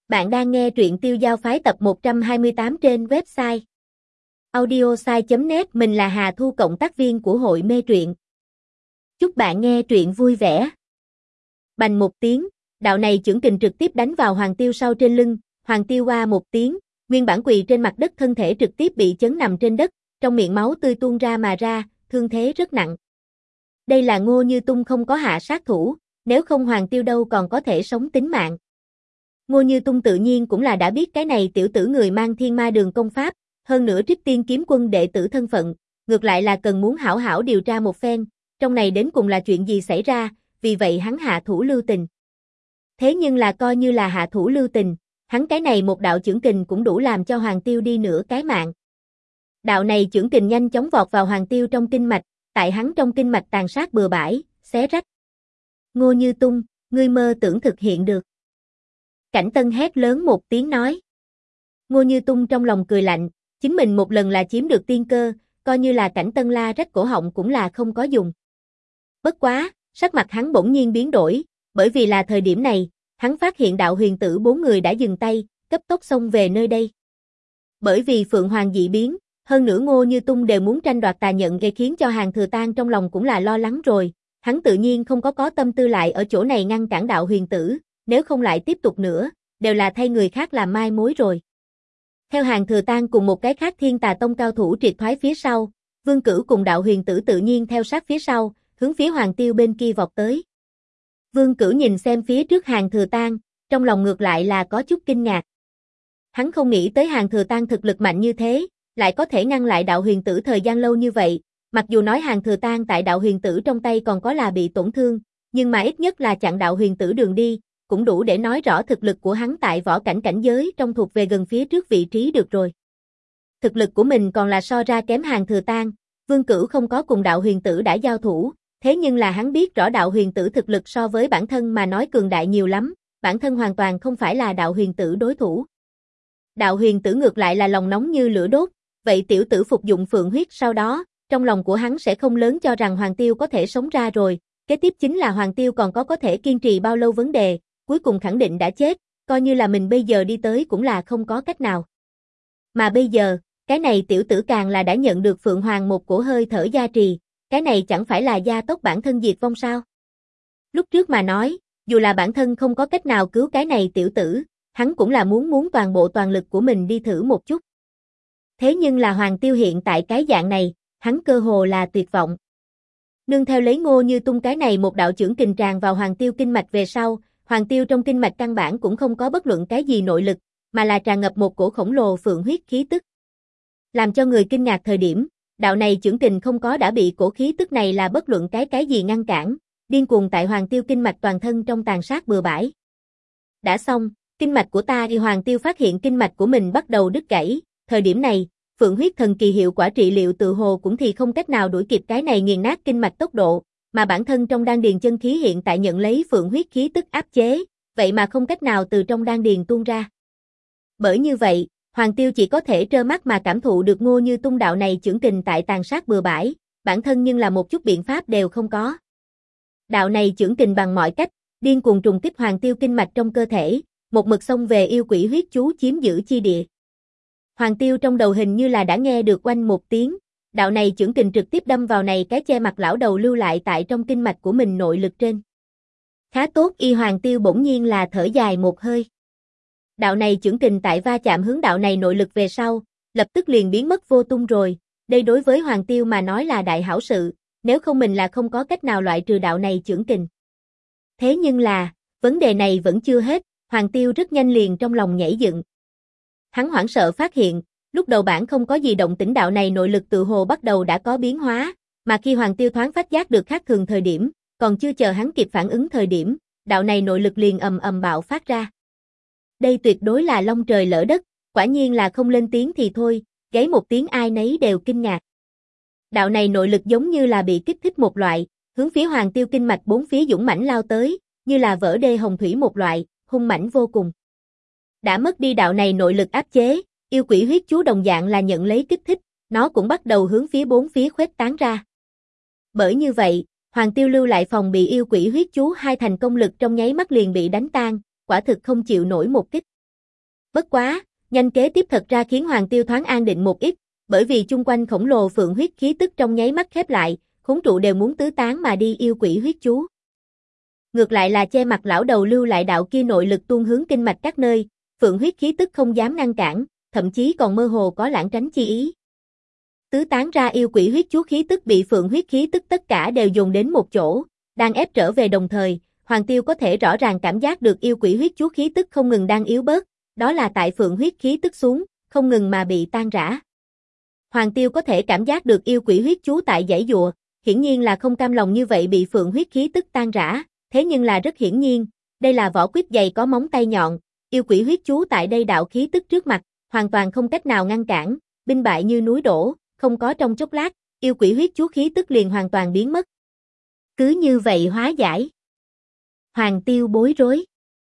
Bạn đang nghe truyện Tiêu Giao Phái tập 128 trên website audiosai.net. Mình là Hà Thu, cộng tác viên của hội mê truyện. Chúc bạn nghe truyện vui vẻ. Bành một tiếng, đạo này chưởng kình trực tiếp đánh vào Hoàng Tiêu sau trên lưng. Hoàng Tiêu oa một tiếng, nguyên bản quỳ trên mặt đất, thân thể trực tiếp bị chấn nằm trên đất, trong miệng máu tươi tuôn ra mà ra, thương thế rất nặng. Đây là Ngô Như Tung không có hạ sát thủ, nếu không Hoàng Tiêu đâu còn có thể sống tính mạng. Ngô Như Tung tự nhiên cũng là đã biết cái này tiểu tử người mang Thiên Ma Đường công pháp, hơn nữa Trích Tiên kiếm quân đệ tử thân phận, ngược lại là cần muốn hảo hảo điều tra một phen, trong này đến cùng là chuyện gì xảy ra, vì vậy hắn hạ thủ lưu tình. Thế nhưng là coi như là hạ thủ lưu tình, hắn cái này một đạo chưởng kình cũng đủ làm cho Hoàng Tiêu đi nửa cái mạng. Đạo này chưởng kình nhanh chóng vọt vào Hoàng Tiêu trong kinh mạch, tại hắn trong kinh mạch tàn sát bừa bãi, xé rách. Ngô Như Tung, ngươi mơ tưởng thực hiện được. Cảnh Tân hét lớn một tiếng nói. Ngô Như Tung trong lòng cười lạnh, chính mình một lần là chiếm được tiên cơ, coi như là Cảnh Tân la rách cổ họng cũng là không có dùng. Bất quá, sắc mặt hắn bỗng nhiên biến đổi, bởi vì là thời điểm này, hắn phát hiện đạo huyền tử 4 người đã dừng tay, cấp tốc xông về nơi đây. Bởi vì Phượng Hoàng dị biến, hơn nữa Ngô Như Tung đều muốn tranh đoạt tà nhận, gây khiến cho Hàn Thừa Tang trong lòng cũng là lo lắng rồi, hắn tự nhiên không có tâm tư lại ở chỗ này ngăn cản đạo huyền tử. Nếu không lại tiếp tục nữa, đều là thay người khác làm mai mối rồi. Theo Hàn Thừa Tang cùng một cái khác Thiên Tà Tông cao thủ triệt thoái phía sau, Vương Cửu cùng đạo huyền tử tự nhiên theo sát phía sau, hướng phía Hoàng Tiêu bên kia vọt tới. Vương Cửu nhìn xem phía trước Hàn Thừa Tang, trong lòng ngược lại là có chút kinh ngạc. Hắn không nghĩ tới Hàn Thừa Tang thực lực mạnh như thế, lại có thể ngăn lại đạo huyền tử thời gian lâu như vậy, mặc dù nói Hàn Thừa Tang tại đạo huyền tử trong tay còn có là bị tổn thương, nhưng mà ít nhất là chặn đạo huyền tử đường đi, cũng đủ để nói rõ thực lực của hắn tại võ cảnh cảnh giới trong thuộc về gần phía trước vị trí được rồi. Thực lực của mình còn là so ra kém Hàn Thừa Tang, Vương Cửu không có cùng đạo huyền tử đã giao thủ, thế nhưng là hắn biết rõ đạo huyền tử thực lực so với bản thân mà nói cường đại nhiều lắm, bản thân hoàn toàn không phải là đạo huyền tử đối thủ. Đạo huyền tử ngược lại là lòng nóng như lửa đốt, vậy tiểu tử phục dụng phượng huyết sau đó, trong lòng của hắn sẽ không lớn cho rằng Hoàng Tiêu có thể sống ra rồi, kế tiếp chính là Hoàng Tiêu còn có thể kiên trì bao lâu vấn đề. Cuối cùng khẳng định đã chết, coi như là mình bây giờ đi tới cũng là không có cách nào. Mà bây giờ, cái này tiểu tử càng là đã nhận được Phượng Hoàng một cổ hơi thở gia trì, cái này chẳng phải là gia tốc bản thân diệt vong sao? Lúc trước mà nói, dù là bản thân không có cách nào cứu cái này tiểu tử, hắn cũng là muốn toàn bộ toàn lực của mình đi thử một chút. Thế nhưng là Hoàng Tiêu hiện tại cái dạng này, hắn cơ hồ là tuyệt vọng. Nương theo lấy Ngô Như Tung cái này một đạo chưởng kình tràn vào Hoàng Tiêu kinh mạch về sau, Hoàng Tiêu trong kinh mạch căn bản cũng không có bất luận cái gì nội lực, mà là tràn ngập một cổ khổng lồ phượng huyết khí tức. Làm cho người kinh ngạc thời điểm, đạo này chưởng kình không có đã bị cổ khí tức này là bất luận cái gì ngăn cản, điên cuồng tại Hoàng Tiêu kinh mạch toàn thân trong tàn sát bừa bãi. Đã xong, kinh mạch của ta thì Hoàng Tiêu phát hiện kinh mạch của mình bắt đầu đứt gãy, thời điểm này, phượng huyết thần kỳ hiệu quả trị liệu tự hồ cũng thì không cách nào đuổi kịp cái này nghiền nát kinh mạch tốc độ. Mà bản thân trong đan điền chân khí hiện tại nhận lấy phượng huyết khí tức áp chế, vậy mà không cách nào từ trong đan điền tuôn ra. Bởi như vậy, Hoàng Tiêu chỉ có thể trơ mắt mà cảm thụ được Ngô Như Tung đạo này chưởng kình tại tàn sát bừa bãi, bản thân nhưng là một chút biện pháp đều không có. Đạo này chưởng kình bằng mọi cách, điên cuồng trùng kích Hoàng Tiêu kinh mạch trong cơ thể, một mực xông về yêu quỷ huyết chú chiếm giữ chi địa. Hoàng Tiêu trong đầu hình như là đã nghe được oanh một tiếng. Đạo này chưởng kình trực tiếp đâm vào này cái che mặt lão đầu lưu lại tại trong kinh mạch của mình nội lực trên. Khá tốt, y Hoàng Tiêu bỗng nhiên là thở dài một hơi. Đạo này chưởng kình tại va chạm hướng đạo này nội lực về sau, lập tức liền biến mất vô tung rồi. Đây đối với Hoàng Tiêu mà nói là đại hảo sự, nếu không mình là không có cách nào loại trừ đạo này chưởng kình. Thế nhưng là, vấn đề này vẫn chưa hết, Hoàng Tiêu rất nhanh liền trong lòng nhảy dựng. Hắn hoảng sợ phát hiện, lúc đầu bản không có gì động tĩnh đạo này nội lực tự hồ bắt đầu đã có biến hóa, mà khi Hoàng Tiêu thoáng phát giác được khác thường thời điểm, còn chưa chờ hắn kịp phản ứng thời điểm, đạo này nội lực liền ầm ầm bạo phát ra. Đây tuyệt đối là long trời lỡ đất, quả nhiên là không lên tiếng thì thôi, gáy một tiếng ai nấy đều kinh ngạc. Đạo này nội lực giống như là bị kích thích một loại, hướng phía Hoàng Tiêu kinh mạch bốn phía dũng mãnh lao tới, như là vỡ đê hồng thủy một loại, hung mãnh vô cùng. Đã mất đi đạo này nội lực áp chế, yêu quỷ huyết chú đồng dạng là nhận lấy kích thích, nó cũng bắt đầu hướng phía bốn phía khuếch tán ra. Bởi như vậy, Hoàng Tiêu lưu lại phòng bị yêu quỷ huyết chú hai thành công lực trong nháy mắt liền bị đánh tan, quả thực không chịu nổi một kích. Bất quá, nhanh kế tiếp thật ra khiến Hoàng Tiêu thoáng an định một ít, bởi vì chung quanh khổng lồ phượng huyết khí tức trong nháy mắt khép lại, khốn trụ đều muốn tứ tán mà đi yêu quỷ huyết chú. Ngược lại là che mặt lão đầu lưu lại đạo kia nội lực tuôn hướng kinh mạch các nơi, phượng huyết khí tức không dám ngăn cản, thậm chí còn mơ hồ có lảng tránh chi ý. Tứ tán ra yêu quỷ huyết chú khí tức bị phượng huyết khí tức tất cả đều dồn đến một chỗ, đang ép trở về đồng thời, Hoàng Tiêu có thể rõ ràng cảm giác được yêu quỷ huyết chú khí tức không ngừng đang yếu bớt, đó là tại phượng huyết khí tức xuống, không ngừng mà bị tan rã. Hoàng Tiêu có thể cảm giác được yêu quỷ huyết chú tại giãy giụa, hiển nhiên là không cam lòng như vậy bị phượng huyết khí tức tan rã, thế nhưng là rất hiển nhiên, đây là vỏ quýt dày có móng tay nhọn, yêu quỷ huyết chú tại đây đạo khí tức trước mặt, hoàn toàn không cách nào ngăn cản, binh bại như núi đổ, không có trong chốc lát, yêu quỷ huyết chú khí tức liền hoàn toàn biến mất. Cứ như vậy hóa giải. Hoàng Tiêu bối rối.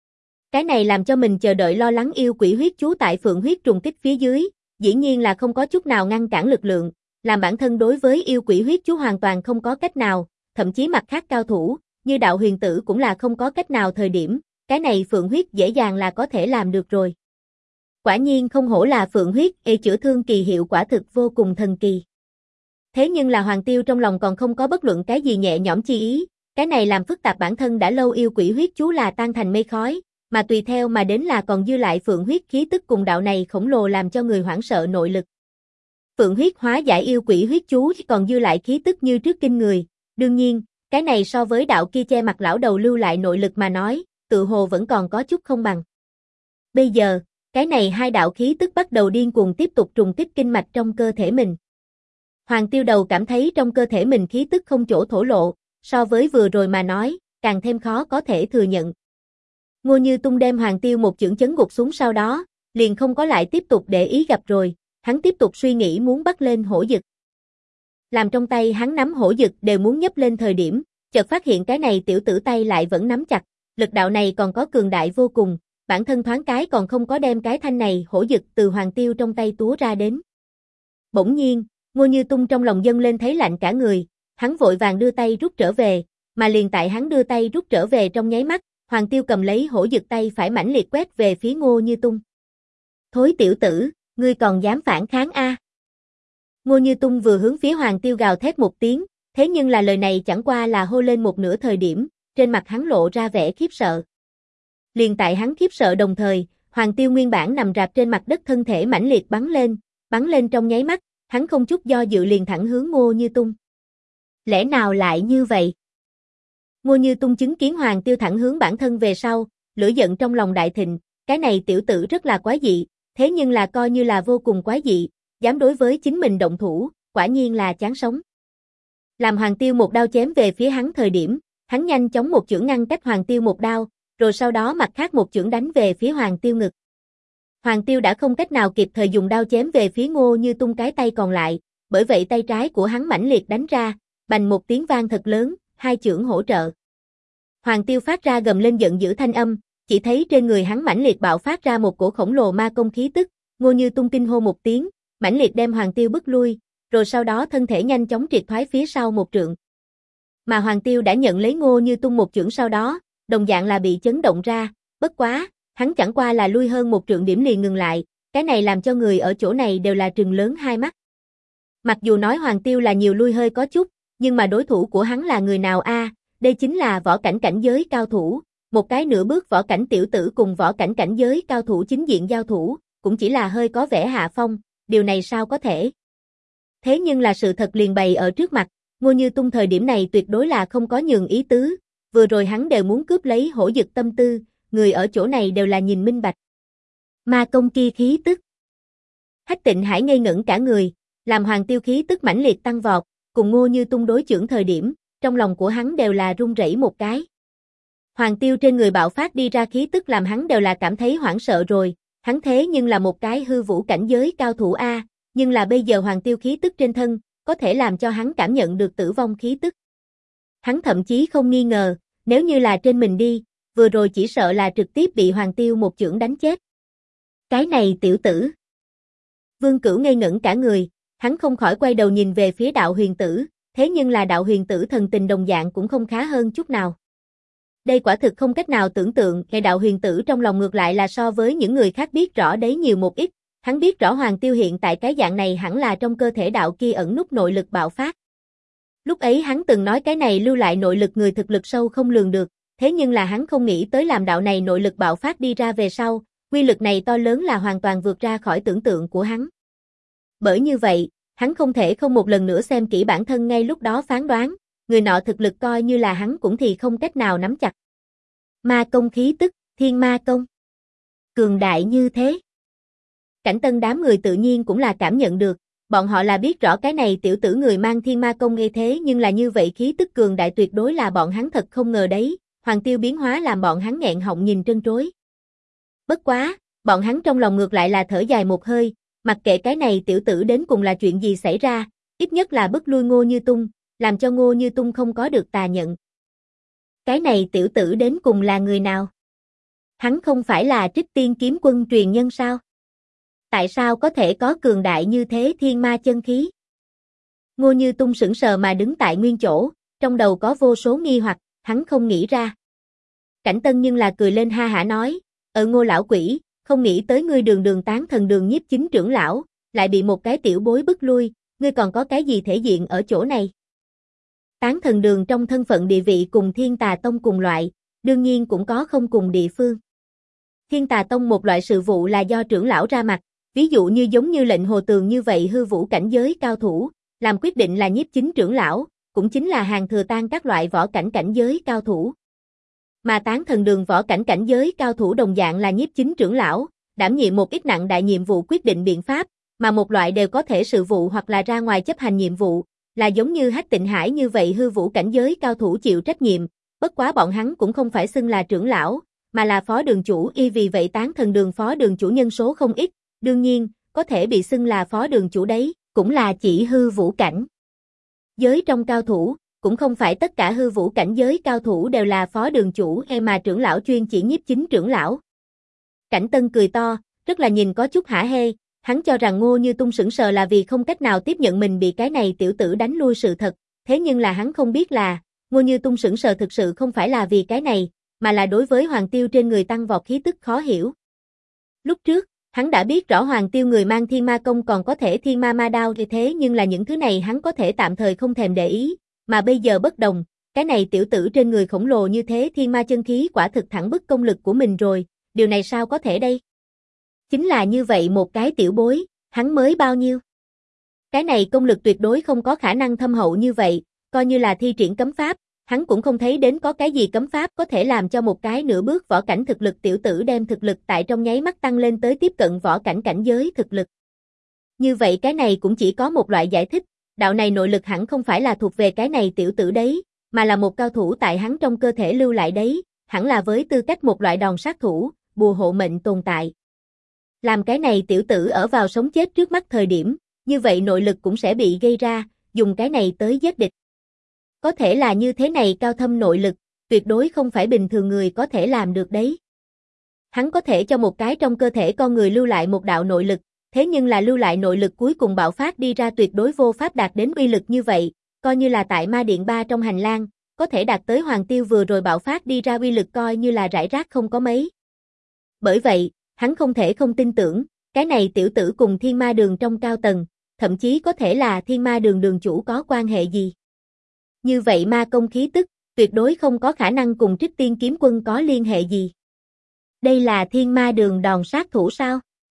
Cái này làm cho mình chờ đợi lo lắng yêu quỷ huyết chú tại phượng huyết trùng kích phía dưới, dĩ nhiên là không có chút nào ngăn cản lực lượng, làm bản thân đối với yêu quỷ huyết chú hoàn toàn không có cách nào, thậm chí mặt khác cao thủ, như đạo huyền tử cũng là không có cách nào thời điểm, cái này phượng huyết dễ dàng là có thể làm được rồi. Quả nhiên không hổ là phượng huyết, chữa thương kỳ hiệu quả thực vô cùng thần kỳ. Thế nhưng là Hoàng Tiêu trong lòng còn không có bất luận cái gì nhẹ nhõm chi ý, cái này làm phức tạp bản thân đã lâu yêu quỷ huyết chú là tan thành mây khói, mà tùy theo mà đến là còn dư lại phượng huyết khí tức cùng đạo này khổng lồ làm cho người hoảng sợ nội lực. Phượng huyết hóa giải yêu quỷ huyết chú còn dư lại khí tức như trước kinh người, đương nhiên, cái này so với đạo kia che mặt lão đầu lưu lại nội lực mà nói, tự hồ vẫn còn có chút không bằng. Bây giờ, cái này hai đạo khí tức bắt đầu điên cuồng tiếp tục trùng kích kinh mạch trong cơ thể mình. Hoàng Tiêu đầu cảm thấy trong cơ thể mình khí tức không chỗ thổ lộ, so với vừa rồi mà nói, càng thêm khó có thể thừa nhận. Ngô Như Tung đem Hoàng Tiêu một chưởng chấn gục xuống sau đó, liền không có lại tiếp tục để ý gặp rồi, hắn tiếp tục suy nghĩ muốn bắt lên hổ dực. Làm trong tay hắn nắm hổ dực đều muốn nhấc lên thời điểm, chợt phát hiện cái này tiểu tử tay lại vẫn nắm chặt, lực đạo này còn có cường đại vô cùng, bản thân thoáng cái còn không có đem cái thanh này hổ dực từ Hoàng Tiêu trong tay túa ra đến. Bỗng nhiên, Ngô Như Tung trong lòng dâng lên thấy lạnh cả người, hắn vội vàng đưa tay rút trở về, mà liền tại hắn đưa tay rút trở về trong nháy mắt, Hoàng Tiêu cầm lấy hổ dực tay phải mãnh liệt quét về phía Ngô Như Tung. Thối tiểu tử, ngươi còn dám phản kháng a? Ngô Như Tung vừa hướng phía Hoàng Tiêu gào thét một tiếng, thế nhưng là lời này chẳng qua là hô lên một nửa thời điểm, trên mặt hắn lộ ra vẻ khiếp sợ. Liền tại hắn khiếp sợ đồng thời, Hoàng Tiêu nguyên bản nằm rạp trên mặt đất thân thể mãnh liệt bắn lên trong nháy mắt, hắn không chút do dự liền thẳng hướng Ngô Như Tung. Lẽ nào lại như vậy? Ngô Như Tung chứng kiến Hoàng Tiêu thẳng hướng bản thân về sau, lửa giận trong lòng đại thịnh, cái này tiểu tử rất là quái dị, thế nhưng là coi như là vô cùng quái dị, dám đối với chính mình động thủ, quả nhiên là chán sống. Làm Hoàng Tiêu một đao chém về phía hắn thời điểm, hắn nhanh chóng một chưởng ngăn cách Hoàng Tiêu một đao, rồi sau đó mặt khác một chưởng đánh về phía Hoàng Tiêu ngực. Hoàng Tiêu đã không cách nào kịp thời dùng đao chém về phía Ngô Như Tung cái tay còn lại, bởi vậy tay trái của hắn mãnh liệt đánh ra, bành một tiếng vang thật lớn, hai chưởng hỗ trợ. Hoàng Tiêu phát ra gầm lên giận dữ thanh âm, chỉ thấy trên người hắn mãnh liệt bạo phát ra một cổ khổng lồ ma công khí tức, Ngô Như Tung kinh hô một tiếng, mãnh liệt đem Hoàng Tiêu bức lui, rồi sau đó thân thể nhanh chóng triệt thoái phía sau một trượng. Mà Hoàng Tiêu đã nhận lấy Ngô Như Tung một chưởng sau đó, đồng dạng là bị chấn động ra, bất quá, hắn chẳng qua là lui hơn một trượng điểm liền ngừng lại, cái này làm cho người ở chỗ này đều là trừng lớn hai mắt. Mặc dù nói Hoàng Tiêu là nhiều lui hơi có chút, nhưng mà đối thủ của hắn là người nào a? Đây chính là võ cảnh cảnh giới cao thủ, một cái nửa bước võ cảnh tiểu tử cùng võ cảnh cảnh giới cao thủ chính diện giao thủ, cũng chỉ là hơi có vẻ hạ phong, điều này sao có thể? Thế nhưng là sự thật liền bày ở trước mặt, Ngô Như Tung thời điểm này tuyệt đối là không có nhường ý tứ, vừa rồi hắn đều muốn cướp lấy hổ dực tâm tư, người ở chỗ này đều là nhìn minh bạch. Ma công kia khí tức. Hách Tịnh Hải ngây ngẩn cả người, làm Hoàng Tiêu khí tức mãnh liệt tăng vọt, cùng Ngô Như Tung đối chưởng thời điểm, trong lòng của hắn đều là run rẩy một cái. Hoàng Tiêu trên người bạo phát đi ra khí tức làm hắn đều là cảm thấy hoảng sợ rồi, hắn thế nhưng là một cái hư vũ cảnh giới cao thủ a, nhưng là bây giờ Hoàng Tiêu khí tức trên thân, có thể làm cho hắn cảm nhận được tử vong khí tức. Hắn thậm chí không nghi ngờ, nếu như là trên mình đi, vừa rồi chỉ sợ là trực tiếp bị Hoàng Tiêu một chưởng đánh chết. Cái này tiểu tử. Vương Cửu ngây ngẩn cả người, hắn không khỏi quay đầu nhìn về phía đạo huyền tử, thế nhưng là đạo huyền tử thần tình đồng dạng cũng không khá hơn chút nào. Đây quả thực không cách nào tưởng tượng, Ngài đạo huyền tử trong lòng ngược lại là so với những người khác biết rõ đấy nhiều một ít, hắn biết rõ Hoàng Tiêu hiện tại cái dạng này hẳn là trong cơ thể đạo kia ẩn nút nội lực bạo phát. Lúc ấy hắn từng nói cái này lưu lại nội lực người thực lực sâu không lường được, thế nhưng là hắn không nghĩ tới làm đạo này nội lực bạo phát đi ra về sau, quy lực này to lớn là hoàn toàn vượt ra khỏi tưởng tượng của hắn. Bởi như vậy, hắn không thể không một lần nữa xem kỹ bản thân ngay lúc đó phán đoán, người nọ thực lực coi như là hắn cũng thì không cách nào nắm chặt. Ma công khí tức, thiên ma công. Cường đại như thế. Cảnh Tân đám người tự nhiên cũng là cảm nhận được, bọn họ là biết rõ cái này tiểu tử người mang thiên ma công ghê thế nhưng là như vậy khí tức cường đại tuyệt đối là bọn hắn thật không ngờ đấy, Hoàng Tiêu biến hóa làm bọn hắn nghẹn họng nhìn trân trối. Bất quá, bọn hắn trong lòng ngược lại là thở dài một hơi, mặc kệ cái này tiểu tử đến cùng là chuyện gì xảy ra, ít nhất là bức lui Ngô Như Tung, làm cho Ngô Như Tung không có được tà nhận. Cái này tiểu tử đến cùng là người nào? Hắn không phải là Trích Tiên kiếm quân truyền nhân sao? Tại sao có thể có cường đại như thế thiên ma chân khí? Ngô Như Tung sững sờ mà đứng tại nguyên chỗ, trong đầu có vô số nghi hoặc, hắn không nghĩ ra. Cảnh Tân nhưng là cười lên ha hả nói, Ngô lão quỷ, không nghĩ tới ngươi đường đường tán thần đường nhiếp chính trưởng lão, lại bị một cái tiểu bối bức lui, ngươi còn có cái gì thể diện ở chỗ này? Tán thần đường trong thân phận địa vị cùng Thiên Tà Tông cùng loại, đương nhiên cũng có không cùng địa phương. Thiên Tà Tông một loại sự vụ là do trưởng lão ra mặt, ví dụ như giống như lệnh Hồ Tường như vậy hư vũ cảnh giới cao thủ, làm quyết định là nhiếp chính trưởng lão, cũng chính là hàng thừa tan các loại võ cảnh cảnh giới cao thủ. Mà tán thần đường võ cảnh cảnh giới cao thủ đồng dạng là nhiếp chính trưởng lão, đảm nhiệm một ít nặng đại nhiệm vụ quyết định biện pháp, mà một loại đều có thể sự vụ hoặc là ra ngoài chấp hành nhiệm vụ, là giống như Hách Tịnh Hải như vậy hư vũ cảnh giới cao thủ chịu trách nhiệm, bất quá bọn hắn cũng không phải xưng là trưởng lão, mà là phó đường chủ vì vậy tán thần đường phó đường chủ nhân số không ít, đương nhiên, có thể bị xưng là phó đường chủ đấy, cũng là chỉ hư vũ cảnh. Giới trong cao thủ, cũng không phải tất cả hư vũ cảnh giới cao thủ đều là phó đường chủ mà trưởng lão chuyên chỉ nhiếp chính trưởng lão. Cảnh Tân cười to, rất là nhìn có chút hả hê, hắn cho rằng Ngô Như Tung sững sờ là vì không cách nào tiếp nhận mình bị cái này tiểu tử đánh lui sự thật, thế nhưng là hắn không biết là, Ngô Như Tung sững sờ thực sự không phải là vì cái này, mà là đối với Hoàng Tiêu trên người tăng vọt khí tức khó hiểu. Lúc trước, hắn đã biết rõ Hoàng Tiêu người mang thiên ma công còn có thể thiên ma ma đao như thế nhưng là những thứ này hắn có thể tạm thời không thèm để ý, mà bây giờ bất đồng, cái này tiểu tử trên người khổng lồ như thế thiên ma chân khí quả thực thẳng bức công lực của mình rồi, điều này sao có thể đây? Chính là như vậy một cái tiểu bối, hắn mới bao nhiêu? Cái này công lực tuyệt đối không có khả năng thâm hậu như vậy, coi như là thi triển cấm pháp, hắn cũng không thấy đến có cái gì cấm pháp có thể làm cho một cái nửa bước võ cảnh thực lực tiểu tử đem thực lực tại trong nháy mắt tăng lên tới tiếp cận võ cảnh cảnh giới thực lực. Như vậy cái này cũng chỉ có một loại giải thích, đạo này nội lực hẳn không phải là thuộc về cái này tiểu tử đấy, mà là một cao thủ tại hắn trong cơ thể lưu lại đấy, hẳn là với tư cách một loại đòn sát thủ, bùa hộ mệnh tồn tại. Làm cái này tiểu tử ở vào sống chết trước mắt thời điểm, như vậy nội lực cũng sẽ bị gây ra, dùng cái này tới giết địch. Có thể là như thế này cao thâm nội lực, tuyệt đối không phải bình thường người có thể làm được đấy. Hắn có thể cho một cái trong cơ thể con người lưu lại một đạo nội lực, thế nhưng là lưu lại nội lực cuối cùng bạo phát đi ra tuyệt đối vô pháp đạt đến uy lực như vậy, coi như là tại Ma Điện 3 trong hành lang, có thể đạt tới Hoàng Tiêu vừa rồi bạo phát đi ra uy lực coi như là rải rác không có mấy. Bởi vậy, hắn không thể không tin tưởng, cái này tiểu tử cùng Thiên Ma Đường trong cao tầng, thậm chí có thể là Thiên Ma Đường đường chủ có quan hệ gì. Như vậy ma công khí tức, tuyệt đối không có khả năng cùng Trích Tiên kiếm quân có liên hệ gì. Đây là Thiên Ma Đường đòn sát thủ sao?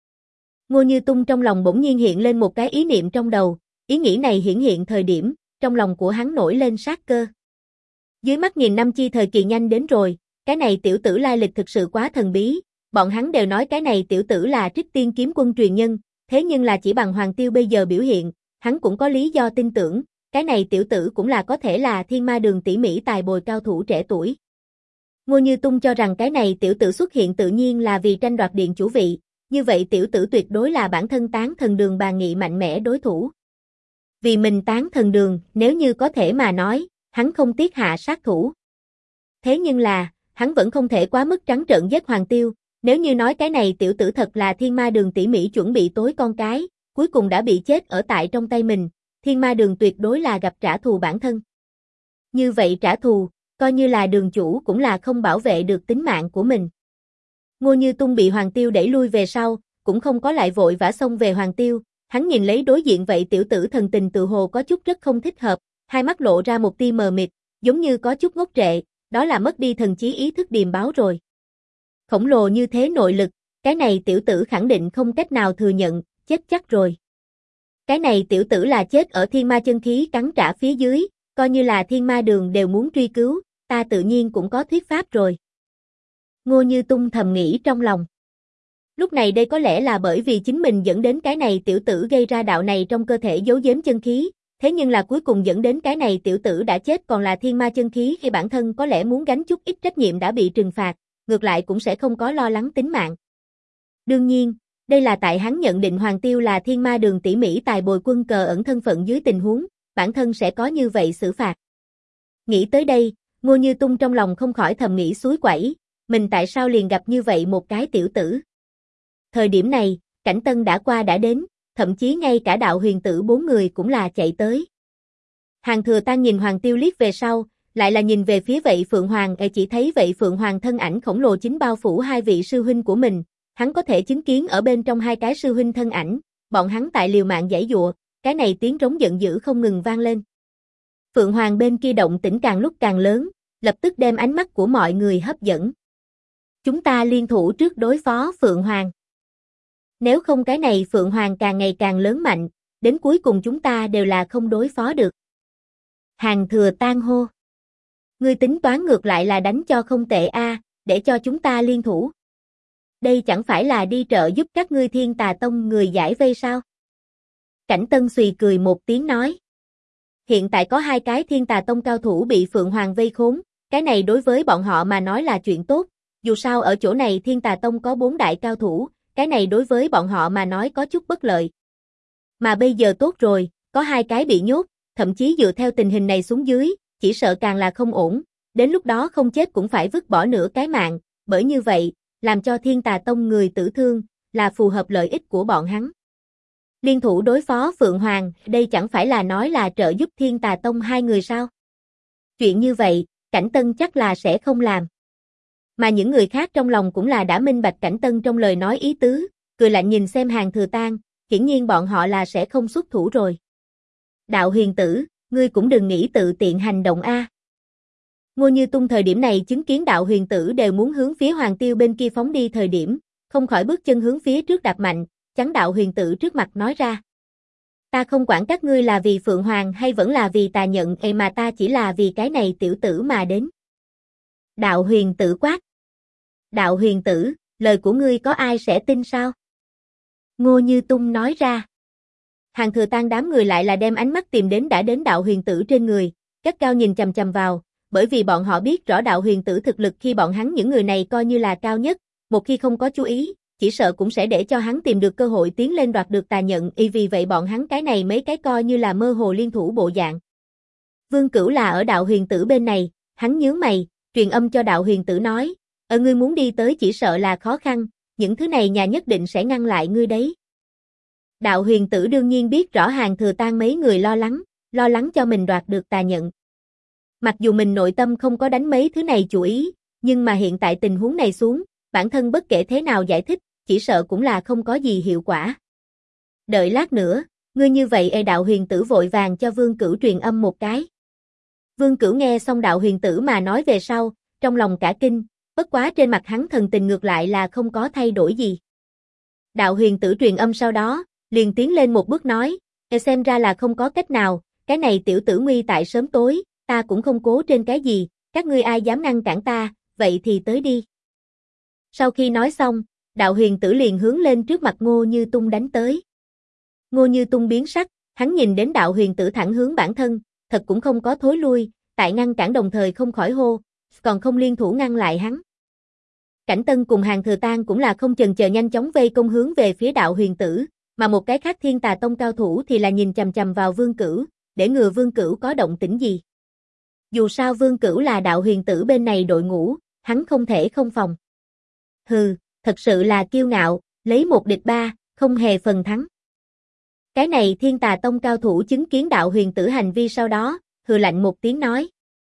Ngô Như Tung trong lòng bỗng nhiên hiện lên một cái ý niệm trong đầu, ý nghĩ này hiển hiện thời điểm, trong lòng của hắn nổi lên sát cơ. Dưới mắt nhìn năm chi thời kỳ nhanh đến rồi, cái này tiểu tử lai lịch thực sự quá thần bí, bọn hắn đều nói cái này tiểu tử là Trích Tiên kiếm quân truyền nhân, thế nhưng là chỉ bằng Hoàng Tiêu bây giờ biểu hiện, hắn cũng có lý do tin tưởng, cái này tiểu tử cũng là có thể là Thiên Ma Đường tỉ mỉ tài bồi cao thủ trẻ tuổi. Ngô Như Tung cho rằng cái này tiểu tử xuất hiện tự nhiên là vì tranh đoạt điện chủ vị, như vậy tiểu tử tuyệt đối là bản thân Tán Thần Đường Bàn Nghị mạnh mẽ đối thủ. Vì mình Tán Thần Đường, nếu như có thể mà nói, hắn không tiếc hạ sát thủ. Thế nhưng là, hắn vẫn không thể quá mức trắng trợn giết Hoàng Tiêu, nếu như nói cái này tiểu tử thật là Thiên Ma Đường tỉ mỉ chuẩn bị tối con cái, cuối cùng đã bị chết ở tại trong tay mình, Thiên Ma Đường tuyệt đối là gặp trả thù bản thân. Như vậy trả thù, coi như là đường chủ cũng là không bảo vệ được tính mạng của mình. Ngô Như Tung bị Hoàng Tiêu đẩy lui về sau, cũng không có lại vội vã xông về Hoàng Tiêu, hắn nhìn lấy đối diện vậy tiểu tử thần tình tự hồ có chút rất không thích hợp, hai mắt lộ ra một tia mờ mịt, giống như có chút ngốc trệ, đó là mất đi thần trí ý thức điềm báo rồi. Khổng lồ như thế nội lực, cái này tiểu tử khẳng định không cách nào thừa nhận, chết chắc rồi. Cái này tiểu tử là chết ở thiên ma chân khí cắn trả phía dưới, coi như là thiên ma đường đều muốn truy cứu, ta tự nhiên cũng có thuyết pháp rồi. Ngô Như Tung thầm nghĩ trong lòng. Lúc này đây có lẽ là bởi vì chính mình dẫn đến cái này tiểu tử gây ra đạo này trong cơ thể giấu giếm chân khí, thế nhưng là cuối cùng dẫn đến cái này tiểu tử đã chết còn là thiên ma chân khí khi bản thân có lẽ muốn gánh chút ít trách nhiệm đã bị trừng phạt, ngược lại cũng sẽ không có lo lắng tính mạng. Đương nhiên, đây là tại hắn nhận định Hoàng Tiêu là thiên ma đường tỉ mỉ tài bồi quân cờ ẩn thân phận dưới tình huống, bản thân sẽ có như vậy xử phạt. Nghĩ tới đây, Ngô Như Tung trong lòng không khỏi thầm nghĩ suối quẩy, mình tại sao liền gặp như vậy một cái tiểu tử. Thời điểm này, Cảnh Tân đã qua đã đến, thậm chí ngay cả đạo huyền tử 4 người cũng là chạy tới. Hàng Thừa Tăng nhìn Hoàng Tiêu liếc về sau, lại là nhìn về phía vậy Phượng Hoàng, chỉ thấy vậy Phượng Hoàng thân ảnh khổng lồ chính bao phủ hai vị sư huynh của mình, hắn có thể chứng kiến ở bên trong hai cái sư huynh thân ảnh, bọn hắn tại liều mạng giãy giụa, cái này tiếng trống giận dữ không ngừng vang lên. Phượng Hoàng bên kia động tĩnh càng lúc càng lớn, lập tức đem ánh mắt của mọi người hấp dẫn. Chúng ta liên thủ trước đối phó Phượng Hoàng. Nếu không cái này Phượng Hoàng càng ngày càng lớn mạnh, đến cuối cùng chúng ta đều là không đối phó được. Hàng Thừa Tăng hô. Ngươi tính toán ngược lại là đánh cho không tệ a, để cho chúng ta liên thủ. Đây chẳng phải là đi trợ giúp các ngươi Thiên Tà Tông người giải vây sao? Cảnh Tân xùy cười một tiếng nói. Hiện tại có hai cái Thiên Tà Tông cao thủ bị Phượng Hoàng vây khốn, cái này đối với bọn họ mà nói là chuyện tốt, dù sao ở chỗ này Thiên Tà Tông có 4 đại cao thủ, cái này đối với bọn họ mà nói có chút bất lợi. Mà bây giờ tốt rồi, có hai cái bị nhốt, thậm chí dựa theo tình hình này xuống dưới, chỉ sợ càng là không ổn, đến lúc đó không chết cũng phải vứt bỏ nửa cái mạng, bởi như vậy, làm cho Thiên Tà Tông người tử thương, là phù hợp lợi ích của bọn hắn. Liên thủ đối phó Phượng Hoàng, đây chẳng phải là nói là trợ giúp Thiên Tà Tông hai người sao? Chuyện như vậy, Cảnh Tân chắc là sẽ không làm. Mà những người khác trong lòng cũng là đã minh bạch Cảnh Tân trong lời nói ý tứ, cười lạnh nhìn xem Hàng Thừa Tăng, hiển nhiên bọn họ là sẽ không xuất thủ rồi. Đạo huyền tử, ngươi cũng đừng nghĩ tự tiện hành động a. Ngô Như Tung thời điểm này chứng kiến đạo huyền tử đều muốn hướng phía Hoàng Tiêu bên kia phóng đi thời điểm, không khỏi bước chân hướng phía trước đạp mạnh, chắn đạo huyền tử trước mặt nói ra. Ta không quản các ngươi là vì Phượng Hoàng hay vẫn là vì tà nhận mà ta chỉ là vì cái này tiểu tử mà đến. Đạo huyền tử quát. Đạo huyền tử, lời của ngươi có ai sẽ tin sao? Ngô Như Tung nói ra. Hàng Thừa Tăng đám người lại là đem ánh mắt tìm đến đã đến đạo huyền tử trên người, gắt cao nhìn chằm chằm vào, bởi vì bọn họ biết rõ đạo huyền tử thực lực khi bọn hắn những người này coi như là cao nhất, một khi không có chú ý, chỉ sợ cũng sẽ để cho hắn tìm được cơ hội tiến lên đoạt được tà nhận, vì vậy bọn hắn cái này mấy cái coi như là mơ hồ liên thủ bộ dạng. Vương Cửu là ở đạo huyền tử bên này, hắn nhướng mày, truyền âm cho đạo huyền tử nói, ngươi muốn đi tới chỉ sợ là khó khăn, những thứ này nhà nhất định sẽ ngăn lại ngươi đấy. Đạo huyền tử đương nhiên biết rõ Hàng Thừa Tăng mấy người lo lắng cho mình đoạt được tà nhận. Mặc dù mình nội tâm không có đánh mấy thứ này chủ ý, nhưng mà hiện tại tình huống này xuống, bản thân bất kể thế nào giải thích, chỉ sợ cũng là không có gì hiệu quả. Đợi lát nữa, ngươi như vậy đạo huyền tử vội vàng cho Vương Cửu truyền âm một cái. Vương Cửu nghe xong đạo huyền tử mà nói về sau, trong lòng cả kinh, bất quá trên mặt hắn thần tình ngược lại là không có thay đổi gì. Đạo huyền tử truyền âm sau đó, liền tiến lên một bước nói, xem ra là không có cách nào, cái này tiểu tử nguy tại sớm tối, ta cũng không cố trên cái gì, các ngươi ai dám ngăn cản ta, vậy thì tới đi. Sau khi nói xong, đạo huyền tử liền hướng lên trước mặt Ngô Như Tung đánh tới. Ngô Như Tung biến sắc, hắn nhìn đến đạo huyền tử thẳng hướng bản thân, thật cũng không có thối lui, tại ngăn cản đồng thời không khỏi hô, còn không liên thủ ngăn lại hắn. Cảnh Tân cùng Hàng Thừa Tăng cũng là không chần chờ nhanh chóng vây công hướng về phía đạo huyền tử, mà một cái khác Thiên Tà Tông cao thủ thì là nhìn chằm chằm vào Vương Cửu, để ngừa Vương Cửu có động tĩnh gì. Dù sao Vương Cửu là đạo huyền tử bên này đội ngũ, hắn không thể không phòng. Hừ, thật sự là kiêu ngạo, lấy 1 địch 3, không hề phần thắng. Cái này Thiên Tà Tông cao thủ chứng kiến đạo huyền tử hành vi sau đó, hừ lạnh một tiếng nói.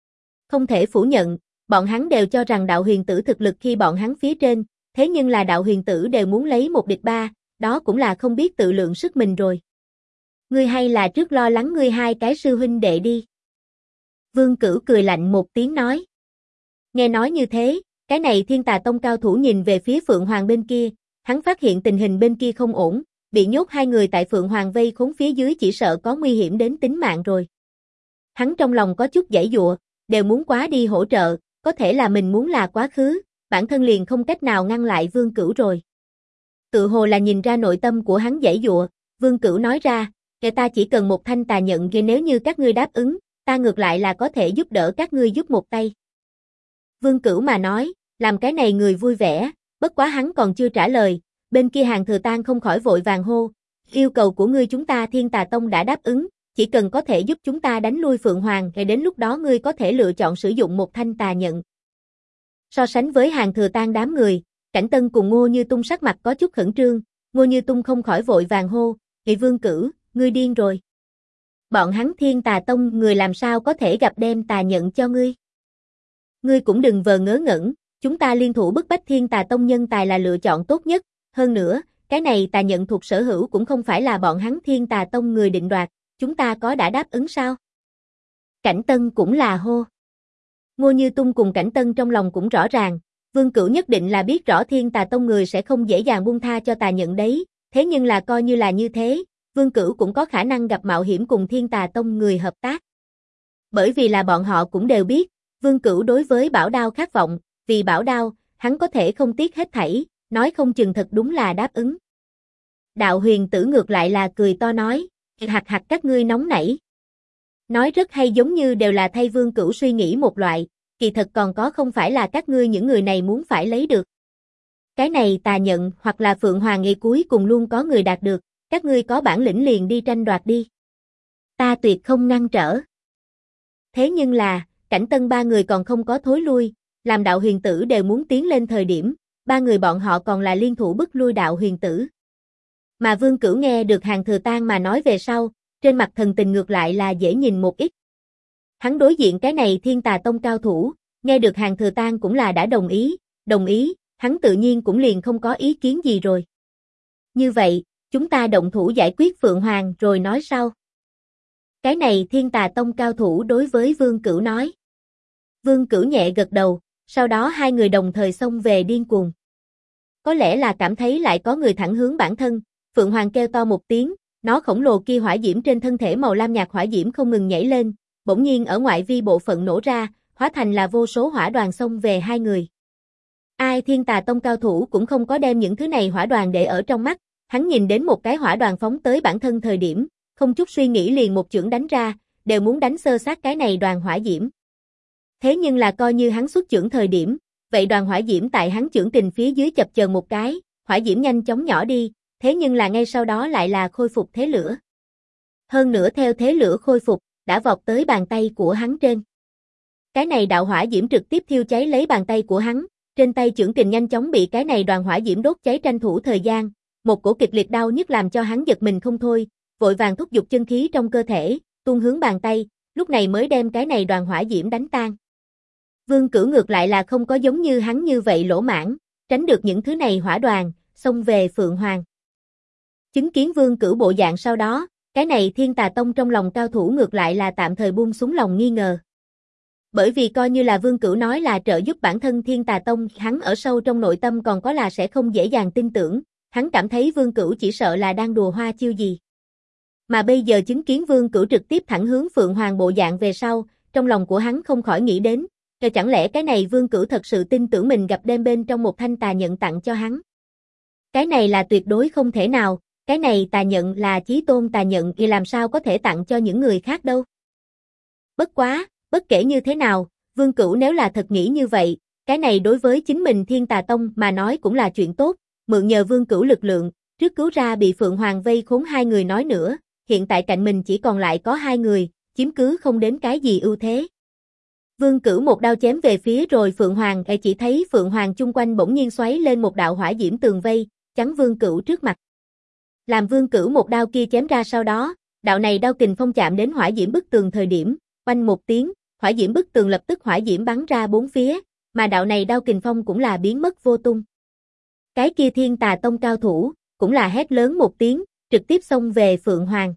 Không thể phủ nhận, bọn hắn đều cho rằng đạo huyền tử thực lực khi bọn hắn phía trên, thế nhưng là đạo huyền tử đều muốn lấy một địch ba, đó cũng là không biết tự lượng sức mình rồi. Ngươi hay là trước lo lắng ngươi hai cái sư huynh đệ đi. Vương Cửu cười lạnh một tiếng nói. Nghe nói như thế, cái này Thiên Tà Tông cao thủ nhìn về phía Phượng Hoàng bên kia, hắn phát hiện tình hình bên kia không ổn, bị nhốt hai người tại Phượng Hoàng vây khốn phía dưới chỉ sợ có nguy hiểm đến tính mạng rồi. Hắn trong lòng có chút giãy giụa, đều muốn quá đi hỗ trợ, có thể là mình muốn là quá khứ, bản thân liền không cách nào ngăn lại Vương Cửu rồi. Tự hồ là nhìn ra nội tâm của hắn giãy giụa, Vương Cửu nói ra, "Kẻ ta chỉ cần một thanh tà nhận kia, nếu như các ngươi đáp ứng, ta ngược lại là có thể giúp đỡ các ngươi giúp một tay." Vương Cửu mà nói, làm cái này người vui vẻ, bất quá hắn còn chưa trả lời, bên kia Hàn Thừa Tang không khỏi vội vàng hô, "Yêu cầu của ngươi chúng ta Thiên Tà Tông đã đáp ứng, chỉ cần có thể giúp chúng ta đánh lui Phượng Hoàng, thì đến lúc đó ngươi có thể lựa chọn sử dụng một thanh tà nhận." So sánh với Hàn Thừa Tang đám người, Cảnh Tân cùng Ngô Như Tung sắc mặt có chút khẩn trương, Ngô Như Tung không khỏi vội vàng hô, "Nghị Vương Cửu, ngươi điên rồi. Bọn hắn Thiên Tà Tông người làm sao có thể gặp đem tà nhận cho ngươi? Ngươi cũng đừng vờ ngớ ngẩn, chúng ta liên thủ bức bách Thiên Tà Tông nhân tài là lựa chọn tốt nhất, hơn nữa, cái này tà nhận thuộc sở hữu cũng không phải là bọn hắn Thiên Tà Tông người định đoạt, chúng ta có đã đáp ứng sao?" Cảnh Tân cũng là hô. Ngô Như Tung cùng Cảnh Tân trong lòng cũng rõ ràng, Vương Cửu nhất định là biết rõ Thiên Tà Tông người sẽ không dễ dàng buông tha cho tà nhận đấy, thế nhưng là coi như là như thế, Vương Cửu cũng có khả năng gặp mạo hiểm cùng Thiên Tà Tông người hợp tác. Bởi vì là bọn họ cũng đều biết, Vương Cửu đối với bảo đao khát vọng, vì bảo đao, hắn có thể không tiếc hết thảy, nói không chừng thật đúng là đáp ứng. Đạo huyền tử ngược lại là cười to nói, "Hạc hạc các ngươi nóng nảy." Nói rất hay, giống như đều là thay Vương Cửu suy nghĩ một loại, kỳ thật còn có không phải là các ngươi những người này muốn phải lấy được. Cái này tà nhận hoặc là Phượng Hoàng ngày cuối cùng luôn có người đạt được, các ngươi có bản lĩnh liền đi tranh đoạt đi. Ta tuyệt không ngăn trở. Thế nhưng là, Cảnh Tân ba người còn không có thối lui, làm đạo huyền tử đều muốn tiến lên thời điểm, ba người bọn họ còn là liên thủ bức lui đạo huyền tử. Mà Vương Cửu nghe được Hàn Thừa Tang mà nói về sau, trên mặt thần tình ngược lại là dễ nhìn một ít. Hắn đối diện cái này Thiên Tà Tông cao thủ, nghe được Hàn Thừa Tang cũng là đã đồng ý, hắn tự nhiên cũng liền không có ý kiến gì rồi. Như vậy, chúng ta động thủ giải quyết Phượng Hoàng rồi nói sau. Cái này Thiên Tà Tông cao thủ đối với Vương Cửu nói. Vương Cửu nhẹ gật đầu, sau đó hai người đồng thời xông về điên cuồng. Có lẽ là cảm thấy lại có người thẳng hướng bản thân, Phượng Hoàng kêu to một tiếng, nó khổng lồ kia hỏa diễm trên thân thể màu lam nhạt hỏa diễm không ngừng nhảy lên, bỗng nhiên ở ngoại vi bộ phận nổ ra, hóa thành là vô số hỏa đoàn xông về hai người. Ai Thiên Tà Tông cao thủ cũng không có đem những thứ này hỏa đoàn để ở trong mắt, hắn nhìn đến một cái hỏa đoàn phóng tới bản thân thời điểm, không chút suy nghĩ liền một chưởng đánh ra, đều muốn đánh xơ xác cái này đoàn hỏa diễm. Thế nhưng là coi như hắn xuất chưởng thời điểm, vậy đoàn hỏa diễm tại hắn chưởng kình phía dưới chập chờn một cái, hỏa diễm nhanh chóng nhỏ đi, thế nhưng là ngay sau đó lại là khôi phục thế lửa. Hơn nữa theo thế lửa khôi phục, đã vọt tới bàn tay của hắn trên. Cái này đạo hỏa diễm trực tiếp thiêu cháy lấy bàn tay của hắn, trên tay chưởng kình nhanh chóng bị cái này đoàn hỏa diễm đốt cháy, tranh thủ thời gian, một cổ kịch liệt đau nhức làm cho hắn giật mình không thôi, vội vàng thúc giục chân khí trong cơ thể, tuôn hướng bàn tay, lúc này mới đem cái này đoàn hỏa diễm đánh tan. Vương Cửu ngược lại là không có giống như hắn như vậy lỗ mãng, tránh được những thứ này hỏa đoàn, xông về Phượng Hoàng. Chứng kiến Vương Cửu bộ dạng sau đó, cái này Thiên Tà Tông trong lòng cao thủ ngược lại là tạm thời buông xuống lòng nghi ngờ. Bởi vì coi như là Vương Cửu nói là trợ giúp bản thân Thiên Tà Tông, hắn ở sâu trong nội tâm còn có là sẽ không dễ dàng tin tưởng, hắn cảm thấy Vương Cửu chỉ sợ là đang đùa hoa chiêu gì. Mà bây giờ chứng kiến Vương Cửu trực tiếp thẳng hướng Phượng Hoàng bộ dạng về sau, trong lòng của hắn không khỏi nghĩ đến, chẳng lẽ cái này Vương Cửu thật sự tin tưởng mình gặp đêm bên trong một thanh tà nhận tặng cho hắn. Cái này là tuyệt đối không thể nào, cái này tà nhận là chí tôn tà nhận thì làm sao có thể tặng cho những người khác đâu. Bất quá, bất kể như thế nào, Vương Cửu nếu là thật nghĩ như vậy, cái này đối với chính mình Thiên Tà Tông mà nói cũng là chuyện tốt, mượn nhờ Vương Cửu lực lượng, trước cứu ra bị Phượng Hoàng vây khốn hai người nói nữa, hiện tại cạnh mình chỉ còn lại có hai người, chiếm cứ không đến cái gì ưu thế. Vương Cửu một đao chém về phía rồi Phượng Hoàng, chỉ thấy Phượng Hoàng chung quanh bỗng nhiên xoáy lên một đạo hỏa diễm tường vây, chắn Vương Cửu trước mặt. Làm Vương Cửu một đao kia chém ra sau đó, đạo này đao kình phong chạm đến hỏa diễm bức tường thời điểm, oanh một tiếng, hỏa diễm bức tường lập tức hỏa diễm bắn ra bốn phía, mà đạo này đao kình phong cũng là biến mất vô tung. Cái kia Thiên Tà Tông cao thủ, cũng là hét lớn một tiếng, trực tiếp xông về Phượng Hoàng.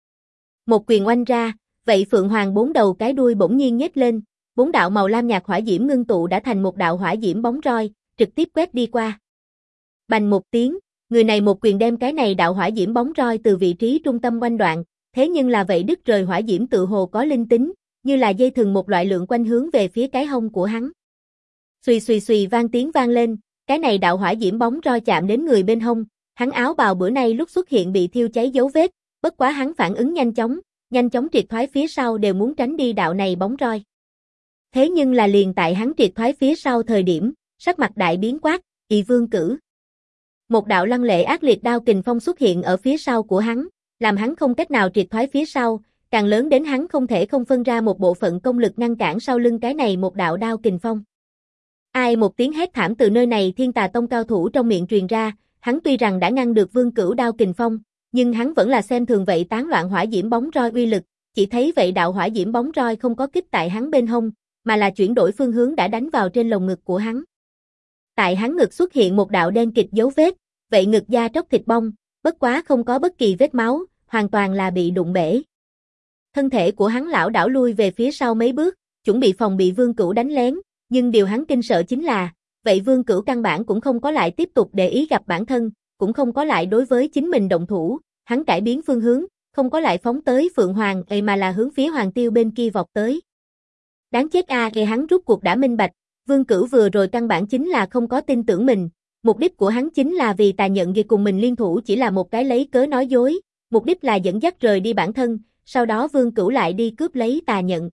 Một quyền oanh ra, vậy Phượng Hoàng bốn đầu cái đuôi bỗng nhiên nhếch lên, bốn đạo màu lam nhạt hỏa diễm ngưng tụ đã thành một đạo hỏa diễm bóng roi, trực tiếp quét đi qua. Bành một tiếng, người này một quyền đem cái này đạo hỏa diễm bóng roi từ vị trí trung tâm oanh đoạn, thế nhưng là vậy đứt rời hỏa diễm tự hồ có linh tính, như là dây thừng một loại lượng quanh hướng về phía cái hông của hắn. Xùy xùy xùy vang tiếng vang lên, cái này đạo hỏa diễm bóng roi chạm đến người bên hông, hắn áo bào bữa nay lúc xuất hiện bị thiêu cháy dấu vết, bất quá hắn phản ứng nhanh chóng triệt thoái phía sau đều muốn tránh đi đạo này bóng roi. Thế nhưng là liền tại hắn triệt thoái phía sau thời điểm, sắc mặt đại biến quát, "Ị Vương Cử!" Một đạo lăng lệ ác liệt đao kình phong xuất hiện ở phía sau của hắn, làm hắn không cách nào triệt thoái phía sau, càng lớn đến hắn không thể không phân ra một bộ phận công lực ngăn cản sau lưng cái này một đạo đao kình phong. Ai một tiếng hét thảm từ nơi này Thiên Tà Tông cao thủ trong miệng truyền ra, hắn tuy rằng đã ngăn được Vương Cửu đao kình phong, nhưng hắn vẫn là xem thường vậy tán loạn hỏa diễm bóng roi uy lực, chỉ thấy vậy đạo hỏa diễm bóng roi không có kích tại hắn bên hông, mà là chuyển đổi phương hướng đã đánh vào trên lồng ngực của hắn. Tại hắn ngực xuất hiện một đạo đen kịt dấu vết, vậy ngực da tróc thịt bong, bất quá không có bất kỳ vết máu, hoàn toàn là bị đụng bể. Thân thể của hắn lảo đảo lui về phía sau mấy bước, chuẩn bị phòng bị Vương Cửu đánh lén, nhưng điều hắn kinh sợ chính là, vậy Vương Cửu căn bản cũng không có lại tiếp tục để ý gặp bản thân, cũng không có lại đối với chính mình động thủ, hắn cải biến phương hướng, không có lại phóng tới Phượng Hoàng mà là hướng phía Hoàng Tiêu bên kia vọt tới. Đáng chết hắn rút cuộc đã minh bạch, Vương Cửu vừa rồi căn bản chính là không có tin tưởng mình, mục đích của hắn chính là vì Tà Nhận cùng mình liên thủ chỉ là một cái lấy cớ nói dối, mục đích là dẫn dắt rời đi bản thân, sau đó Vương Cửu lại đi cướp lấy Tà Nhận.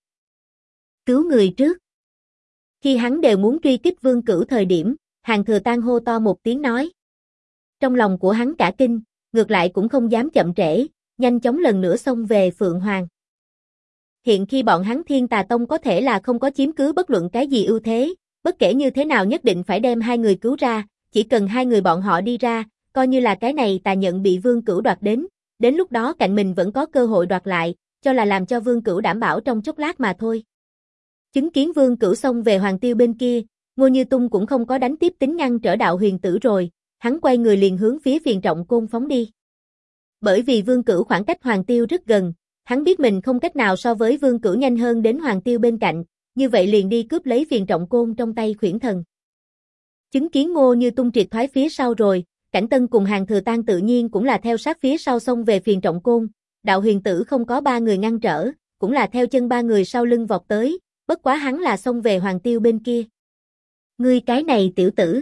Cứu người trước. Khi hắn đều muốn truy kích Vương Cửu thời điểm, Hàn Thừa Tang hô to một tiếng nói. Trong lòng của hắn cả kinh, ngược lại cũng không dám chậm trễ, nhanh chóng lần nữa xông về Phượng Hoàng. Hiện khi bọn hắn Thiên Tà Tông có thể là không có chiếm cứ bất luận cái gì ưu thế, bất kể như thế nào nhất định phải đem hai người cứu ra, chỉ cần hai người bọn họ đi ra, coi như là cái này Tà Nhận bị Vương Cửu đoạt đến lúc đó cạnh mình vẫn có cơ hội đoạt lại, cho là làm cho Vương Cửu đảm bảo trong chốc lát mà thôi. Chứng kiến Vương Cửu xông về Hoàng Tiêu bên kia, Ngô Như Tung cũng không có đánh tiếp tính ngăn trở Đạo Huyền Tử rồi, hắn quay người liền hướng phía Phiền Trọng Côn phóng đi. Bởi vì Vương Cửu khoảng cách Hoàng Tiêu rất gần, hắn biết mình không cách nào so với Vương Cửu nhanh hơn đến Hoàng Tiêu bên cạnh, như vậy liền đi cướp lấy Phiền Trọng Côn trong tay Khuyển Thần. Chứng kiến Ngô Như Tung triệt thoái phía sau rồi, Cảnh Tân cùng Hàn Thừa Tang tự nhiên cũng là theo sát phía sau xông về Phiền Trọng Côn, Đạo Huyền Tử không có ba người ngăn trở, cũng là theo chân ba người sau lưng vọt tới, bất quá hắn là xông về Hoàng Tiêu bên kia. Ngươi cái này tiểu tử.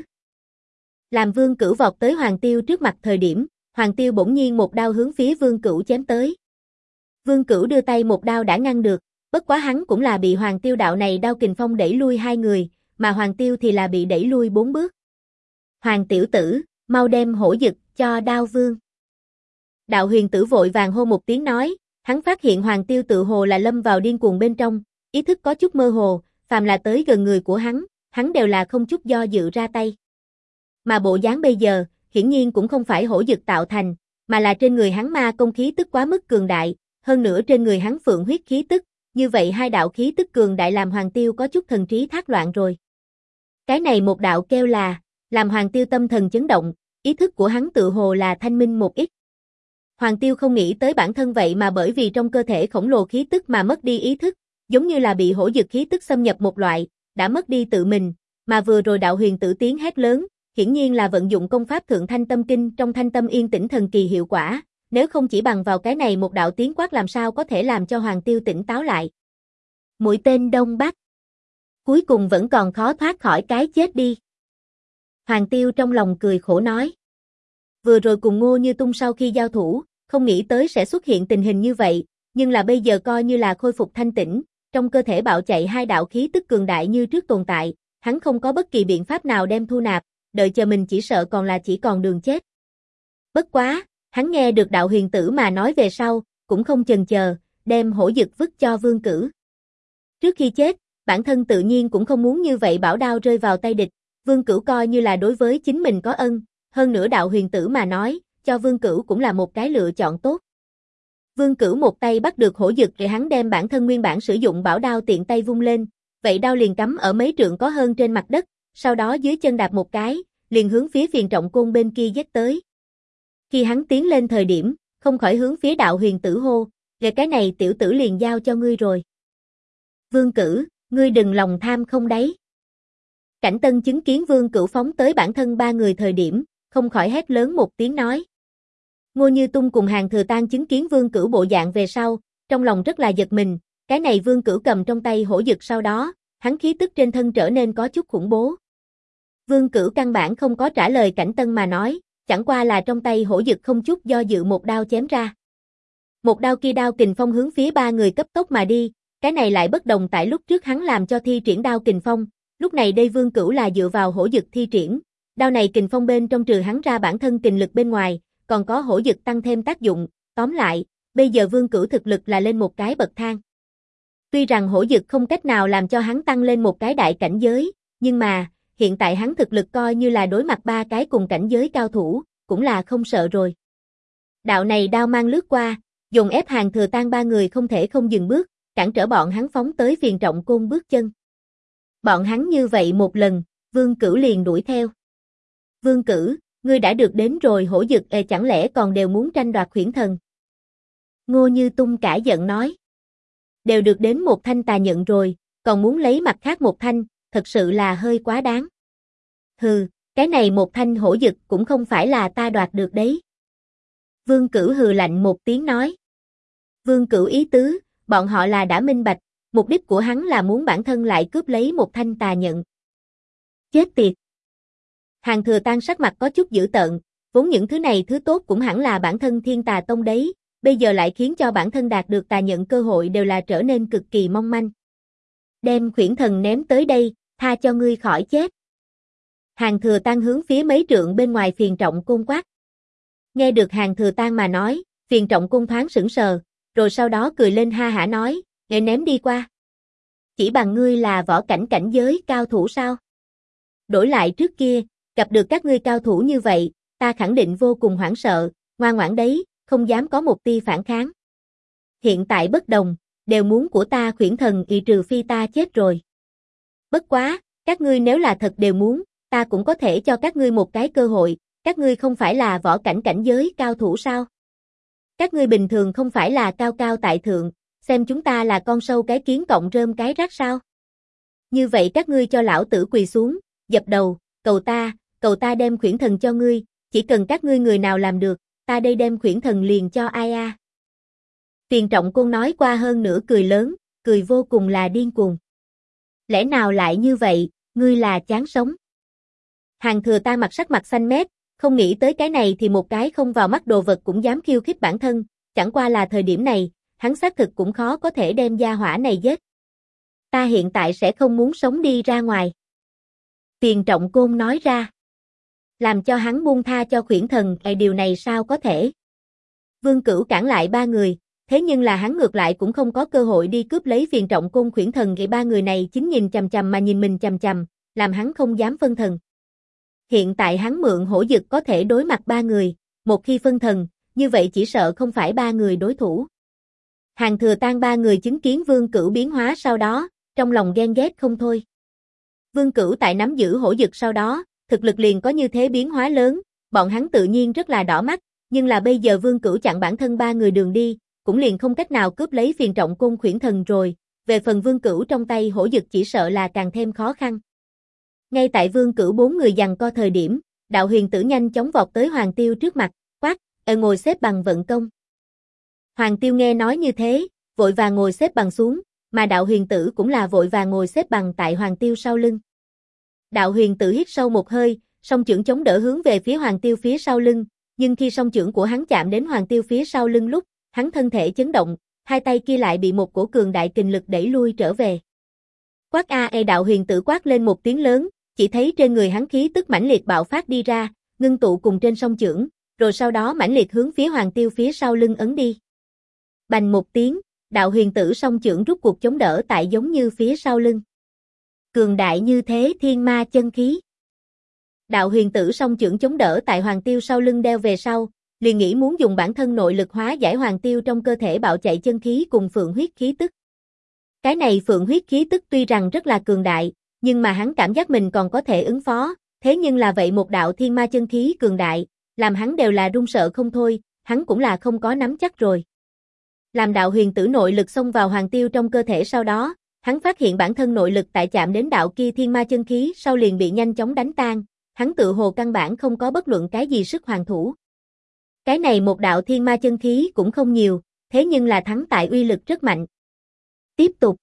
Làm Vương Cửu vọt tới Hoàng Tiêu trước mặt thời điểm, Hoàng Tiêu bỗng nhiên một đao hướng phía Vương Cửu chém tới. Vương Cửu đưa tay một đao đã ngăn được, bất quá hắn cũng là bị Hoàng Tiêu đạo này đao kình phong đẩy lui hai người, mà Hoàng Tiêu thì là bị đẩy lui 4 bước. Hoàng tiểu tử, mau đem hổ dực cho Đao Vương. Đạo Huyền Tử vội vàng hô một tiếng nói, hắn phát hiện Hoàng Tiêu tự hồ là lâm vào điên cuồng bên trong, ý thức có chút mơ hồ, phàm là tới gần người của hắn đều là không chút do dự ra tay. Mà bộ dáng bây giờ, hiển nhiên cũng không phải hổ dực tạo thành, mà là trên người hắn ma công khí tức quá mức cường đại, hơn nữa trên người hắn phượng huyết khí tức, như vậy hai đạo khí tức cường đại làm Hoàng Tiêu có chút thần trí thác loạn rồi. Cái này một đạo kêu là, làm Hoàng Tiêu tâm thần chấn động, ý thức của hắn tự hồ là thanh minh một ít. Hoàng Tiêu không nghĩ tới bản thân vậy mà bởi vì trong cơ thể khổng lồ khí tức mà mất đi ý thức, giống như là bị hổ dực khí tức xâm nhập một loại, đã mất đi tự mình, mà vừa rồi Đạo Huyền Tử tiếng hét lớn, hiển nhiên là vận dụng công pháp Thượng Thanh Tâm Kinh trong Thanh Tâm Yên Tĩnh thần kỳ hiệu quả, nếu không chỉ bằng vào cái này một đạo tiếng quát làm sao có thể làm cho Hoàng Tiêu tỉnh táo lại. Mũi tên Đông Bắc. Cuối cùng vẫn còn khó thoát khỏi cái chết đi. Hoàng Tiêu trong lòng cười khổ nói. Vừa rồi cùng Ngô Như Tung sau khi giao thủ, không nghĩ tới sẽ xuất hiện tình hình như vậy, nhưng là bây giờ coi như là khôi phục thanh tĩnh, trong cơ thể bạo chạy hai đạo khí tức cường đại như trước tồn tại, hắn không có bất kỳ biện pháp nào đem thu nạp, đợi chờ mình chỉ sợ chỉ còn đường chết. Bất quá, hắn nghe được Đạo Huyền Tử mà nói về sau, cũng không chần chờ, đem hổ dực vứt cho Vương Cửu. Trước khi chết, bản thân tự nhiên cũng không muốn như vậy bảo đao rơi vào tay địch, Vương Cửu coi như là đối với chính mình có ân, hơn nữa Đạo Huyền Tử mà nói, cho Vương Cửu cũng là một cái lựa chọn tốt. Vương Cửu một tay bắt được hổ dực rồi hắn đem bản thân nguyên bản sử dụng bảo đao tiện tay vung lên, vậy đao liền cắm ở mấy trượng có hơn trên mặt đất, sau đó dưới chân đạp một cái, liền hướng phía Phiền Trọng Côn bên kia giết tới. Khi hắn tiến lên thời điểm, không khỏi hướng phía Đạo Huyền Tử hô, "Về cái này tiểu tử liền giao cho ngươi rồi." "Vương Cửu, ngươi đừng lòng tham không đáy." Cảnh Tân chứng kiến Vương Cửu phóng tới bản thân ba người thời điểm, không khỏi hét lớn một tiếng nói. Ngô Như Tung cùng Hàn Thừa Tang chứng kiến Vương Cửu bộ dạng về sau, trong lòng rất là giật mình, cái này Vương Cửu cầm trong tay hổ dực sau đó, hắn khí tức trên thân trở nên có chút khủng bố. Vương Cửu căn bản không có trả lời Cảnh Tân mà nói, chẳng qua là trong tay hổ dực không chút do dự một đao chém ra. Một đao kia đao kình phong hướng phía ba người cấp tốc mà đi, cái này lại bất đồng tại lúc trước hắn làm cho thi triển đao kình phong, lúc này đây Vương Cửu là dựa vào hổ dực thi triển, đao này kình phong bên trong trừ hắn ra bản thân kình lực bên ngoài, còn có hổ dực tăng thêm tác dụng, tóm lại, bây giờ Vương Cửu thực lực là lên một cái bậc thang. Tuy rằng hổ dực không cách nào làm cho hắn tăng lên một cái đại cảnh giới, nhưng mà, hiện tại hắn thực lực coi như là đối mặt ba cái cùng cảnh giới cao thủ, cũng là không sợ rồi. Đạo này đao mang lướt qua, dồn ép Hàn Thừa Tang ba người không thể không dừng bước, cản trở bọn hắn phóng tới Phiền Trọng Côn bước chân. Bọn hắn như vậy một lần, Vương Cửu liền đuổi theo. Vương Cửu, ngươi đã được đến rồi hổ dực chẳng lẽ còn đều muốn tranh đoạt huyễn thần? Ngô Như Tung cả giận nói. Đều được đến một thanh tà nhận rồi, còn muốn lấy mặt khác một thanh, thật sự là hơi quá đáng. Hừ, cái này một thanh hổ dực cũng không phải là ta đoạt được đấy. Vương Cửu hừ lạnh một tiếng nói. Vương Cửu ý tứ, bọn họ là đã minh bạch, mục đích của hắn là muốn bản thân lại cướp lấy một thanh tà nhận. Chết tiệt! Hàn Thừa Tang sắc mặt có chút dữ tợn, vốn những thứ này thứ tốt cũng hẳn là bản thân Thiên Tà Tông đấy, bây giờ lại khiến cho bản thân đạt được tà nhận cơ hội đều là trở nên cực kỳ mong manh. Đem khuyển thần ném tới đây, tha cho ngươi khỏi chết. Hàn Thừa Tang hướng phía mấy trượng bên ngoài Phiền Trọng Côn quát. Nghe được Hàn Thừa Tang mà nói, Phiền Trọng Côn thoáng sững sờ, rồi sau đó cười lên ha hả nói, "Để ném đi qua. Chỉ bằng ngươi là võ cảnh cảnh giới cao thủ sao? Đổi lại trước kia, gặp được các ngươi cao thủ như vậy, ta khẳng định vô cùng hoảng sợ, ngoan ngoãn đấy, không dám có một tia phản kháng. Hiện tại bất đồng, đều muốn của ta khuyển thần trừ phi ta chết rồi. Bất quá, các ngươi nếu là thật đều muốn, ta cũng có thể cho các ngươi một cái cơ hội, các ngươi không phải là võ cảnh cảnh giới cao thủ sao? Các ngươi bình thường không phải là cao cao tại thượng, xem chúng ta là con sâu cái kiến cộng rơm cái rác sao? Như vậy các ngươi cho lão tử quỳ xuống, dập đầu, cầu ta đem khuyển thần cho ngươi, chỉ cần các ngươi người nào làm được, ta đây đem khuyển thần liền cho ai a." Phiền Trọng Côn nói qua hơn nữa cười lớn, cười vô cùng là điên cuồng. Lẽ nào lại như vậy, ngươi là chán sống? Hàn Thừa Tang mặt sắc mặt xanh mét, không nghĩ tới cái này thì một cái không vào mắt đồ vật cũng dám khiêu khích bản thân, chẳng qua là thời điểm này, hắn xác thực cũng khó có thể đem gia hỏa này giết. Ta hiện tại sẽ không muốn sống đi ra ngoài. Phiền Trọng Côn nói ra. Làm cho hắn buông tha cho khuyển thần, điều này sao có thể? Vương Cửu cản lại ba người, thế nhưng là hắn ngược lại cũng không có cơ hội đi cướp lấy Phiền Trọng Côn khuyển thần, ba người này chính nhìn chằm chằm mà nhìn mình chằm chằm, làm hắn không dám phân thần. Hiện tại hắn mượn hổ dực có thể đối mặt ba người, một khi phân thần, như vậy chỉ sợ không phải ba người đối thủ. Hàn Thừa Tang ba người chứng kiến Vương Cửu biến hóa sau đó, trong lòng ghen ghét không thôi. Vương Cửu tại nắm giữ hổ dực sau đó, thực lực liền có như thế biến hóa lớn, bọn hắn tự nhiên rất là đỏ mắt, nhưng là bây giờ Vương Cửu chặn bản thân ba người đường đi, cũng liền không cách nào cướp lấy Phiền Trọng Côn khuyển thần rồi, về phần Vương Cửu trong tay hổ dực chỉ sợ là càng thêm khó khăn. Ngay tại Vương Cửu bốn người giằng co thời điểm, Đạo Huyền Tử nhanh chóng vọt tới Hoàng Tiêu trước mặt, quát, ngồi xếp bằng vận công. Hoàng Tiêu nghe nói như thế, vội vàng ngồi xếp bằng xuống, mà Đạo Huyền Tử cũng là vội vàng ngồi xếp bằng tại Hoàng Tiêu sau lưng. Đạo Huyền Tử hít sâu một hơi, song chưởng chống đỡ hướng về phía Hoàng Tiêu phía sau lưng, nhưng khi song chưởng của hắn chạm đến Hoàng Tiêu phía sau lưng lúc, hắn thân thể chấn động, hai tay kia lại bị một cổ cường đại kình lực đẩy lui trở về. Quát Đạo Huyền Tử quát lên một tiếng lớn, chỉ thấy trên người hắn khí tức mãnh liệt bạo phát đi ra, ngưng tụ cùng trên song chưởng, rồi sau đó mãnh liệt hướng phía Hoàng Tiêu phía sau lưng ấn đi. Bành một tiếng, Đạo Huyền Tử song chưởng rút cuộc chống đỡ tại giống như phía sau lưng. Cường đại như thế thiên ma chân khí. Đạo Huyền Tử song chưởng chống đỡ tại Hoàng Tiêu sau lưng đeo về sau, liền nghĩ muốn dùng bản thân nội lực hóa giải Hoàng Tiêu trong cơ thể bạo chạy chân khí cùng phượng huyết khí tức. Cái này phượng huyết khí tức tuy rằng rất là cường đại, nhưng mà hắn cảm giác mình còn có thể ứng phó, thế nhưng là vậy một đạo thiên ma chân khí cường đại, làm hắn đều là run sợ không thôi, hắn cũng là không có nắm chắc rồi. Làm đạo huyền tử nội lực xông vào Hoàng Tiêu trong cơ thể sau đó, hắn phát hiện bản thân nội lực tại chạm đến đạo kia thiên ma chân khí sau liền bị nhanh chóng đánh tan, hắn tự hồ căn bản không có bất luận cái gì sức hoàn thủ. Cái này một đạo thiên ma chân khí cũng không nhiều, thế nhưng là thắng tại uy lực rất mạnh. Tiếp tục.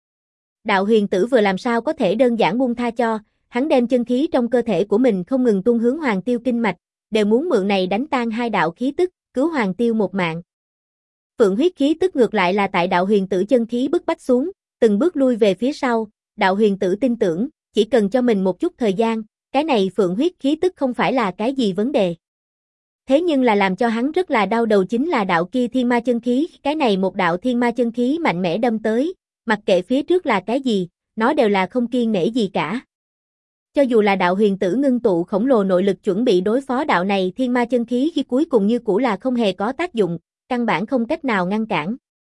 Đạo huyền tử vừa làm sao có thể đơn giản buông tha cho, hắn đem chân khí trong cơ thể của mình không ngừng tuôn hướng Hoàng Tiêu kinh mạch, đều muốn mượn này đánh tan hai đạo khí tức, cứu Hoàng Tiêu một mạng. Phượng huyết khí tức ngược lại là tại đạo huyền tử chân khí bức bách xuống, từng bước lui về phía sau, đạo huyền tử tin tưởng, chỉ cần cho mình một chút thời gian, cái này phượng huyết khí tức không phải là cái gì vấn đề. Thế nhưng là làm cho hắn rất là đau đầu chính là đạo kia thiên ma chân khí, cái này một đạo thiên ma chân khí mạnh mẽ đâm tới, mặc kệ phía trước là cái gì, nó đều là không kiêng nể gì cả. Cho dù là đạo huyền tử ngưng tụ khổng lồ nội lực chuẩn bị đối phó đạo này thiên ma chân khí khi cuối cùng như cũ là không hề có tác dụng, căn bản không cách nào ngăn cản.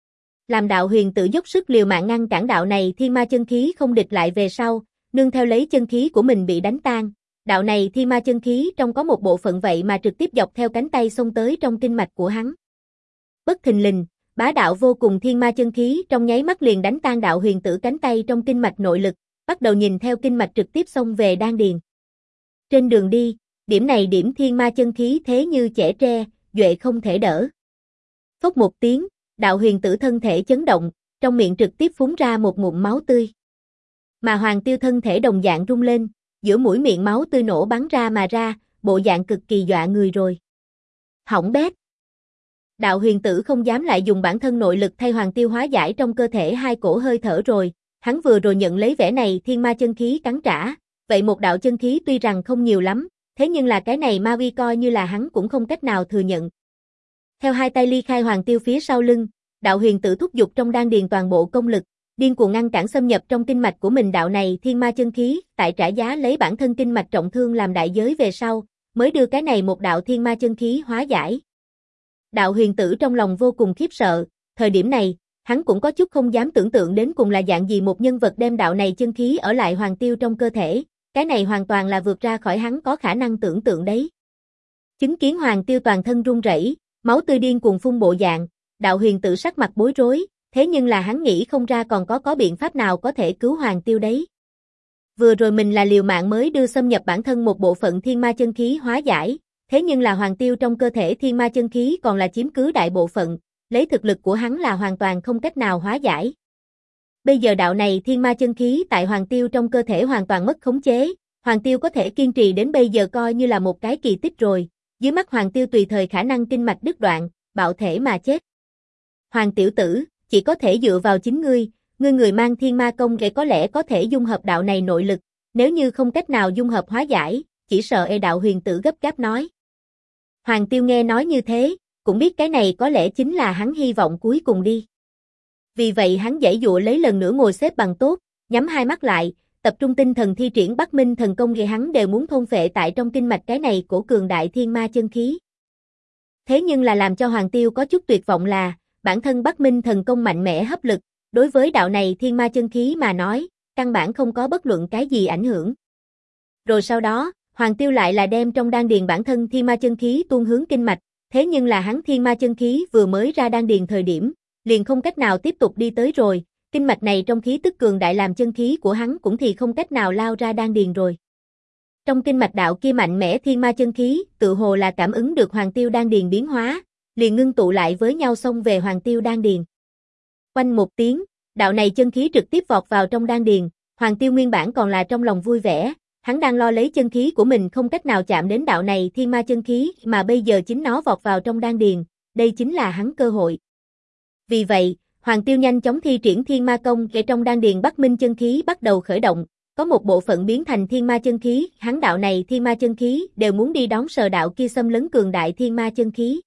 Làm đạo huyền tử dốc sức liều mạng ngăn cản đạo này thiên ma chân khí không địch lại về sau, nương theo lấy chân khí của mình bị đánh tan, đạo này thiên ma chân khí trong có một bộ phận vậy mà trực tiếp dọc theo cánh tay xông tới trong kinh mạch của hắn. Bất thình lình, bá đạo vô cùng thiên ma chân khí trong nháy mắt liền đánh tan đạo huyền tử cánh tay trong kinh mạch nội lực, bắt đầu nhìn theo kinh mạch trực tiếp xông về đan điền. Trên đường đi, điểm này điểm thiên ma chân khí thế như chẻ tre, duệ không thể đỡ. Phốc một tiếng, đạo huyền tử thân thể chấn động, trong miệng trực tiếp phun ra một ngụm máu tươi. Mà Hoàng Tiêu thân thể đồng dạng rung lên, giữa mũi miệng máu tươi nổ bắn ra mà ra, bộ dạng cực kỳ dọa người rồi. Hỏng bét. Đạo huyền tử không dám lại dùng bản thân nội lực thay Hoàng Tiêu hóa giải trong cơ thể hai cổ hơi thở rồi, hắn vừa rồi nhận lấy vẻ này thiên ma chân khí cắn trả, vậy một đạo chân khí tuy rằng không nhiều lắm, thế nhưng là cái này ma vi coi như là hắn cũng không cách nào thừa nhận. Theo hai tay ly khai Hoàng Tiêu phía sau lưng, đạo huyền tử thúc giục trong đan điền toàn bộ công lực, điên cuồng ngăn cản xâm nhập trong kinh mạch của mình đạo này thiên ma chân khí, tại trả giá lấy bản thân kinh mạch trọng thương làm đại giới về sau, mới đưa cái này một đạo thiên ma chân khí hóa giải. Đạo huyền tử trong lòng vô cùng khiếp sợ, thời điểm này, hắn cũng có chút không dám tưởng tượng đến cùng là dạng gì một nhân vật đem đạo này chân khí ở lại Hoàng Tiêu trong cơ thể, cái này hoàn toàn là vượt ra khỏi hắn có khả năng tưởng tượng đấy. Chứng kiến Hoàng Tiêu toàn thân run rẩy, máu tươi điên cuồng phun bộ dạng, đạo huyền tử sắc mặt bối rối, thế nhưng là hắn nghĩ không ra còn có biện pháp nào có thể cứu Hoàng Tiêu đấy. Vừa rồi mình là liều mạng mới đưa xâm nhập bản thân một bộ phận thiên ma chân khí hóa giải, thế nhưng là Hoàng Tiêu trong cơ thể thiên ma chân khí còn là chiếm cứ đại bộ phận, lấy thực lực của hắn là hoàn toàn không cách nào hóa giải. Bây giờ đạo này thiên ma chân khí tại Hoàng Tiêu trong cơ thể hoàn toàn mất khống chế, Hoàng Tiêu có thể kiên trì đến bây giờ coi như là một cái kỳ tích rồi, dưới mắt Hoàng Tiêu tùy thời khả năng kinh mạch đứt đoạn, bạo thể mà chết. Hoàng tiểu tử, chỉ có thể dựa vào chính ngươi người mang thiên ma công để có lẽ có thể dung hợp đạo này nội lực, nếu như không cách nào dung hợp hóa giải, chỉ sợ đạo huyền tử gấp gáp nói. Hoàng Tiêu nghe nói như thế, cũng biết cái này có lẽ chính là hắn hy vọng cuối cùng đi. Vì vậy hắn giãy giụa lấy lần nữa ngồi xếp bằng tốt, nhắm hai mắt lại, tập trung tinh thần thi triển Bắc Minh thần công vì hắn đều muốn thôn phệ tại trong kinh mạch cái này của cường đại thiên ma chân khí. Thế nhưng là làm cho Hoàng Tiêu có chút tuyệt vọng là, bản thân Bắc Minh thần công mạnh mẽ hấp lực, đối với đạo này thiên ma chân khí mà nói, căn bản không có bất luận cái gì ảnh hưởng. Rồi sau đó, Hoàng Tiêu lại là đem trong đan điền bản thân thiên ma chân khí tuôn hướng kinh mạch, thế nhưng là hắn thiên ma chân khí vừa mới ra đan điền thời điểm, liền không cách nào tiếp tục đi tới rồi, kinh mạch này trong khí tức cường đại làm chân khí của hắn cũng thì không cách nào lao ra đan điền rồi. Trong kinh mạch đạo kia mạnh mẽ thiên ma chân khí, tự hồ là cảm ứng được Hoàng Tiêu đan điền biến hóa, liền ngưng tụ lại với nhau xông về Hoàng Tiêu đan điền. Oanh một tiếng, đạo này chân khí trực tiếp vọt vào trong đan điền, Hoàng Tiêu nguyên bản còn là trong lòng vui vẻ, hắn đang lo lấy chân khí của mình không cách nào chạm đến đạo này thiên ma chân khí mà bây giờ chính nó vọt vào trong đan điền, đây chính là hắn cơ hội. Vì vậy, Hoàng Tiêu nhanh chóng thi triển thiên ma công để trong đan điền Bắc Minh chân khí bắt đầu khởi động, có một bộ phận biến thành thiên ma chân khí, hắn đạo này thiên ma chân khí đều muốn đi đón sờ đạo kia xâm lấn cường đại thiên ma chân khí.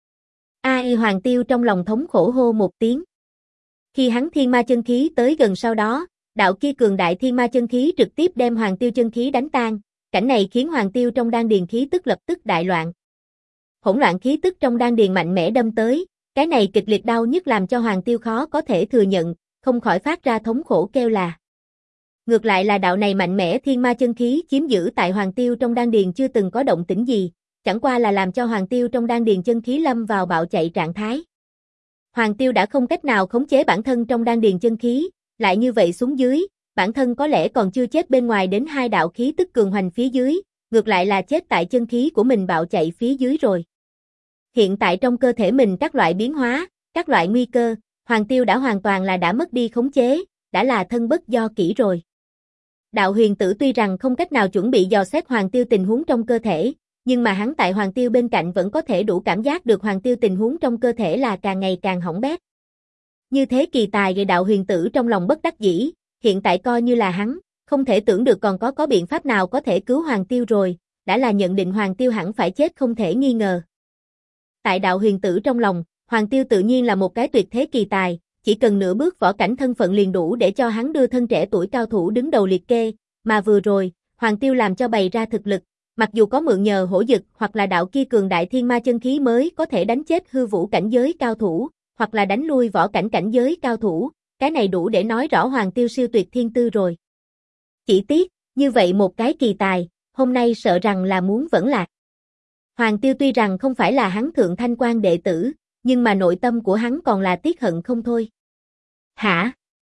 Hoàng Tiêu trong lòng thống khổ hô một tiếng. Khi hắn thiên ma chân khí tới gần sau đó, đạo kia cường đại thiên ma chân khí trực tiếp đem Hoàng Tiêu chân khí đánh tan, cảnh này khiến Hoàng Tiêu trong đan điền khí tức lập tức đại loạn. hỗn loạn khí tức trong đan điền mạnh mẽ đâm tới, cái này kịch liệt đau nhức làm cho Hoàng Tiêu khó có thể thừa nhận, không khỏi phát ra thống khổ kêu là. Ngược lại là đạo này mạnh mẽ thiên ma chân khí chiếm giữ tại Hoàng Tiêu trong đan điền chưa từng có động tĩnh gì, chẳng qua là làm cho Hoàng Tiêu trong đan điền chân khí lâm vào bạo chạy trạng thái. Hoàng Tiêu đã không cách nào khống chế bản thân trong đan điền chân khí, lại như vậy xuống dưới, bản thân có lẽ còn chưa chết bên ngoài đến hai đạo khí tức cường hoành phía dưới, ngược lại là chết tại chân khí của mình bạo chạy phía dưới rồi. Hiện tại trong cơ thể mình các loại biến hóa, các loại nguy cơ, Hoàng Tiêu đã hoàn toàn là đã mất đi khống chế, đã là thân bất do kỷ rồi. Đạo Huyền Tử tuy rằng không cách nào chuẩn bị dò xét Hoàng Tiêu tình huống trong cơ thể, nhưng mà hắn tại Hoàng Tiêu bên cạnh vẫn có thể đủ cảm giác được Hoàng Tiêu tình huống trong cơ thể là càng ngày càng hỏng bét. Như thế kỳ tài gây Đạo Huyền Tử trong lòng bất đắc dĩ, hiện tại coi như là hắn, không thể tưởng được còn có biện pháp nào có thể cứu Hoàng Tiêu rồi, đã là nhận định Hoàng Tiêu hẳn phải chết không thể nghi ngờ. Tại Đạo Huyền Tử trong lòng, Hoàng Tiêu tự nhiên là một cái tuyệt thế kỳ tài, chỉ cần nửa bước võ cảnh thân phận liền đủ để cho hắn đưa thân trẻ tuổi cao thủ đứng đầu liệt kê, mà vừa rồi, Hoàng Tiêu làm cho bày ra thực lực, mặc dù có mượn nhờ hổ dực hoặc là đạo kia cường đại thiên ma chân khí mới có thể đánh chết hư vũ cảnh giới cao thủ, hoặc là đánh lui võ cảnh cảnh giới cao thủ, cái này đủ để nói rõ Hoàng Tiêu siêu tuyệt thiên tư rồi. Chỉ tiếc, như vậy một cái kỳ tài, hôm nay sợ rằng là muốn vẫn lạc. Hoàng Tiêu tuy rằng không phải là hắn thượng thanh quan đệ tử, nhưng mà nội tâm của hắn còn là tiếc hận không thôi. Hả?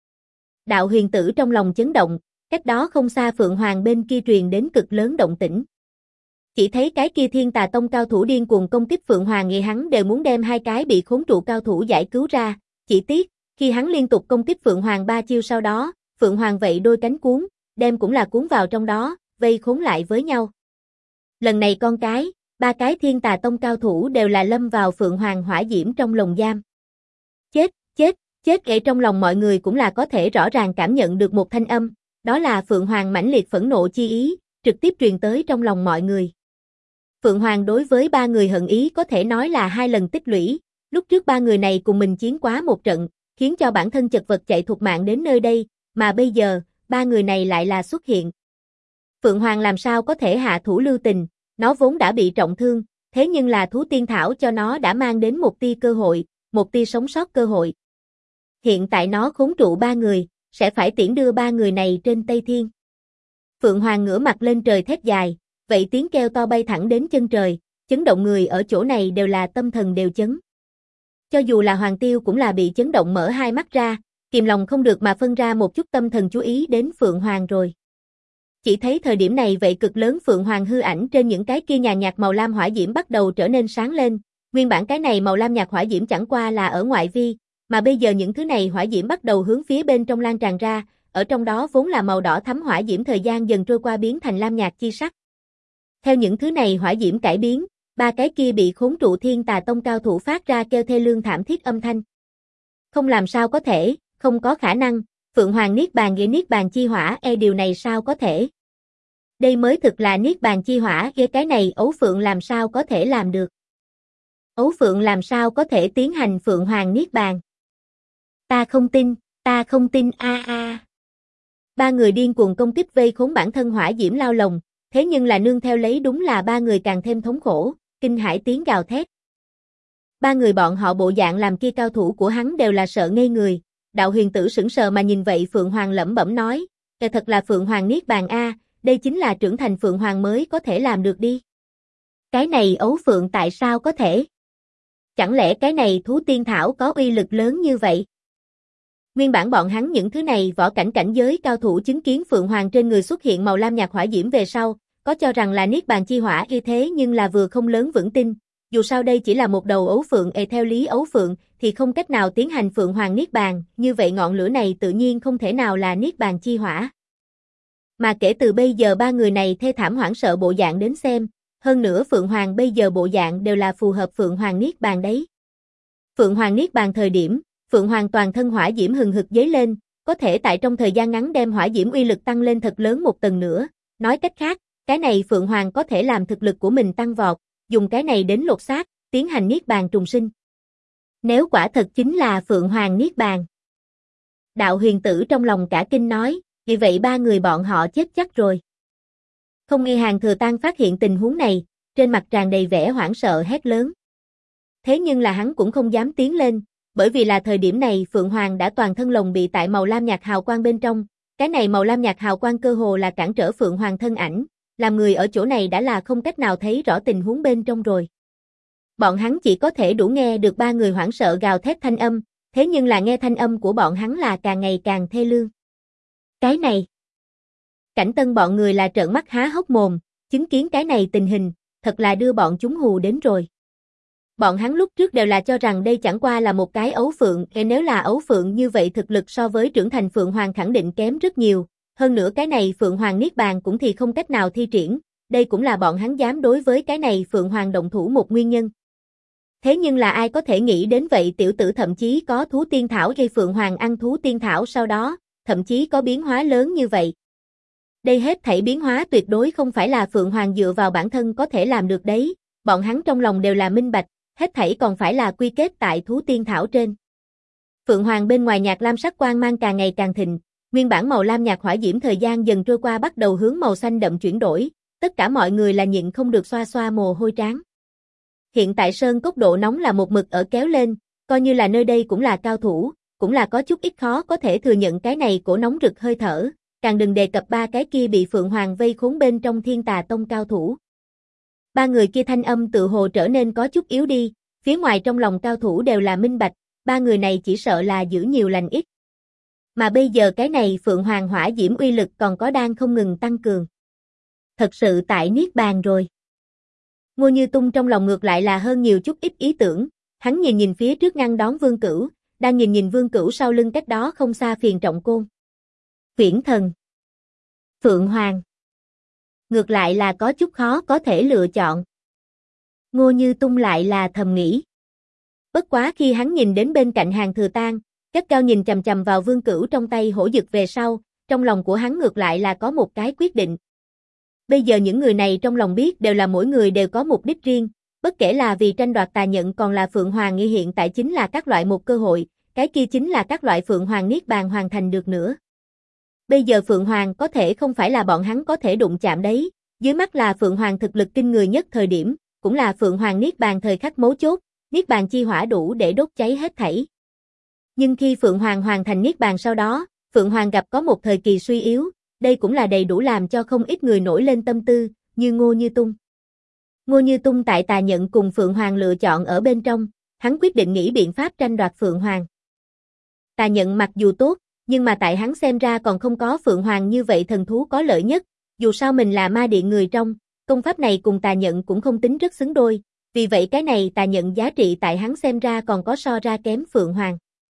Đạo Huyền Tử trong lòng chấn động, cách đó không xa Phượng Hoàng bên kia truyền đến cực lớn động tĩnh. Chỉ thấy cái kia Thiên Tà Tông cao thủ điên cuồng công kích Phượng Hoàng, nghĩ hắn đều muốn đem hai cái bị khốn trụ cao thủ giải cứu ra, chỉ tiếc, khi hắn liên tục công kích Phượng Hoàng 3 chiêu sau đó, Phượng Hoàng vậy đôi cánh cuốn, đem cũng là cuốn vào trong đó, vây khốn lại với nhau. Lần này con cái, ba cái Thiên Tà Tông cao thủ đều là lâm vào Phượng Hoàng hỏa diễm trong lồng giam. Chết, chết, chết ở trong lòng mọi người cũng là có thể rõ ràng cảm nhận được một thanh âm, đó là Phượng Hoàng mãnh liệt phẫn nộ chi ý, trực tiếp truyền tới trong lòng mọi người. Phượng Hoàng đối với ba người hận ý có thể nói là 2 lần tích lũy, lúc trước ba người này cùng mình chiến quá một trận, khiến cho bản thân chật vật chạy thục mạng đến nơi đây, mà bây giờ, ba người này lại là xuất hiện. Phượng Hoàng làm sao có thể hạ thủ lưu tình, nó vốn đã bị trọng thương, thế nhưng là thú tiên thảo cho nó đã mang đến một tia cơ hội, một tia sống sót cơ hội. Hiện tại nó khốn trụ ba người, sẽ phải tiễn đưa ba người này trên Tây Thiên. Phượng Hoàng ngửa mặt lên trời thét dài, vậy tiếng kêu to bay thẳng đến chân trời, chấn động người ở chỗ này đều là tâm thần đều chấn. Cho dù là Hoàng Tiêu cũng là bị chấn động mở hai mắt ra, kìm lòng không được mà phân ra một chút tâm thần chú ý đến Phượng Hoàng rồi. Chỉ thấy thời điểm này vậy cực lớn Phượng Hoàng hư ảnh trên những cái kia nhàn nhạt màu lam hỏa diễm bắt đầu trở nên sáng lên, nguyên bản cái này màu lam nhạt hỏa diễm chẳng qua là ở ngoại vi, mà bây giờ những thứ này hỏa diễm bắt đầu hướng phía bên trong lan tràn ra, ở trong đó vốn là màu đỏ thắm hỏa diễm thời gian dần trôi qua biến thành lam nhạt chi sắc. Theo những thứ này hỏa diễm cải biến, ba cái kia bị khốn trụ Thiên Tà Tông cao thủ phát ra kêu thê lương thảm thiết âm thanh. Không làm sao có thể, không có khả năng, Phượng Hoàng niết bàn ghê niết bàn chi hỏa điều này sao có thể. Đây mới thực là niết bàn chi hỏa ghê, cái này Ấu Phượng làm sao có thể làm được. Ấu Phượng làm sao có thể tiến hành Phượng Hoàng niết bàn. Ta không tin a. Ba người điên cuồng công kích vây khốn bản thân hỏa diễm lao lồng, thế nhưng là nương theo lấy đúng là ba người càng thêm thống khổ, kinh hãi tiếng gào thét. Ba người bọn họ bộ dạng làm kia cao thủ của hắn đều là sợ ngây người, Đạo Huyền Tử sững sờ mà nhìn vậy Phượng Hoàng lẩm bẩm nói, thật là Phượng Hoàng niết bàn a, đây chính là trưởng thành Phượng Hoàng mới có thể làm được đi. Cái này Ấu Phượng tại sao có thể? Chẳng lẽ cái này thú tiên thảo có uy lực lớn như vậy? Nguyên bản bọn hắn những thứ này võ cảnh cảnh giới cao thủ chứng kiến Phượng Hoàng trên người xuất hiện màu lam nhạt hỏa diễm về sau, có cho rằng là niết bàn chi hỏa như thế nhưng là vừa không lớn vững tin, dù sao đây chỉ là một đầu Ấu Phượng, theo lý Ấu Phượng thì không cách nào tiến hành Phượng Hoàng niết bàn, như vậy ngọn lửa này tự nhiên không thể nào là niết bàn chi hỏa. Mà kể từ bây giờ ba người này thê thảm hoảng sợ bộ dạng đến xem, hơn nữa Phượng Hoàng bây giờ bộ dạng đều là phù hợp Phượng Hoàng niết bàn đấy. Phượng Hoàng niết bàn thời điểm, Phượng Hoàng toàn thân hỏa diễm hừng hực dấy lên, có thể tại trong thời gian ngắn đem hỏa diễm uy lực tăng lên thật lớn một tầng nữa, nói cách khác, cái này Phượng Hoàng có thể làm thực lực của mình tăng vọt, dùng cái này đến lột xác, tiến hành niết bàn trùng sinh. Nếu quả thật chính là Phượng Hoàng niết bàn. Đạo Huyền Tử trong lòng cả kinh nói, vì vậy ba người bọn họ chết chắc rồi. Không nghi Hàng Thừa Tăng phát hiện tình huống này, trên mặt tràn đầy vẻ hoảng sợ hét lớn. Thế nhưng là hắn cũng không dám tiến lên, bởi vì là thời điểm này Phượng Hoàng đã toàn thân lồng bị tại màu lam nhạt hào quang bên trong, cái này màu lam nhạt hào quang cơ hồ là cản trở Phượng Hoàng thân ảnh, làm người ở chỗ này đã là không cách nào thấy rõ tình huống bên trong rồi. Bọn hắn chỉ có thể đủ nghe được ba người hoảng sợ gào thét thanh âm, thế nhưng là nghe thanh âm của bọn hắn là càng ngày càng thê lương. Cái này, Cảnh Tân bọn người là trợn mắt há hốc mồm, chứng kiến cái này tình hình, thật là đưa bọn chúng hù đến rồi. Bọn hắn lúc trước đều là cho rằng đây chẳng qua là một cái ấu phượng, nếu là ấu phượng như vậy thực lực so với trưởng thành Phượng Hoàng khẳng định kém rất nhiều, hơn nữa cái này Phượng Hoàng Niết Bàn cũng thì không cách nào thi triển, đây cũng là bọn hắn dám đối với cái này Phượng Hoàng động thủ một nguyên nhân. Thế nhưng là ai có thể nghĩ đến vậy tiểu tử thậm chí có thú tiên thảo gây Phượng Hoàng ăn thú tiên thảo sau đó, thậm chí có biến hóa lớn như vậy. Đây hết thảy biến hóa tuyệt đối không phải là Phượng Hoàng dựa vào bản thân có thể làm được đấy, bọn hắn trong lòng đều là minh bạch, hết thảy còn phải là quy kết tại thú tiên thảo trên. Phượng Hoàng bên ngoài nhạt lam sắc quang mang càng ngày càng thịnh, nguyên bản màu lam nhạt hỏa diễm thời gian dần trôi qua bắt đầu hướng màu xanh đậm chuyển đổi, tất cả mọi người là nhịn không được xoa xoa mồ hôi trán. Hiện tại sơn cốc độ nóng là một mực ở kéo lên, coi như là nơi đây cũng là cao thủ, cũng là có chút ít khó có thể thừa nhận cái này cổ nóng rực hơi thở, càng đừng đề cập ba cái kia bị Phượng Hoàng vây khốn bên trong Thiên Tà Tông cao thủ. Ba người kia thanh âm tự hồ trở nên có chút yếu đi, phía ngoài trong lòng cao thủ đều là minh bạch, ba người này chỉ sợ là giữ nhiều lành ít. Mà bây giờ cái này Phượng Hoàng hỏa diễm uy lực còn có đang không ngừng tăng cường. Thật sự tại Niết Bàn rồi. Ngô Như Tung trong lòng ngược lại là hơn nhiều chút ít ý tưởng, hắn nhìn phía trước ngăn đón Vương Cửu, đang nhìn Vương Cửu sau lưng cách đó không xa Phiền Trọng Côn. Huyễn Thần, Phượng Hoàng. Ngược lại là có chút khó có thể lựa chọn. Ngô Như Tung lại là thầm nghĩ. Bất quá khi hắn nhìn đến bên cạnh Hàng Thừa Tang, gắt cao nhìn chằm chằm vào Vương Cửu trong tay hổ dực về sau, trong lòng của hắn ngược lại là có một cái quyết định. Bây giờ những người này trong lòng biết đều là mỗi người đều có mục đích riêng, bất kể là vì tranh đoạt tà nhận còn là Phượng Hoàng nghi hiện tại chính là các loại một cơ hội, cái kia chính là các loại Phượng Hoàng Niết Bàn hoàn thành được nữa. Bây giờ Phượng Hoàng có thể không phải là bọn hắn có thể đụng chạm đấy, dưới mắt là Phượng Hoàng thực lực kinh người nhất thời điểm, cũng là Phượng Hoàng Niết Bàn thời khắc mấu chốt, Niết Bàn chi hỏa đủ để đốt cháy hết thảy. Nhưng khi Phượng Hoàng hoàn thành Niết Bàn sau đó, Phượng Hoàng gặp có một thời kỳ suy yếu, đây cũng là đầy đủ làm cho không ít người nổi lên tâm tư, như Ngô Như Tung. Ngô Như Tung tại tà nhận cùng Phượng Hoàng lựa chọn ở bên trong, hắn quyết định nghĩ biện pháp tranh đoạt Phượng Hoàng. Tà nhận mặc dù tốt, nhưng mà tại hắn xem ra còn không có Phượng Hoàng như vậy thần thú có lợi nhất, dù sao mình là ma điện người trong, công pháp này cùng tà nhận cũng không tính rất xứng đôi, vì vậy cái này tà nhận giá trị tại hắn xem ra còn có so ra kém Phượng Hoàng.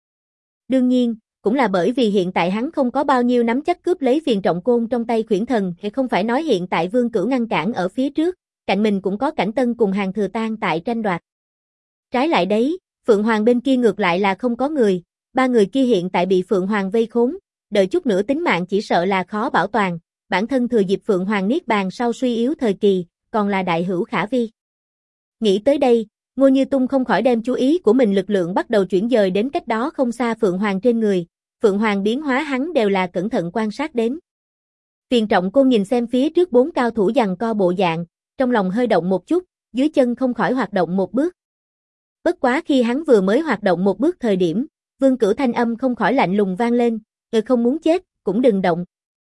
Đương nhiên, cũng là bởi vì hiện tại hắn không có bao nhiêu nắm chắc cướp lấy Phiền Trọng Côn trong tay Khuyển Thần, hay không phải nói hiện tại Vương Cửu ngăn cản ở phía trước, cạnh mình cũng có Cảnh Tân cùng Hàng Thừa Tang tại tranh đoạt. Trái lại đấy, Phượng Hoàng bên kia ngược lại là không có người, ba người kia hiện tại bị Phượng Hoàng vây khốn, đợi chút nữa tính mạng chỉ sợ là khó bảo toàn, bản thân thừa dịp Phượng Hoàng Niết Bàn sau suy yếu thời kỳ, còn là đại hữu khả vi. Nghĩ tới đây, Ngô Như Tung không khỏi đem chú ý của mình lực lượng bắt đầu chuyển dời đến cách đó không xa Phượng Hoàng trên người, Phượng Hoàng biến hóa hắn đều là cẩn thận quan sát đến. Phiền Trọng Côn nhìn xem phía trước bốn cao thủ giằng co bộ dạng, trong lòng hơi động một chút, dưới chân không khỏi hoạt động một bước. Bất quá khi hắn vừa mới hoạt động một bước thời điểm, Vương Cửu thanh âm không khỏi lạnh lùng vang lên, không muốn chết, cũng đừng động.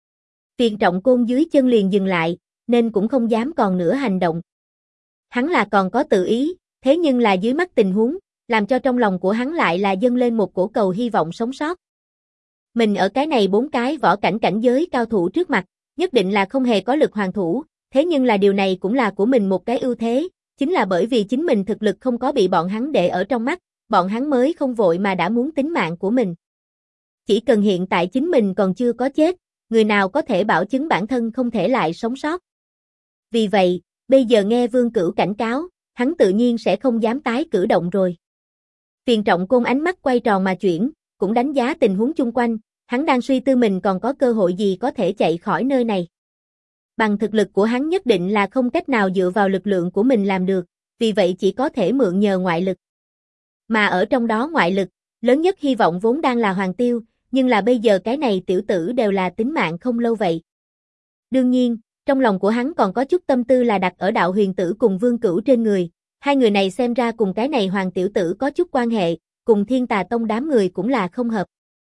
Phiền Trọng Côn dưới chân liền dừng lại, nên cũng không dám còn nữa hành động. Hắn là còn có tự ý, thế nhưng là dưới mắt tình huống, làm cho trong lòng của hắn lại là dâng lên một cổ cầu hy vọng sống sót. Mình ở cái này bốn cái võ cảnh cảnh giới cao thủ trước mặt, nhất định là không hề có lực hoàn thủ, thế nhưng là điều này cũng là của mình một cái ưu thế, chính là bởi vì chính mình thực lực không có bị bọn hắn để ở trong mắt, bọn hắn mới không vội mà đã muốn tính mạng của mình. Chỉ cần hiện tại chính mình còn chưa có chết, người nào có thể bảo chứng bản thân không thể lại sống sót. Vì vậy, bây giờ nghe Vương Cửu cảnh cáo, hắn tự nhiên sẽ không dám tái cử động rồi. Phiền Trọng Côn ánh mắt quay tròn mà chuyển, cũng đánh giá tình huống chung quanh, hắn đang suy tư mình còn có cơ hội gì có thể chạy khỏi nơi này. Bằng thực lực của hắn nhất định là không cách nào dựa vào lực lượng của mình làm được, vì vậy chỉ có thể mượn nhờ ngoại lực. Mà ở trong đó ngoại lực, lớn nhất hy vọng vốn đang là Hoàng Tiêu, nhưng là bây giờ cái này tiểu tử đều là tính mạng không lâu vậy. Đương nhiên, trong lòng của hắn còn có chút tâm tư là đặt ở Đạo Huyền Tử cùng Vương Cửu trên người, hai người này xem ra cùng cái này Hoàng tiểu tử có chút quan hệ, cùng Thiên Tà Tông đám người cũng là không hợp.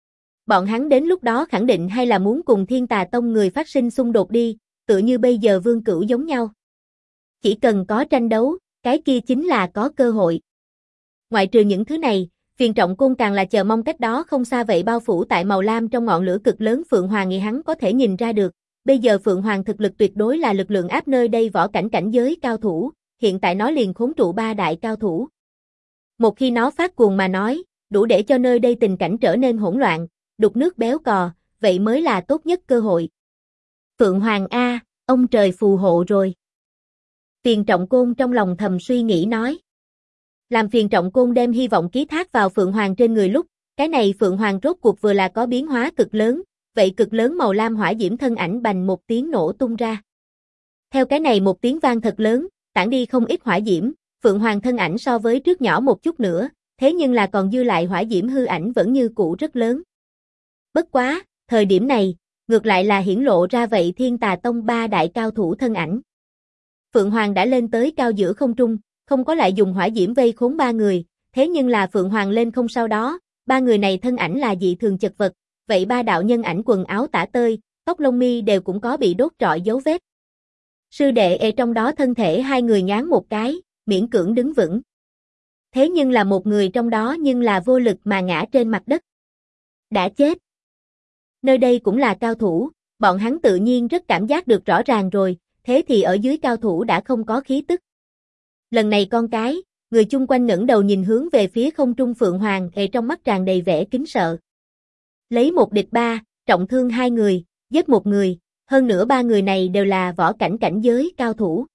Bọn hắn đến lúc đó khẳng định hay là muốn cùng Thiên Tà Tông người phát sinh xung đột đi, tựa như bây giờ Vương Cửu giống nhau. Chỉ cần có tranh đấu, cái kia chính là có cơ hội. Ngoại trừ những thứ này, Phiền Trọng Côn càng là chờ mong cách đó không xa vậy bao phủ tại màu lam trong ngọn lửa cực lớn Phượng Hoàng nghĩ hắn có thể nhìn ra được. Bây giờ Phượng Hoàng thực lực tuyệt đối là lực lượng áp nơi đây võ cảnh cảnh giới cao thủ, hiện tại nó liền khốn trụ ba đại cao thủ. Một khi nó phát cuồng mà nói, đủ để cho nơi đây tình cảnh trở nên hỗn loạn, đục nước béo cò, vậy mới là tốt nhất cơ hội. Phượng Hoàng A, ông trời phù hộ rồi. Phiền Trọng Côn trong lòng thầm suy nghĩ nói. Làm Phiền Trọng Côn đem hy vọng ký thác vào Phượng Hoàng trên người lúc, cái này Phượng Hoàng rốt cuộc vừa là có biến hóa cực lớn, vậy cực lớn màu lam hỏa diễm thân ảnh bành một tiếng nổ tung ra. Theo cái này một tiếng vang thật lớn, tản đi không ít hỏa diễm, Phượng Hoàng thân ảnh so với trước nhỏ một chút nữa, thế nhưng là còn dư lại hỏa diễm hư ảnh vẫn như cũ rất lớn. Bất quá, thời điểm này, ngược lại là hiển lộ ra vậy Thiên Tà Tông ba đại cao thủ thân ảnh. Phượng Hoàng đã lên tới cao giữa không trung, không có lại dùng hỏa diễm vây khốn ba người, thế nhưng là Phượng Hoàng lên không sau đó, ba người này thân ảnh là dị thường chật vật, vậy ba đạo nhân ảnh quần áo tả tơi, tóc lông mi đều cũng có bị đốt trọi dấu vết. Sư đệ trong đó thân thể hai người nhoáng một cái, miễn cưỡng đứng vững. Thế nhưng là một người trong đó nhưng là vô lực mà ngã trên mặt đất. Đã chết. Nơi đây cũng là cao thủ, bọn hắn tự nhiên rất cảm giác được rõ ràng rồi, thế thì ở dưới cao thủ đã không có khí tức. Lần này con cái, người chung quanh ngẩng đầu nhìn hướng về phía không trung Phượng Hoàng trong mắt tràn đầy vẻ kính sợ. Lấy một địch ba, trọng thương hai người, giết một người, hơn nữa ba người này đều là võ cảnh cảnh giới cao thủ.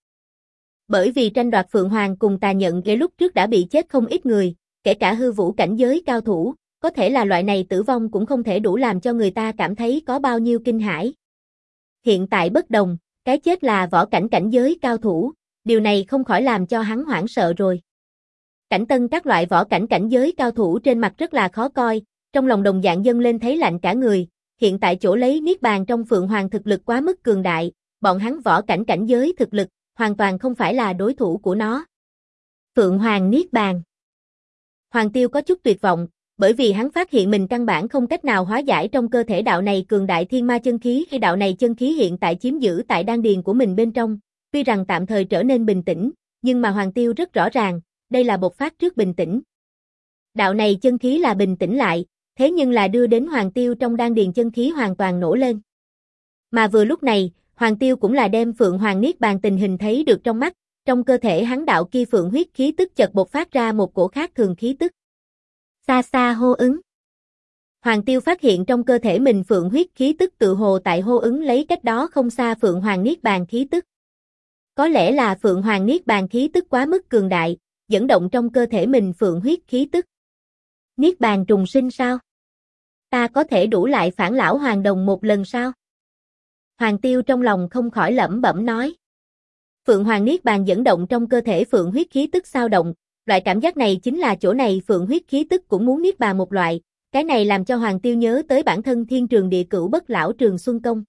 Bởi vì tranh đoạt Phượng Hoàng cùng Tà Nhận lúc trước đã bị chết không ít người, kể cả hư vũ cảnh giới cao thủ, có thể là loại này tử vong cũng không thể đủ làm cho người ta cảm thấy có bao nhiêu kinh hãi. Hiện tại bất đồng, cái chết là võ cảnh cảnh giới cao thủ, điều này không khỏi làm cho hắn hoảng sợ rồi. Cảnh tân các loại võ cảnh cảnh giới cao thủ trên mặt rất là khó coi, trong lòng đồng dạng dâng lên thấy lạnh cả người, hiện tại chỗ lấy Niết Bàn trong Phượng Hoàng thực lực quá mức cường đại, bọn hắn võ cảnh cảnh giới thực lực, hoàn toàn không phải là đối thủ của nó. Phượng Hoàng Niết Bàn. Hoàng Tiêu có chút tuyệt vọng, bởi vì hắn phát hiện mình căn bản không cách nào hóa giải trong cơ thể đạo này cường đại thiên ma chân khí khi đạo này chân khí hiện tại chiếm giữ tại đan điền của mình bên trong, tuy rằng tạm thời trở nên bình tĩnh, nhưng mà Hoàng Tiêu rất rõ ràng, đây là bộc phát trước bình tĩnh. Đạo này chân khí là bình tĩnh lại, thế nhưng là đưa đến Hoàng Tiêu trong đan điền chân khí hoàn toàn nổ lên. Mà vừa lúc này, Hoàng Tiêu cũng là đem Phượng Hoàng Niết Bàn tình hình thấy được trong mắt, trong cơ thể hắn đạo kia phượng huyết khí tức chợt bộc phát ra một cổ khác thường khí tức. Xa xa hô ứng. Hoàng Tiêu phát hiện trong cơ thể mình phượng huyết khí tức tự hồ tại hô ứng lấy cách đó không xa Phượng Hoàng Niết Bàn khí tức. Có lẽ là Phượng Hoàng Niết Bàn khí tức quá mức cường đại, dẫn động trong cơ thể mình phượng huyết khí tức. Niết Bàn trùng sinh sao? Ta có thể đủ lại phản lão Hoàng Đồng một lần sao? Hoàng Tiêu trong lòng không khỏi lẩm bẩm nói. Phượng Hoàng Niết Bàn dẫn động trong cơ thể phượng huyết khí tức sao động, loại cảm giác này chính là chỗ này phượng huyết khí tức cũng muốn Niết Bàn một loại, cái này làm cho Hoàng Tiêu nhớ tới bản thân Thiên Trường Địa Cửu Bất Lão Trường Xuân Công.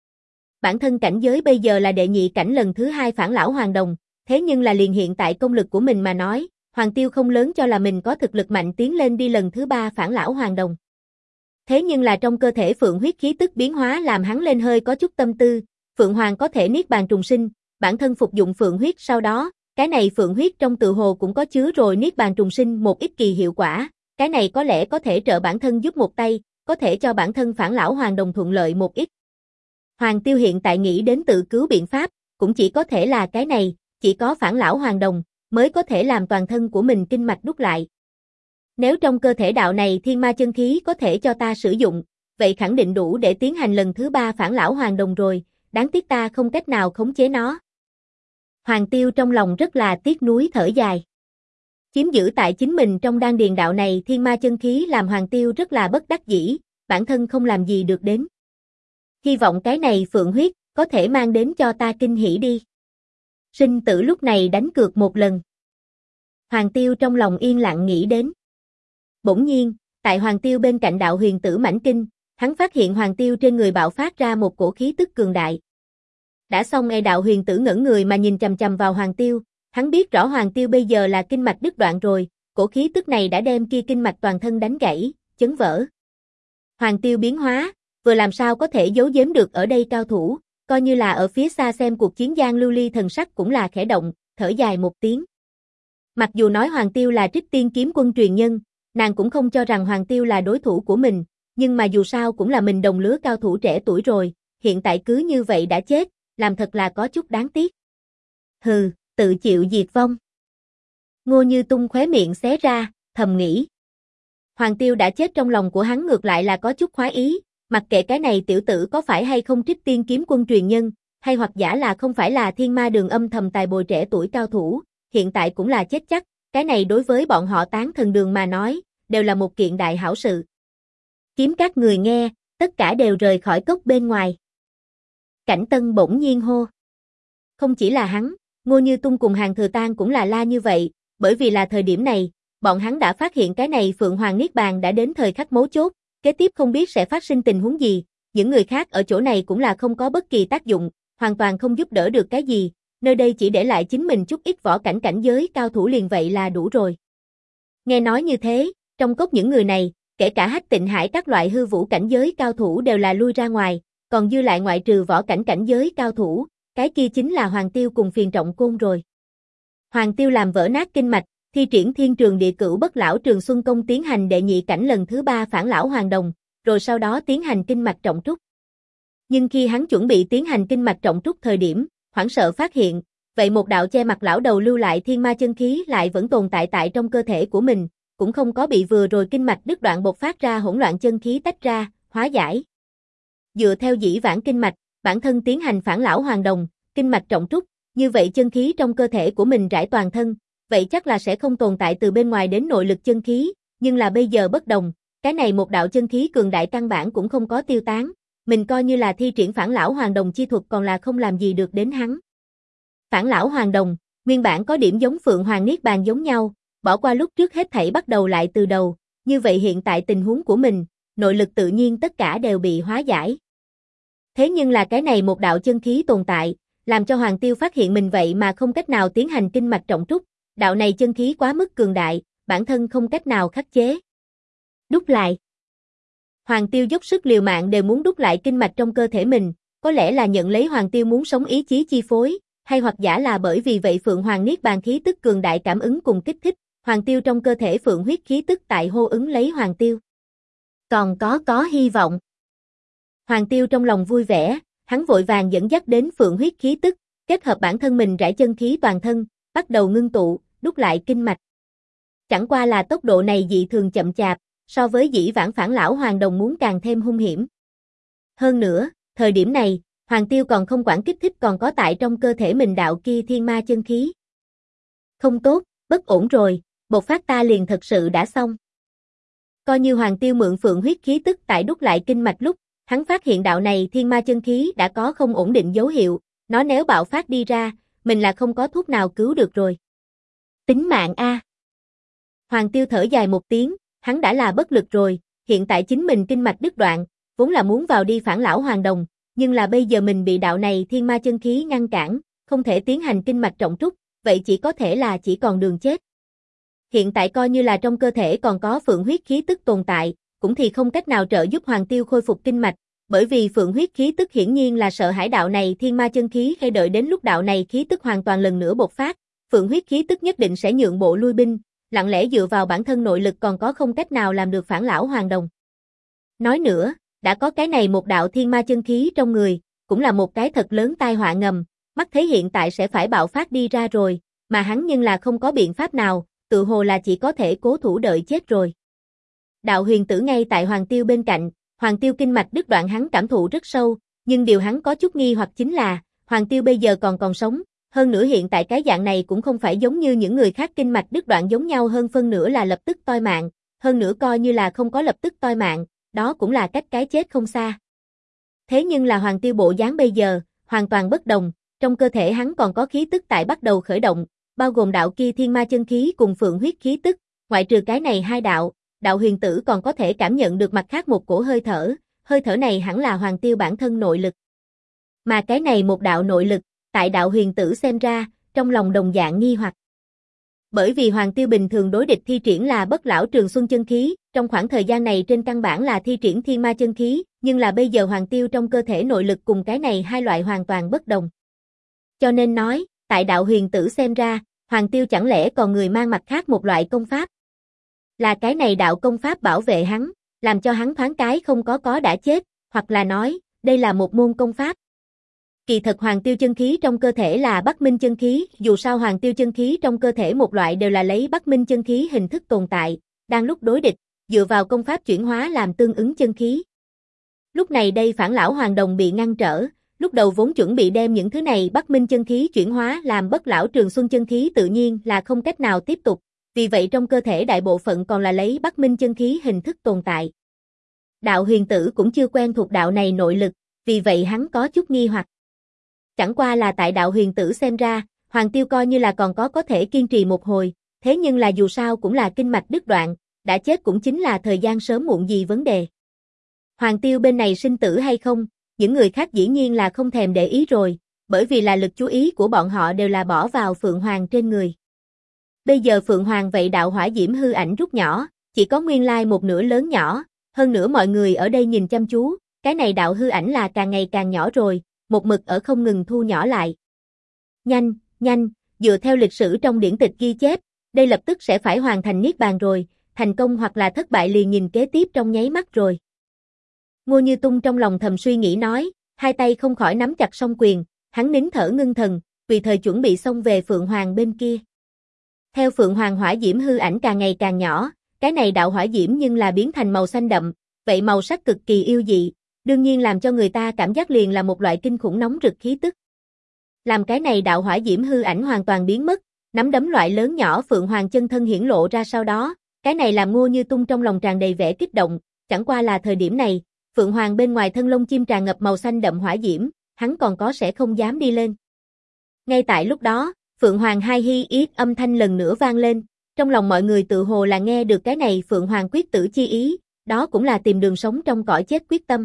Bản thân cảnh giới bây giờ là đệ nhị cảnh lần thứ 2 phản lão Hoàng Đồng, thế nhưng là liền hiện tại công lực của mình mà nói, Hoàng Tiêu không lớn cho là mình có thực lực mạnh tiến lên đi lần thứ 3 phản lão Hoàng Đồng. Thế nhưng là trong cơ thể phượng huyết khí tức biến hóa làm hắn lên hơi có chút tâm tư, Phượng Hoàng có thể Niết Bàn trùng sinh, bản thân phục dụng phượng huyết sau đó, cái này phượng huyết trong tự hồ cũng có chứa rồi Niết Bàn trùng sinh một ít kỳ hiệu quả, cái này có lẽ có thể trợ bản thân giúp một tay, có thể cho bản thân phản lão Hoàng Đồng thuận lợi một ít. Hoàng Tiêu hiện tại nghĩ đến tự cứu biện pháp, cũng chỉ có thể là cái này, chỉ có phản lão Hoàng Đồng mới có thể làm toàn thân của mình kinh mạch đúc lại. Nếu trong cơ thể đạo này thiên ma chân khí có thể cho ta sử dụng, vậy khẳng định đủ để tiến hành lần thứ 3 phản lão Hoàng Đồng rồi, đáng tiếc ta không cách nào khống chế nó. Hoàng Tiêu trong lòng rất là tiếc nuối thở dài. Chiếm giữ tại chính mình trong đan điền đạo này thiên ma chân khí làm Hoàng Tiêu rất là bất đắc dĩ, bản thân không làm gì được đến. Hy vọng cái này phượng huyết có thể mang đến cho ta kinh hỉ đi. Sinh tử lúc này đánh cược một lần. Hoàng Tiêu trong lòng yên lặng nghĩ đến. Bỗng nhiên, tại Hoàng Tiêu bên cạnh đạo huyền tử Mãnh Kinh, hắn phát hiện Hoàng Tiêu trên người bạo phát ra một cổ khí tức cường đại. Đã xong đạo huyền tử ngẩn người mà nhìn chằm chằm vào Hoàng Tiêu, hắn biết rõ Hoàng Tiêu bây giờ là kinh mạch đứt đoạn rồi, cổ khí tức này đã đem kia kinh mạch toàn thân đánh gãy, chấn vỡ. Hoàng Tiêu biến hóa, vừa làm sao có thể giấu giếm được ở đây cao thủ, coi như là ở phía xa xem cuộc chiến Giang Lưu Ly thần sắc cũng là khẽ động, thở dài một tiếng. Mặc dù nói Hoàng Tiêu là Trích Tiên kiếm quân truyền nhân, nàng cũng không cho rằng Hoàng Tiêu là đối thủ của mình, nhưng mà dù sao cũng là mình đồng lứa cao thủ trẻ tuổi rồi, hiện tại cứ như vậy đã chết, làm thật là có chút đáng tiếc. Hừ, tự chịu diệt vong. Ngô Như Tung khóe miệng xé ra, thầm nghĩ. Hoàng Tiêu đã chết trong lòng của hắn ngược lại là có chút khoái ý, mặc kệ cái này tiểu tử có phải hay không Trích Tiên kiếm quân truyền nhân, hay hoặc giả là không phải là Thiên Ma Đường âm thầm tài bồi trẻ tuổi cao thủ, hiện tại cũng là chết chắc, cái này đối với bọn họ Tán Thần Đường mà nói, đều là một kiện đại hảo sự. Kiếm các người nghe, tất cả đều rời khỏi cốc bên ngoài. Cảnh Tân bỗng nhiên hô. Không chỉ là hắn, Ngô Như Tung cùng Hàn Thừa Tang cũng là la như vậy, bởi vì là thời điểm này, bọn hắn đã phát hiện cái này Phượng Hoàng Niết Bàn đã đến thời khắc mấu chốt, kế tiếp không biết sẽ phát sinh tình huống gì, những người khác ở chỗ này cũng là không có bất kỳ tác dụng, hoàn toàn không giúp đỡ được cái gì, nơi đây chỉ để lại chính mình chút ít võ cảnh cảnh giới cao thủ liền vậy là đủ rồi. Nghe nói như thế, trong cốc những người này, kể cả Hách Tịnh Hải các loại hư vũ cảnh giới cao thủ đều là lui ra ngoài, còn dư lại ngoại trừ võ cảnh cảnh giới cao thủ, cái kia chính là Hoàng Tiêu cùng Phiền Trọng Côn rồi. Hoàng Tiêu làm vỡ nát kinh mạch, thi triển Thiên Trường Địa Cửu Bất Lão Trường Xuân Công tiến hành đệ nhị cảnh lần thứ 3 phản lão hoàng đồng, rồi sau đó tiến hành kinh mạch trọng trúc. Nhưng khi hắn chuẩn bị tiến hành kinh mạch trọng trúc thời điểm, hoảng sợ phát hiện, vậy một đạo che mặt lão đầu lưu lại thiên ma chân khí lại vẫn tồn tại tại trong cơ thể của mình, cũng không có bị vừa rồi kinh mạch đứt đoạn bộc phát ra hỗn loạn chân khí tách ra, hóa giải. Dựa theo dĩ vãng kinh mạch, bản thân tiến hành phản lão hoàng đồng, kinh mạch trọng trúc, như vậy chân khí trong cơ thể của mình rải toàn thân, vậy chắc là sẽ không tồn tại từ bên ngoài đến nội lực chân khí, nhưng là bây giờ bất đồng, cái này một đạo chân khí cường đại căn bản cũng không có tiêu tán, mình coi như là thi triển phản lão hoàng đồng chi thuật còn là không làm gì được đến hắn. Phản lão hoàng đồng, nguyên bản có điểm giống Phượng Hoàng Niết Bàn giống nhau, bỏ qua lúc trước hết thảy bắt đầu lại từ đầu, như vậy hiện tại tình huống của mình, nội lực tự nhiên tất cả đều bị hóa giải. Thế nhưng là cái này một đạo chân khí tồn tại, làm cho Hoàng Tiêu phát hiện mình vậy mà không cách nào tiến hành kinh mạch trọng trúc, đạo này chân khí quá mức cường đại, bản thân không cách nào khắc chế. Đúc lại. Hoàng Tiêu dốc sức liều mạng đều muốn đúc lại kinh mạch trong cơ thể mình, có lẽ là nhận lấy Hoàng Tiêu muốn sống ý chí chi phối, hay hoặc giả là bởi vì vậy Phượng Hoàng Niết Bàn khí tức cường đại cảm ứng cùng kích thích, Hoàng Tiêu trong cơ thể Phượng huyết khí tức tại hô ứng lấy Hoàng Tiêu. Còn có hy vọng. Hoàng Tiêu trong lòng vui vẻ, hắn vội vàng dẫn dắt đến Phượng huyết khí tức, kết hợp bản thân mình rải chân khí toàn thân, bắt đầu ngưng tụ, đúc lại kinh mạch. Chẳng qua là tốc độ này dị thường chậm chạp, so với dĩ vãng phản lão hoàng đồng muốn càng thêm hung hiểm. Hơn nữa, thời điểm này, Hoàng Tiêu còn không quản kích thích còn có tại trong cơ thể mình đạo kia thiên ma chân khí. Không tốt, bất ổn rồi, bộc phát ta liền thật sự đã xong. Coi như Hoàng Tiêu mượn Phượng huyết khí tức tại đúc lại kinh mạch lúc, hắn phát hiện đạo này thiên ma chân khí đã có không ổn định dấu hiệu, nó nếu bạo phát đi ra, mình là không có thuốc nào cứu được rồi. Tính mạng a. Hoàng Tiêu thở dài một tiếng, hắn đã là bất lực rồi, hiện tại chính mình kinh mạch đứt đoạn, vốn là muốn vào đi phản lão hoàng đồng, nhưng là bây giờ mình bị đạo này thiên ma chân khí ngăn cản, không thể tiến hành kinh mạch trọng trúc, vậy chỉ có thể là chỉ còn đường chết. Hiện tại coi như là trong cơ thể còn có Phượng huyết khí tức tồn tại, cũng thì không cách nào trợ giúp Hoàng Tiêu khôi phục kinh mạch, bởi vì Phượng huyết khí tức hiển nhiên là sợ hãi đạo này thiên ma chân khí hay đợi đến lúc đạo này khí tức hoàn toàn lần nữa bộc phát, Phượng huyết khí tức nhất định sẽ nhượng bộ lui binh, lặng lẽ dựa vào bản thân nội lực còn có không cách nào làm được phản lão hoàng đồng. Nói nữa, đã có cái này một đạo thiên ma chân khí trong người, cũng là một cái thật lớn tai họa ngầm, mắt thấy hiện tại sẽ phải bạo phát đi ra rồi, mà hắn nhưng là không có biện pháp nào, tự hồ là chỉ có thể cố thủ đợi chết rồi. Đạo huyền tử ngay tại Hoàng Tiêu bên cạnh, Hoàng Tiêu kinh mạch đứt đoạn hắn cảm thụ rất sâu, nhưng điều hắn có chút nghi hoặc chính là, Hoàng Tiêu bây giờ còn sống, hơn nữa hiện tại cái dạng này cũng không phải giống như những người khác kinh mạch đứt đoạn giống nhau hơn phân nửa là lập tức toi mạng, hơn nữa coi như là không có lập tức toi mạng, đó cũng là cách cái chết không xa. Thế nhưng là Hoàng Tiêu bộ dáng bây giờ, hoàn toàn bất đồng, trong cơ thể hắn còn có khí tức tại bắt đầu khởi động, bao gồm đạo kia thiên ma chân khí cùng Phượng huyết khí tức, ngoại trừ cái này hai đạo, đạo huyền tử còn có thể cảm nhận được mặt khác một cổ hơi thở này hẳn là Hoàng Tiêu bản thân nội lực. Mà cái này một đạo nội lực, tại đạo huyền tử xem ra, trong lòng đồng dạng nghi hoặc. Bởi vì Hoàng Tiêu bình thường đối địch thi triển là bất lão trường xuân chân khí, trong khoảng thời gian này trên căn bản là thi triển thiên ma chân khí, nhưng là bây giờ Hoàng Tiêu trong cơ thể nội lực cùng cái này hai loại hoàn toàn bất đồng. Cho nên nói, tại đạo huyền tử xem ra, Hoàng Tiêu chẳng lẽ còn người mang mặt khác một loại công pháp. Là cái này đạo công pháp bảo vệ hắn, làm cho hắn thoáng cái không có đã chết, hoặc là nói, đây là một môn công pháp. Kỳ thật Hoàng Tiêu chân khí trong cơ thể là Bắc Minh chân khí, dù sao Hoàng Tiêu chân khí trong cơ thể một loại đều là lấy Bắc Minh chân khí hình thức tồn tại, đang lúc đối địch, dựa vào công pháp chuyển hóa làm tương ứng chân khí. Lúc này đây Phản lão Hoàng Đồng bị ngăn trở, lúc đầu vốn chuẩn bị đem những thứ này Bắc Minh chân khí chuyển hóa làm Bất lão Trường Xuân chân khí tự nhiên là không cách nào tiếp tục, vì vậy trong cơ thể đại bộ phận còn là lấy Bắc Minh chân khí hình thức tồn tại. Đạo huyền tử cũng chưa quen thuộc đạo này nội lực, vì vậy hắn có chút nghi hoặc. Chẳng qua là tại đạo huyền tử xem ra, Hoàng Tiêu coi như là còn có thể kiên trì một hồi, thế nhưng là dù sao cũng là kinh mạch đứt đoạn, đã chết cũng chính là thời gian sớm muộn gì vấn đề. Hoàng Tiêu bên này sinh tử hay không, những người khác dĩ nhiên là không thèm để ý rồi, bởi vì là lực chú ý của bọn họ đều là bỏ vào Phượng Hoàng trên người. Bây giờ Phượng Hoàng vậy đạo hỏa diễm hư ảnh rút nhỏ, chỉ có nguyên lai một nửa lớn nhỏ, hơn nữa mọi người ở đây nhìn chăm chú, cái này đạo hư ảnh là càng ngày càng nhỏ rồi, một mực ở không ngừng thu nhỏ lại. Nhanh, nhanh, dựa theo lịch sử trong điển tịch ghi chép, đây lập tức sẽ phải hoàn thành niết bàn rồi, thành công hoặc là thất bại liền nhìn kế tiếp trong nháy mắt rồi. Ngô Như Tung trong lòng thầm suy nghĩ nói, hai tay không khỏi nắm chặt song quyền, hắn nín thở ngưng thần, tùy thời chuẩn bị xông về Phượng Hoàng bên kia. Theo Phượng Hoàng hỏa diễm hư ảnh càng ngày càng nhỏ, cái này đạo hỏa diễm nhưng là biến thành màu xanh đậm, vậy màu sắc cực kỳ yêu dị, đương nhiên làm cho người ta cảm giác liền là một loại kinh khủng nóng rực khí tức. Làm cái này đạo hỏa diễm hư ảnh hoàn toàn biến mất, nắm đấm loại lớn nhỏ Phượng Hoàng chân thân hiển lộ ra sau đó, cái này làm Ngô Như Tung trong lòng tràn đầy vẻ kích động, chẳng qua là thời điểm này, Phượng Hoàng bên ngoài thân lông chim tràn ngập màu xanh đậm hỏa diễm, hắn còn có sẽ không dám đi lên. Ngay tại lúc đó, Phượng Hoàng hai hi yết âm thanh lần nữa vang lên, trong lòng mọi người tự hồ là nghe được cái này Phượng Hoàng quyết tử chi ý, đó cũng là tìm đường sống trong cõi chết quyết tâm.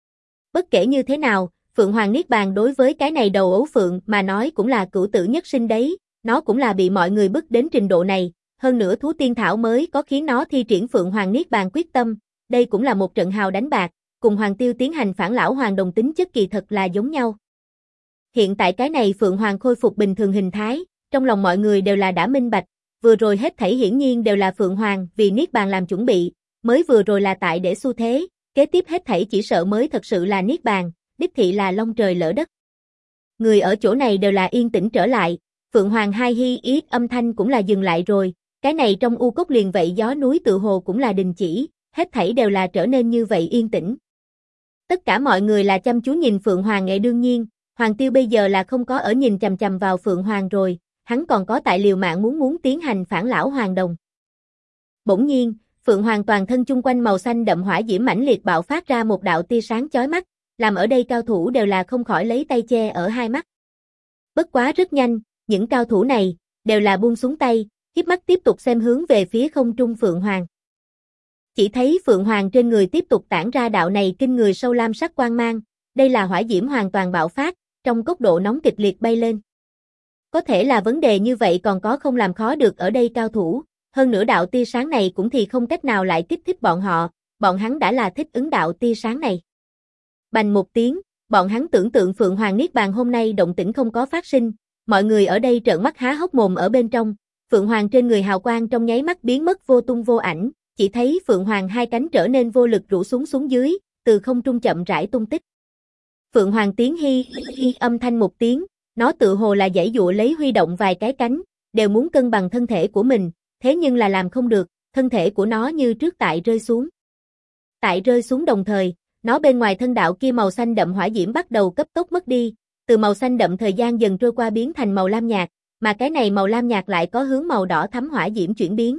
Bất kể như thế nào, Phượng Hoàng Niết Bàn đối với cái này đầu ấu phượng mà nói cũng là cửu tử nhất sinh đấy, nó cũng là bị mọi người bức đến trình độ này, hơn nữa thú tiên thảo mới có khiến nó thi triển Phượng Hoàng Niết Bàn quyết tâm, đây cũng là một trận hào đánh bạc, cùng Hoàng Tiêu tiến hành Phản lão Hoàng Đồng tính chất kỳ thật là giống nhau. Hiện tại cái này Phượng Hoàng khôi phục bình thường hình thái, trong lòng mọi người đều là đã minh bạch, vừa rồi hết thảy hiển nhiên đều là Phượng Hoàng vì Niết Bàn làm chuẩn bị, mới vừa rồi là tại để xu thế, kế tiếp hết thảy chỉ sợ mới thật sự là Niết Bàn, đích thị là long trời lỡ đất. Người ở chỗ này đều là yên tĩnh trở lại, Phượng Hoàng hai hi yết âm thanh cũng là dừng lại rồi, cái này trong u cốc liền vậy gió núi tự hồ cũng là đình chỉ, hết thảy đều là trở nên như vậy yên tĩnh. Tất cả mọi người là chăm chú nhìn Phượng Hoàng nghệ đương nhiên, Hoàng Tiêu bây giờ là không có ở nhìn chằm chằm vào Phượng Hoàng rồi, hắn còn có tại liều mạng muốn tiến hành Phản lão Hoàng Đồng. Bỗng nhiên, Phượng Hoàng toàn thân chung quanh màu xanh đậm hỏa diễm mãnh liệt bạo phát ra một đạo tia sáng chói mắt, làm ở đây cao thủ đều là không khỏi lấy tay che ở hai mắt. Bất quá rất nhanh, những cao thủ này đều là buông xuống tay, híp mắt tiếp tục xem hướng về phía không trung Phượng Hoàng. Chỉ thấy Phượng Hoàng trên người tiếp tục tản ra đạo này kinh người sâu lam sắc quang mang, đây là hỏa diễm hoàn toàn bạo phát, trong cốc độ nóng kịch liệt bay lên. Có thể là vấn đề như vậy còn có không làm khó được ở đây cao thủ, hơn nữa đạo tia sáng này cũng thì không cách nào lại kích thích bọn họ, bọn hắn đã là thích ứng đạo tia sáng này. Bành một tiếng, bọn hắn tưởng tượng Phượng Hoàng Niết Bàn hôm nay động tĩnh không có phát sinh, mọi người ở đây trợn mắt há hốc mồm ở bên trong, Phượng Hoàng trên người hào quang trong nháy mắt biến mất vô tung vô ảnh, chỉ thấy Phượng Hoàng hai cánh trở nên vô lực rũ xuống dưới, từ không trung chậm rãi tung tích. Phượng Hoàng tiếng hi âm thanh một tiếng, nó tự hồ là giãy giụa lấy huy động vài cái cánh, đều muốn cân bằng thân thể của mình, thế nhưng là làm không được, thân thể của nó như trước tại rơi xuống. Tại rơi xuống đồng thời, nó bên ngoài thân đạo kia màu xanh đậm hỏa diễm bắt đầu cấp tốc mất đi, từ màu xanh đậm thời gian dần trôi qua biến thành màu lam nhạt, mà cái này màu lam nhạt lại có hướng màu đỏ thắm hỏa diễm chuyển biến.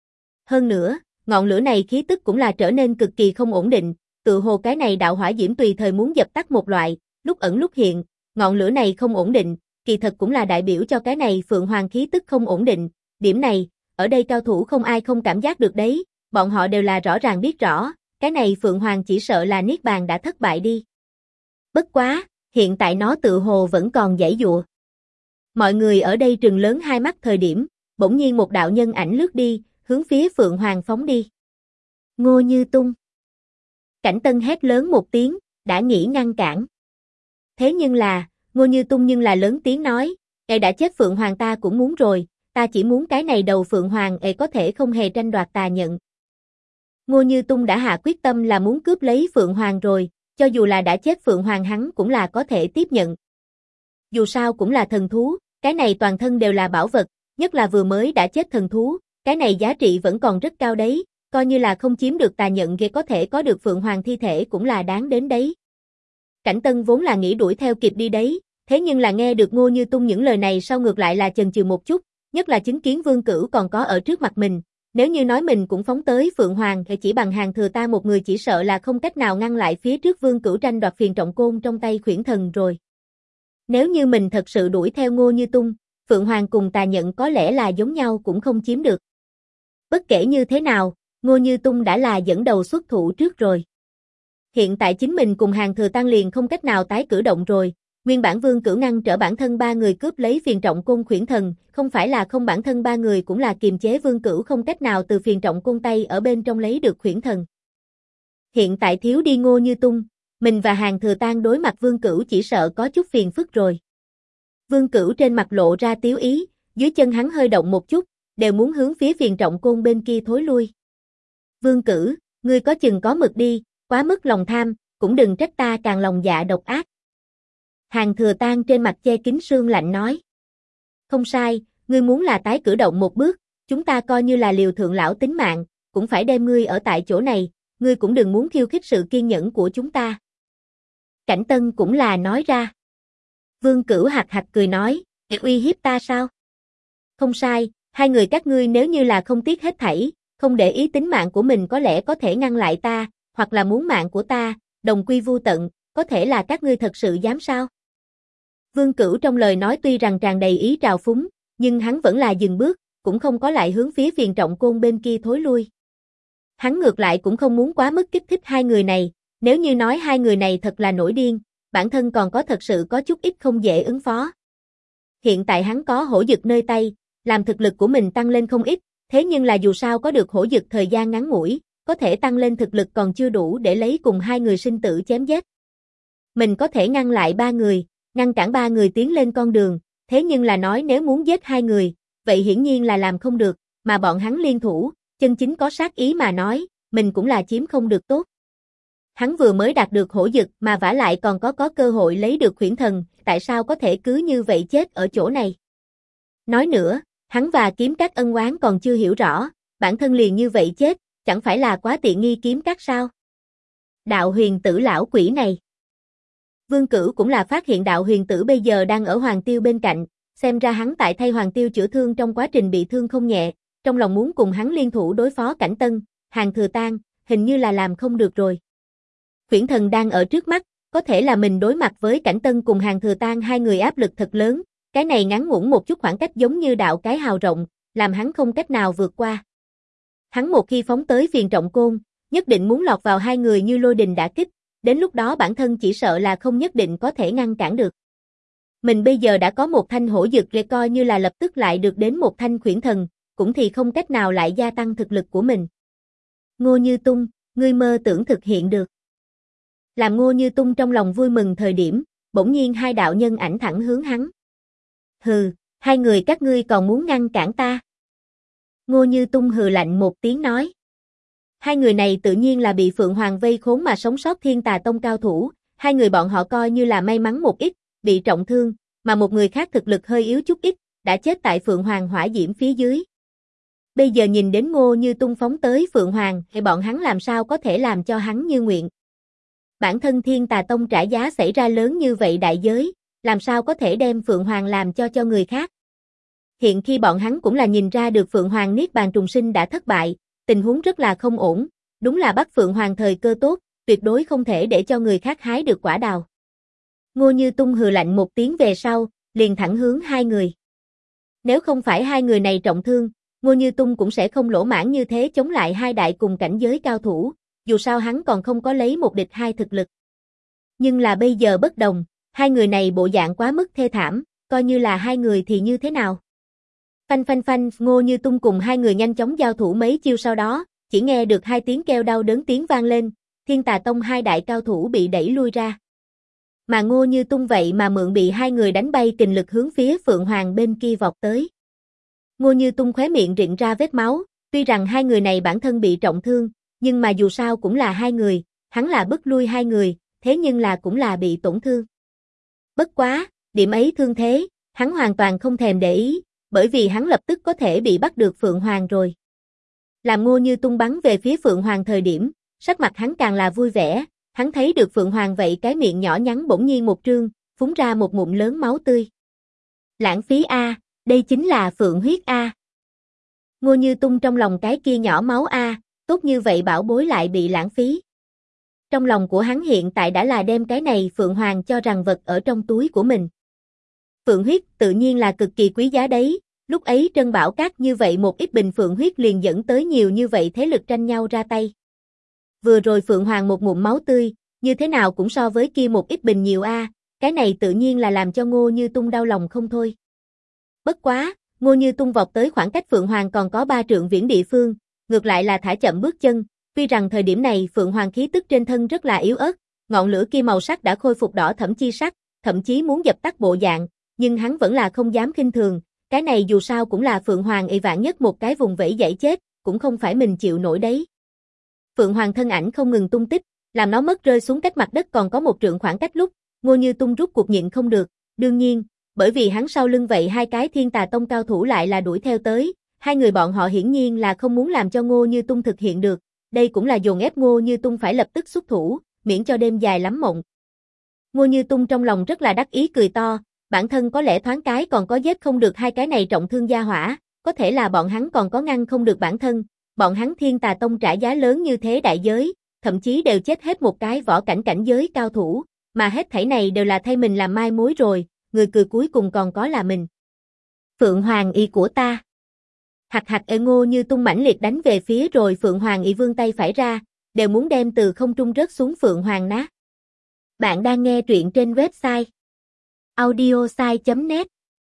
Hơn nữa, ngọn lửa này khí tức cũng là trở nên cực kỳ không ổn định, tự hồ cái này đạo hỏa diễm tùy thời muốn dập tắt một loại, lúc ẩn lúc hiện, ngọn lửa này không ổn định, kỳ thật cũng là đại biểu cho cái này Phượng Hoàng khí tức không ổn định, điểm này, ở đây cao thủ không ai không cảm giác được đấy, bọn họ đều là rõ ràng biết rõ, cái này Phượng Hoàng chỉ sợ là Niết Bàn đã thất bại đi. Bất quá, Hiện tại nó tự hồ vẫn còn giãy giụa. Mọi người ở đây trừng lớn hai mắt thời điểm, bỗng nhiên một đạo nhân ảnh lướt đi, hướng phía Phượng Hoàng phóng đi. Ngô Như Tung. Cảnh Tân hét lớn một tiếng, đã nghĩ ngăn cản. Thế nhưng là, Ngô Như Tung nhưng là lớn tiếng nói, đã chết Phượng Hoàng ta cũng muốn rồi, ta chỉ muốn cái này đầu Phượng Hoàng có thể không hề tranh đoạt ta nhận. Ngô Như Tung đã hạ quyết tâm là muốn cướp lấy Phượng Hoàng rồi, cho dù là đã chết Phượng Hoàng hắn cũng là có thể tiếp nhận. Dù sao cũng là thần thú, cái này toàn thân đều là bảo vật, nhất là vừa mới đã chết thần thú, cái này giá trị vẫn còn rất cao đấy, coi như là không chiếm được tà nhận ghê có thể có được Phượng Hoàng thi thể cũng là đáng đến đấy. Cảnh Tân vốn là nghĩ đuổi theo kịp đi đấy, thế nhưng là nghe được Ngô Như Tung những lời này sau ngược lại là chần chừ một chút, nhất là chứng kiến Vương Cửu còn có ở trước mặt mình, nếu như nói mình cũng phóng tới Phượng Hoàng thì chỉ bằng Hàng Thừa ta một người chỉ sợ là không cách nào ngăn lại phía trước Vương Cửu tranh đoạt Phiền Trọng Côn trong tay Khuyển Thần rồi. Nếu như mình thật sự đuổi theo Ngô Như Tung, Phượng Hoàng cùng tà nhận có lẽ là giống nhau cũng không chiếm được. Bất kể như thế nào, Ngô Như Tung đã là dẫn đầu xuất thủ trước rồi. Hiện tại chính mình cùng Hàng Thừa Tăng liền không cách nào tái cử động rồi, nguyên bản Vương Cửu ngăn trở bản thân ba người cướp lấy Phiền Trọng Côn Khuyển Thần, không phải là không bản thân ba người cũng là kiềm chế Vương Cửu không cách nào từ Phiền Trọng Côn tay ở bên trong lấy được Khuyển Thần. Hiện tại thiếu đi Ngô Như Tung, mình và Hàng Thừa Tăng đối mặt Vương Cửu chỉ sợ có chút phiền phức rồi. Vương Cửu trên mặt lộ ra tiếu ý, dưới chân hắn hơi động một chút, đều muốn hướng phía Phiền Trọng Côn bên kia thối lui. Vương Cửu, ngươi có chừng có mực đi, quá mức lòng tham, cũng đừng trách ta càng lòng dạ độc ác. Hàng Thừa Tăng trên mặt che kín sương lạnh nói. Không sai, ngươi muốn là tái cử động một bước, chúng ta coi như là liều thượng lão tính mạng, cũng phải đem ngươi ở tại chỗ này, ngươi cũng đừng muốn khiêu khích sự kiên nhẫn của chúng ta. Cảnh Tân cũng là nói ra. Vương Cửu hạc hạc cười nói, uy hiếp ta sao? Không sai, hai người các ngươi nếu như là không tiếc hết thảy, không để ý tính mạng của mình có lẽ có thể ngăn lại ta, hoặc là muốn mạng của ta, đồng quy vu tận, có thể là các ngươi thật sự dám sao? Vương Cửu trong lời nói tuy rằng tràn đầy ý trào phúng, nhưng hắn vẫn là dừng bước, cũng không có lại hướng phía Phiền Trọng Côn bên kia thối lui. Hắn ngược lại cũng không muốn quá mức kích thích hai người này, nếu như nói hai người này thật là nổi điên, bản thân còn có thật sự có chút ít không dễ ứng phó. Hiện tại hắn có hổ dực nơi tay, làm thực lực của mình tăng lên không ít, thế nhưng là dù sao có được hổ dực thời gian ngắn ngủi, có thể tăng lên thực lực còn chưa đủ để lấy cùng hai người sinh tử chém giết. Mình có thể ngăn lại ba người, ngăn cản ba người tiến lên con đường, thế nhưng là nói nếu muốn giết hai người, vậy hiển nhiên là làm không được, mà bọn hắn liên thủ, chân chính có sát ý mà nói, mình cũng là chiếm không được tốt. Hắn vừa mới đạt được hổ dực mà vả lại còn có cơ hội lấy được Khuyển Thần, tại sao có thể cứ như vậy chết ở chỗ này? Nói nữa, hắn và Kiếm Các ân oán còn chưa hiểu rõ, bản thân liền như vậy chết, chẳng phải là quá tiện nghi Kiếm Các sao? Đạo huyền tử lão quỷ này. Vương Cửu cũng là phát hiện đạo huyền tử bây giờ đang ở Hoàng Tiêu bên cạnh, xem ra hắn tại thay Hoàng Tiêu chữa thương trong quá trình bị thương không nhẹ, trong lòng muốn cùng hắn liên thủ đối phó Cảnh Tân, Hàng Thừa Tăng, hình như là làm không được rồi. Khuyển Thần đang ở trước mắt, có thể là mình đối mặt với Cảnh Tân cùng Hàng Thừa Tăng hai người áp lực thật lớn, cái này ngắn ngủn một chút khoảng cách giống như đạo cái hào rộng, làm hắn không cách nào vượt qua. Hắn một khi phóng tới Phiền Trọng Côn, nhất định muốn lọt vào hai người như lôi đình đả kích, đến lúc đó bản thân chỉ sợ là không nhất định có thể ngăn cản được. Mình bây giờ đã có một thanh hổ dực để coi như là lập tức lại được đến một thanh Khuyển Thần, cũng thì không cách nào lại gia tăng thực lực của mình. Ngô Như Tung, ngươi mơ tưởng thực hiện được. Làm Ngô Như Tung trong lòng vui mừng thời điểm, bỗng nhiên hai đạo nhân ảnh thẳng hướng hắn. Hừ, hai người các ngươi còn muốn ngăn cản ta. Ngô Như Tung hừ lạnh một tiếng nói. Hai người này tự nhiên là bị Phượng Hoàng vây khốn mà sống sót Thiên Tà Tông cao thủ, hai người bọn họ coi như là may mắn một ít, bị trọng thương, mà một người khác thực lực hơi yếu chút ít, đã chết tại Phượng Hoàng hỏa diễm phía dưới. Bây giờ nhìn đến Ngô Như Tung phóng tới Phượng Hoàng, thì bọn hắn làm sao có thể làm cho hắn như nguyện. Bản thân Thiên Tà Tông trả giá xảy ra lớn như vậy đại giới, làm sao có thể đem Phượng Hoàng làm cho người khác. Hiện khi bọn hắn cũng là nhìn ra được Phượng Hoàng Niết Bàn trùng sinh đã thất bại, tình huống rất là không ổn, đúng là bắt Phượng Hoàng thời cơ tốt, tuyệt đối không thể để cho người khác hái được quả đào. Ngô Như Tung hừ lạnh một tiếng về sau, liền thẳng hướng hai người. Nếu không phải hai người này trọng thương, Ngô Như Tung cũng sẽ không lỗ mãn như thế chống lại hai đại cùng cảnh giới cao thủ, dù sao hắn còn không có lấy một địch hai thực lực. Nhưng là bây giờ bất đồng, hai người này bộ dạng quá mức thê thảm, coi như là hai người thì như thế nào? Phanh phanh phanh, Ngô Như Tung cùng hai người nhanh chóng giao thủ mấy chiêu sau đó, chỉ nghe được hai tiếng kêu đau đớn tiếng vang lên, Thiên Tà Tông hai đại cao thủ bị đẩy lui ra. Mà Ngô Như Tung vậy mà mượn bị hai người đánh bay kình lực hướng phía Phượng Hoàng bên kia vọt tới. Ngô Như Tung khóe miệng rịn ra vết máu, tuy rằng hai người này bản thân bị trọng thương, nhưng mà dù sao cũng là hai người, hắn là bức lui hai người, thế nhưng là cũng là bị tổn thương. Bất quá, điểm ấy thương thế, hắn hoàn toàn không thèm để ý, bởi vì hắn lập tức có thể bị bắt được Phượng Hoàng rồi. Làm Ngô Như Tung bắn về phía Phượng Hoàng thời điểm, sắc mặt hắn càng là vui vẻ, hắn thấy được Phượng Hoàng vậy cái miệng nhỏ nhắn bỗng nhiên một trương, phúng ra một ngụm lớn máu tươi. Lãng phí a, đây chính là Phượng huyết a. Ngô Như Tung trong lòng cái kia nhỏ máu a, tốt như vậy bảo bối lại bị lãng phí. Trong lòng của hắn hiện tại đã là đem cái này Phượng Hoàng cho rằng vật ở trong túi của mình. Phượng huyết tự nhiên là cực kỳ quý giá đấy, lúc ấy Trân Bảo Các như vậy một ít bình Phượng huyết liền dẫn tới nhiều như vậy thế lực tranh nhau ra tay. Vừa rồi Phượng Hoàng một ngụm máu tươi, như thế nào cũng so với kia một ít bình nhiều a, cái này tự nhiên là làm cho Ngô Như Tung đau lòng không thôi. Bất quá, Ngô Như Tung vọt tới khoảng cách Phượng Hoàng còn có 3 trượng viễn địa phương, ngược lại là thả chậm bước chân, tuy rằng thời điểm này Phượng Hoàng khí tức trên thân rất là yếu ớt, ngọn lửa kia màu sắc đã khôi phục đỏ thẫm chi sắc, thậm chí muốn dập tắt bộ dạng, nhưng hắn vẫn là không dám khinh thường, cái này dù sao cũng là Phượng Hoàng vạn nhất một cái vùng vẫy dãy chết, cũng không phải mình chịu nổi đấy. Phượng Hoàng thân ảnh không ngừng tung tích, làm nó mất rơi xuống cách mặt đất còn có 1 trượng khoảng cách lúc, Ngô Như Tung rút cuộc nhịn không được, đương nhiên, bởi vì hắn sau lưng vậy hai cái Thiên Tà Tông cao thủ lại là đuổi theo tới, hai người bọn họ hiển nhiên là không muốn làm cho Ngô Như Tung thực hiện được, đây cũng là dồn ép Ngô Như Tung phải lập tức xuất thủ, miễn cho đêm dài lắm mộng. Ngô Như Tung trong lòng rất là đắc ý cười to, bản thân có lẽ thoáng cái còn có giết không được hai cái này trọng thương gia hỏa, có thể là bọn hắn còn có ngăn không được bản thân, bọn hắn Thiên Tà Tông trả giá lớn như thế đại giới, thậm chí đều chết hết một cái võ cảnh cảnh giới cao thủ, mà hết thảy này đều là thay mình làm mai mối rồi, người cười cuối cùng còn có là mình. Phượng Hoàng y của ta. Hạc hạc Ngô Như Tung mãnh liệt đánh về phía rồi Phượng Hoàng y vươn tay phải ra, đều muốn đem từ không trung rớt xuống Phượng Hoàng nát. Bạn đang nghe truyện trên website audiosai.net.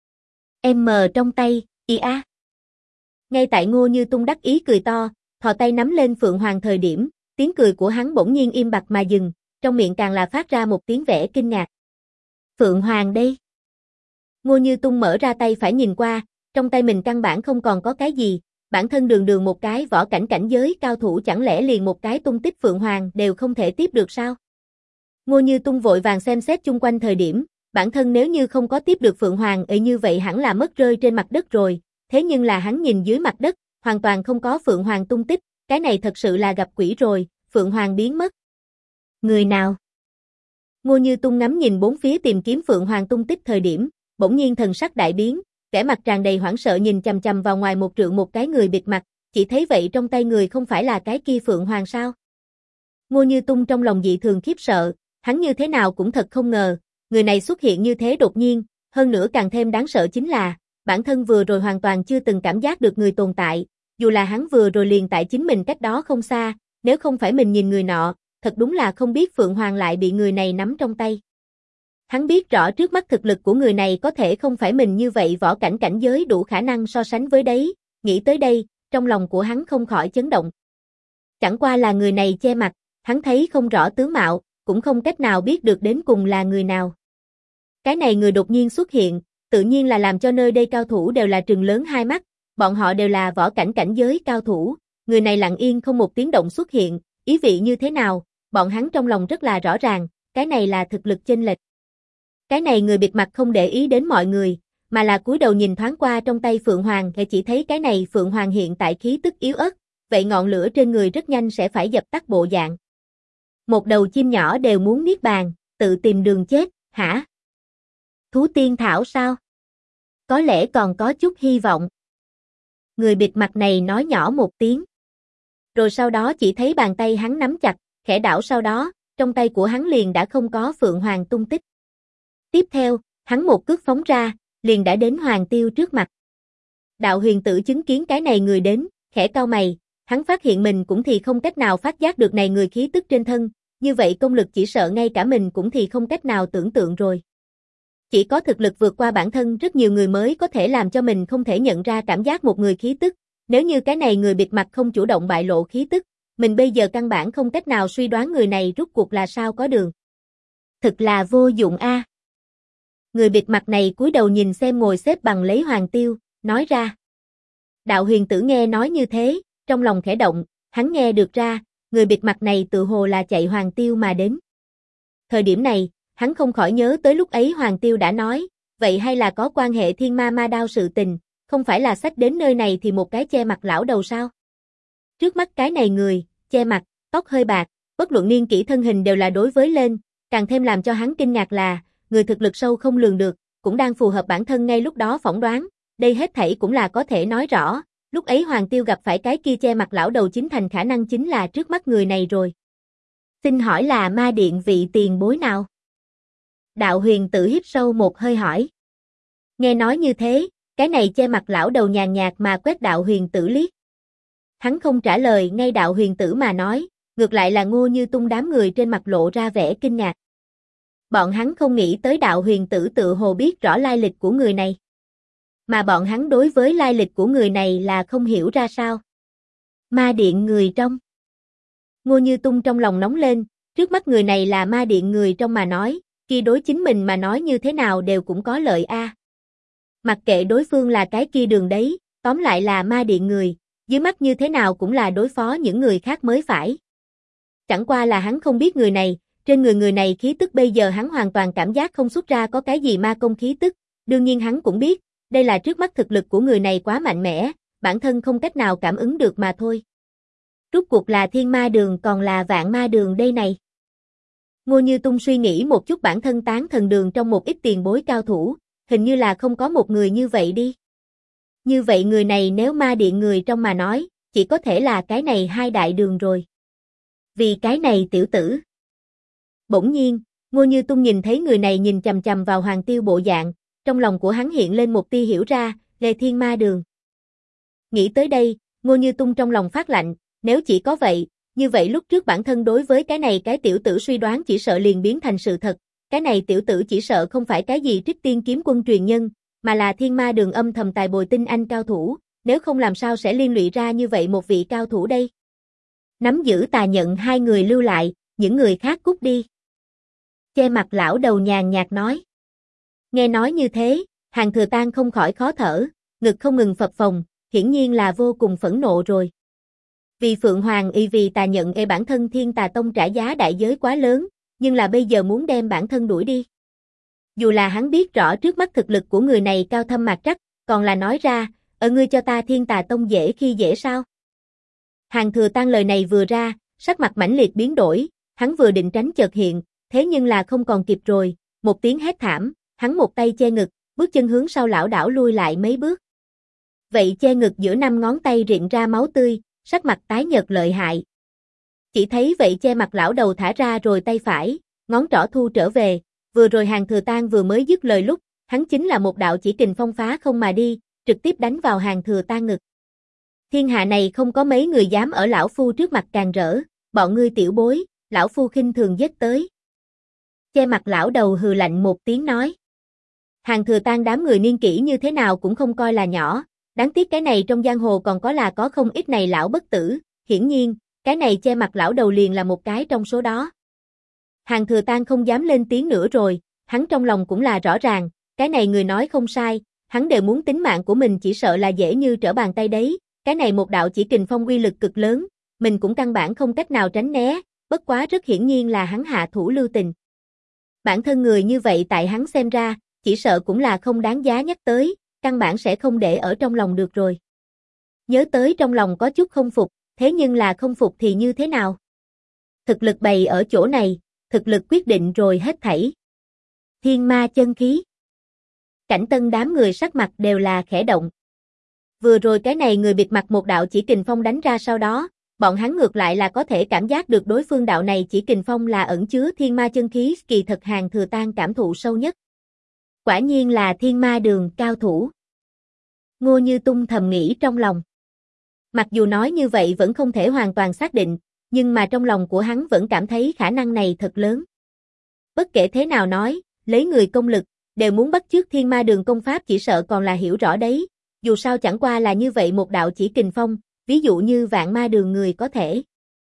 M trong tay, ia. Ngay tại Ngô Như Tung đắc ý cười to, thò tay nắm lên Phượng Hoàng thời điểm, tiếng cười của hắn bỗng nhiên im bặt mà dừng, trong miệng càng là phát ra một tiếng vẻ kinh ngạc. Phượng Hoàng đây. Ngô Như Tung mở ra tay phải nhìn qua, trong tay mình căn bản không còn có cái gì, bản thân đường đường một cái võ cảnh cảnh giới cao thủ chẳng lẽ liền một cái tung tích Phượng Hoàng đều không thể tiếp được sao? Ngô Như Tung vội vàng xem xét chung quanh thời điểm, bản thân nếu như không có tiếp được Phượng Hoàng như vậy hẳn là mất rơi trên mặt đất rồi, thế nhưng là hắn nhìn dưới mặt đất, hoàn toàn không có Phượng Hoàng tung tích, cái này thật sự là gặp quỷ rồi, Phượng Hoàng biến mất. Người nào? Ngô Như Tung ngắm nhìn bốn phía tìm kiếm Phượng Hoàng tung tích thời điểm, bỗng nhiên thần sắc đại biến, vẻ mặt tràn đầy hoảng sợ nhìn chằm chằm vào ngoài 1 trượng một cái người bịt mặt, chỉ thấy vậy trong tay người không phải là cái kia Phượng Hoàng sao? Ngô Như Tung trong lòng dị thường khiếp sợ, hắn như thế nào cũng thật không ngờ, người này xuất hiện như thế đột nhiên, hơn nữa càng thêm đáng sợ chính là, bản thân vừa rồi hoàn toàn chưa từng cảm giác được người tồn tại, dù là hắn vừa rồi liền tại chính mình cách đó không xa, nếu không phải mình nhìn người nọ, thật đúng là không biết Phượng Hoàng lại bị người này nắm trong tay. Hắn biết rõ trước mắt thực lực của người này có thể không phải mình như vậy võ cảnh cảnh giới đủ khả năng so sánh với đấy, nghĩ tới đây, trong lòng của hắn không khỏi chấn động. Chẳng qua là người này che mặt, hắn thấy không rõ tướng mạo, cũng không cách nào biết được đến cùng là người nào. Cái này người đột nhiên xuất hiện, tự nhiên là làm cho nơi đây cao thủ đều là trừng lớn hai mắt, bọn họ đều là võ cảnh cảnh giới cao thủ, người này lặng yên không một tiếng động xuất hiện, ý vị như thế nào, bọn hắn trong lòng rất là rõ ràng, cái này là thực lực chênh lệch. Cái này người bịt mặt không để ý đến mọi người, mà là cúi đầu nhìn thoáng qua trong tay Phượng Hoàng thì chỉ thấy cái này Phượng Hoàng hiện tại khí tức yếu ớt, vậy ngọn lửa trên người rất nhanh sẽ phải dập tắt bộ dạng. Một đầu chim nhỏ đều muốn niết bàn, tự tìm đường chết, hả? Thú tiên thảo sao? Có lẽ còn có chút hy vọng. Người bịt mặt này nói nhỏ một tiếng. Rồi sau đó chỉ thấy bàn tay hắn nắm chặt, khẽ đảo sau đó, trong tay của hắn liền đã không có Phượng Hoàng tung tích. Tiếp theo, hắn một cước phóng ra, liền đã đến Hoàng Tiêu trước mặt. Đạo Huyền Tử chứng kiến cái này người đến, khẽ cau mày, hắn phát hiện mình cũng thì không cách nào phát giác được này người khí tức trên thân, như vậy công lực chỉ sợ ngay cả mình cũng thì không cách nào tưởng tượng rồi. Chỉ có thực lực vượt qua bản thân rất nhiều người mới có thể làm cho mình không thể nhận ra cảm giác một người khí tức. Nếu như cái này người bịt mặt không chủ động bại lộ khí tức, mình bây giờ căn bản không cách nào suy đoán người này rốt cuộc là sao có đường. Thực là vô dụng a. Người bịt mặt này cúi đầu nhìn xem ngồi xếp bằng lấy Hoàng Tiêu, nói ra. Đạo Huyền Tử nghe nói như thế, trong lòng khẽ động, hắn nghe được ra, người bịt mặt này tự hồ là chạy Hoàng Tiêu mà đến. Thời điểm này, hắn không khỏi nhớ tới lúc ấy Hoàng Tiêu đã nói, vậy hay là có quan hệ thiên ma ma đao sự tình, không phải là xách đến nơi này thì một cái che mặt lão đầu sao? Trước mắt cái này người, che mặt, tóc hơi bạc, bất luận niên kỷ thân hình đều là đối với lên, càng thêm làm cho hắn kinh ngạc là, người thực lực sâu không lường được, cũng đang phù hợp bản thân ngay lúc đó phỏng đoán, đây hết thảy cũng là có thể nói rõ, lúc ấy Hoàng Tiêu gặp phải cái kia che mặt lão đầu chính thành khả năng chính là trước mắt người này rồi. Xin hỏi là ma điện vị tiền bối nào? Đạo Huyền Tử hít sâu một hơi hỏi. Nghe nói như thế, cái này che mặt lão đầu nhàn nhạt mà quét Đạo Huyền Tử liếc. Hắn không trả lời ngay Đạo Huyền Tử mà nói, ngược lại là Ngô Như Tung đám người trên mặt lộ ra vẻ kinh ngạc. Bọn hắn không nghĩ tới Đạo Huyền Tử tự hồ biết rõ lai lịch của người này. Mà bọn hắn đối với lai lịch của người này là không hiểu ra sao. Ma điện người trong. Ngô Như Tung trong lòng nóng lên, trước mắt người này là ma điện người trong mà nói, kia đối chính mình mà nói như thế nào đều cũng có lợi a. Mặc kệ đối phương là cái kia đường đấy, tóm lại là ma điện người, dưới mắt như thế nào cũng là đối phó những người khác mới phải. Chẳng qua là hắn không biết người này, trên người này khí tức bây giờ hắn hoàn toàn cảm giác không xuất ra có cái gì ma công khí tức, đương nhiên hắn cũng biết, đây là trước mắt thực lực của người này quá mạnh mẽ, bản thân không cách nào cảm ứng được mà thôi. Rốt cuộc là thiên ma đường còn là vạn ma đường đây này. Ngô Như Tung suy nghĩ một chút bản thân tán thần đường trong một ít tiền bối cao thủ, hình như là không có một người như vậy đi. Như vậy người này nếu ma điện người trong mà nói, chỉ có thể là cái này hai đại đường rồi. Vì cái này tiểu tử. Bỗng nhiên, Ngô Như Tung nhìn thấy người này nhìn chằm chằm vào Hoàng Tiêu bộ dạng, trong lòng của hắn hiện lên một tia hiểu ra, Lê Thiên Ma Đường. Nghĩ tới đây, Ngô Như Tung trong lòng phát lạnh, nếu chỉ có vậy, như vậy lúc trước bản thân đối với cái này cái tiểu tử suy đoán chỉ sợ liền biến thành sự thật, cái này tiểu tử chỉ sợ không phải cái gì Trích Tiên kiếm quân truyền nhân, mà là Thiên Ma Đường âm thầm tài bồi tinh anh cao thủ, nếu không làm sao sẽ liên lụy ra như vậy một vị cao thủ đây. Nắm giữ tà nhận hai người lưu lại, những người khác cút đi. Che mặt lão đầu nhàn nhạt nói. Nghe nói như thế, Hàn Thừa Tang không khỏi khó thở, ngực không ngừng phập phồng, hiển nhiên là vô cùng phẫn nộ rồi. Vì Phượng Hoàng y vì tà nhận bản thân Thiên Tà Tông trả giá đại giới quá lớn, nhưng là bây giờ muốn đem bản thân đuổi đi. Dù là hắn biết rõ trước mắt thực lực của người này cao thâm mạc trắc, còn là nói ra, ngươi cho ta Thiên Tà Tông dễ khi dễ sao? Hàn Thừa Tang lời này vừa ra, sắc mặt mãnh liệt biến đổi, hắn vừa định tránh chợt hiện, thế nhưng là không còn kịp rồi, một tiếng hét thảm, hắn một tay che ngực, bước chân hướng sau lảo đảo lui lại mấy bước. Vậy che ngực giữa năm ngón tay rịn ra máu tươi, sắc mặt tái nhợt lợi hại. Chỉ thấy vậy che mặt lão đầu thả ra rồi tay phải, ngón trỏ thu trở về, vừa rồi Hàn Thừa Tang vừa mới dứt lời lúc, hắn chính là một đạo chỉ kình phong phá không mà đi, trực tiếp đánh vào Hàn Thừa Tang ngực. Thiên hạ này không có mấy người dám ở lão phu trước mặt càng rỡ, bọn ngươi tiểu bối, lão phu khinh thường giết tới. Che mặt lão đầu hừ lạnh một tiếng nói. Hàn Thừa Tang đám người niên kỷ như thế nào cũng không coi là nhỏ, đáng tiếc cái này trong giang hồ còn có không ít này lão bất tử, hiển nhiên, cái này che mặt lão đầu liền là một cái trong số đó. Hàn Thừa Tang không dám lên tiếng nữa rồi, hắn trong lòng cũng là rõ ràng, cái này người nói không sai, hắn đều muốn tính mạng của mình chỉ sợ là dễ như trở bàn tay đấy, cái này một đạo chỉ kình phong uy lực cực lớn, mình cũng căn bản không cách nào tránh né, bất quá rất hiển nhiên là hắn hạ thủ lưu tình. Bản thân người như vậy tại hắn xem ra, chỉ sợ cũng là không đáng giá nhắc tới, căn bản sẽ không để ở trong lòng được rồi. Nhớ tới trong lòng có chút không phục, thế nhưng là không phục thì như thế nào? Thực lực bày ở chỗ này, thực lực quyết định rồi hết thảy. Thiên ma chân khí. Cảnh Tân đám người sắc mặt đều là khẽ động. Vừa rồi cái này người bịt mặt một đạo chỉ kình phong đánh ra sau đó, bọn hắn ngược lại là có thể cảm giác được đối phương đạo này chỉ kình phong là ẩn chứa thiên ma chân khí, kỳ thật Hàn Thừa Tang cảm thụ sâu nhất. Quả nhiên là Thiên Ma Đường cao thủ. Ngô Như Tung thầm nghĩ trong lòng. Mặc dù nói như vậy vẫn không thể hoàn toàn xác định, nhưng mà trong lòng của hắn vẫn cảm thấy khả năng này thật lớn. Bất kể thế nào nói, lấy người công lực, đều muốn bắt chước Thiên Ma Đường công pháp chỉ sợ còn là hiểu rõ đấy, dù sao chẳng qua là như vậy một đạo chỉ kình phong, ví dụ như Vạn Ma Đường người có thể.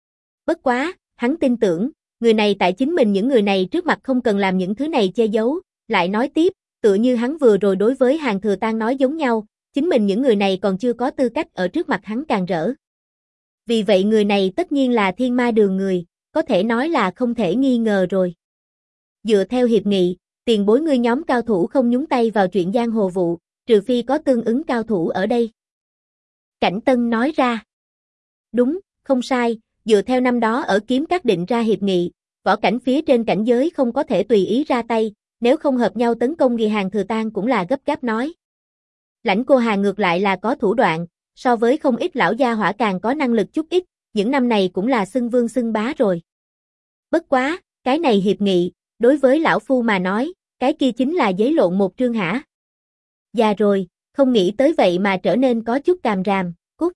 Bất quá, hắn tin tưởng, người này tại chính mình những người này trước mặt không cần làm những thứ này che giấu, lại nói tiếp, tựa như hắn vừa rồi đối với Hàn Thừa Tang nói giống nhau, chính mình những người này còn chưa có tư cách ở trước mặt hắn càn rỡ. Vì vậy người này tất nhiên là Thiên Ma Đường người, có thể nói là không thể nghi ngờ rồi. Dựa theo hiệp nghị, tiền bối ngươi nhóm cao thủ không nhúng tay vào chuyện giang hồ vụ, trừ phi có tương ứng cao thủ ở đây. Cảnh Tân nói ra. Đúng, không sai, dựa theo năm đó ở Kiếm Các định ra hiệp nghị, võ cảnh phía trên cảnh giới không có thể tùy ý ra tay, nếu không hợp nhau tấn công thì Hàn Thừa Tang cũng là gấp gáp nói. Lãnh Cô Hà ngược lại là có thủ đoạn, so với không ít lão gia hỏa càng có năng lực chút ít, những năm này cũng là xưng vương xưng bá rồi. Bất quá, cái này hiệp nghị, đối với lão phu mà nói, cái kia chính là giấy lộn một trương hả. Già rồi, không nghĩ tới vậy mà trở nên có chút càm ràm, cút.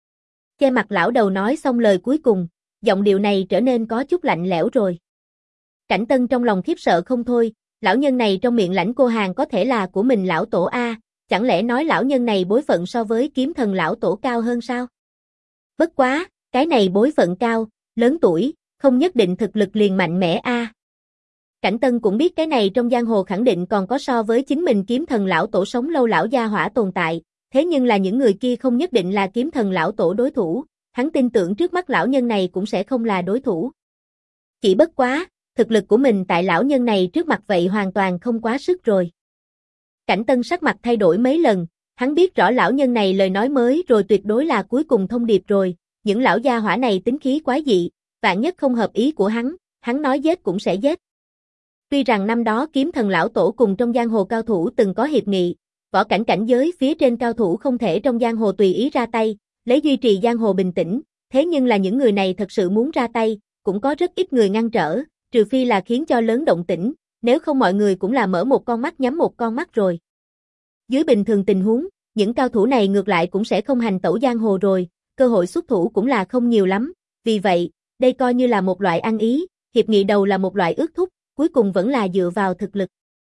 Che mặt lão đầu nói xong lời cuối cùng, giọng điệu này trở nên có chút lạnh lẽo rồi. Cảnh Tân trong lòng khiếp sợ không thôi, lão nhân này trong miệng Lãnh Cô Hàn có thể là của mình lão tổ A, chẳng lẽ nói lão nhân này bối phận so với Kiếm Thần lão tổ cao hơn sao? Bất quá, cái này bối phận cao, lớn tuổi, không nhất định thực lực liền mạnh mẽ A. Cảnh Tân cũng biết cái này trong giang hồ khẳng định còn có so với chính mình Kiếm Thần lão tổ sống lâu lão gia hỏa tồn tại, thế nhưng là những người kia không nhất định là Kiếm Thần lão tổ đối thủ, hắn tin tưởng trước mắt lão nhân này cũng sẽ không là đối thủ. Chỉ bất quá, thực lực của mình tại lão nhân này trước mặt vậy hoàn toàn không quá sức rồi. Cảnh Tân sắc mặt thay đổi mấy lần, hắn biết rõ lão nhân này lời nói mới rồi tuyệt đối là cuối cùng thông điệp rồi, những lão gia hỏa này tính khí quái dị, vạn nhất không hợp ý của hắn nói giết cũng sẽ giết. Tuy rằng năm đó Kiếm Thần lão tổ cùng trong giang hồ cao thủ từng có hiệp nghị, võ cảnh cảnh giới phía trên cao thủ không thể trong giang hồ tùy ý ra tay, lấy duy trì giang hồ bình tĩnh, thế nhưng là những người này thật sự muốn ra tay, cũng có rất ít người ngăn trở, trừ phi là khiến cho lớn động tĩnh, nếu không mọi người cũng là mở một con mắt nhắm một con mắt rồi. Dưới bình thường tình huống, những cao thủ này ngược lại cũng sẽ không hành tẩu giang hồ rồi, cơ hội xuất thủ cũng là không nhiều lắm, vì vậy, đây coi như là một loại ăn ý, hiệp nghị đầu là một loại ước thúc, cuối cùng vẫn là dựa vào thực lực.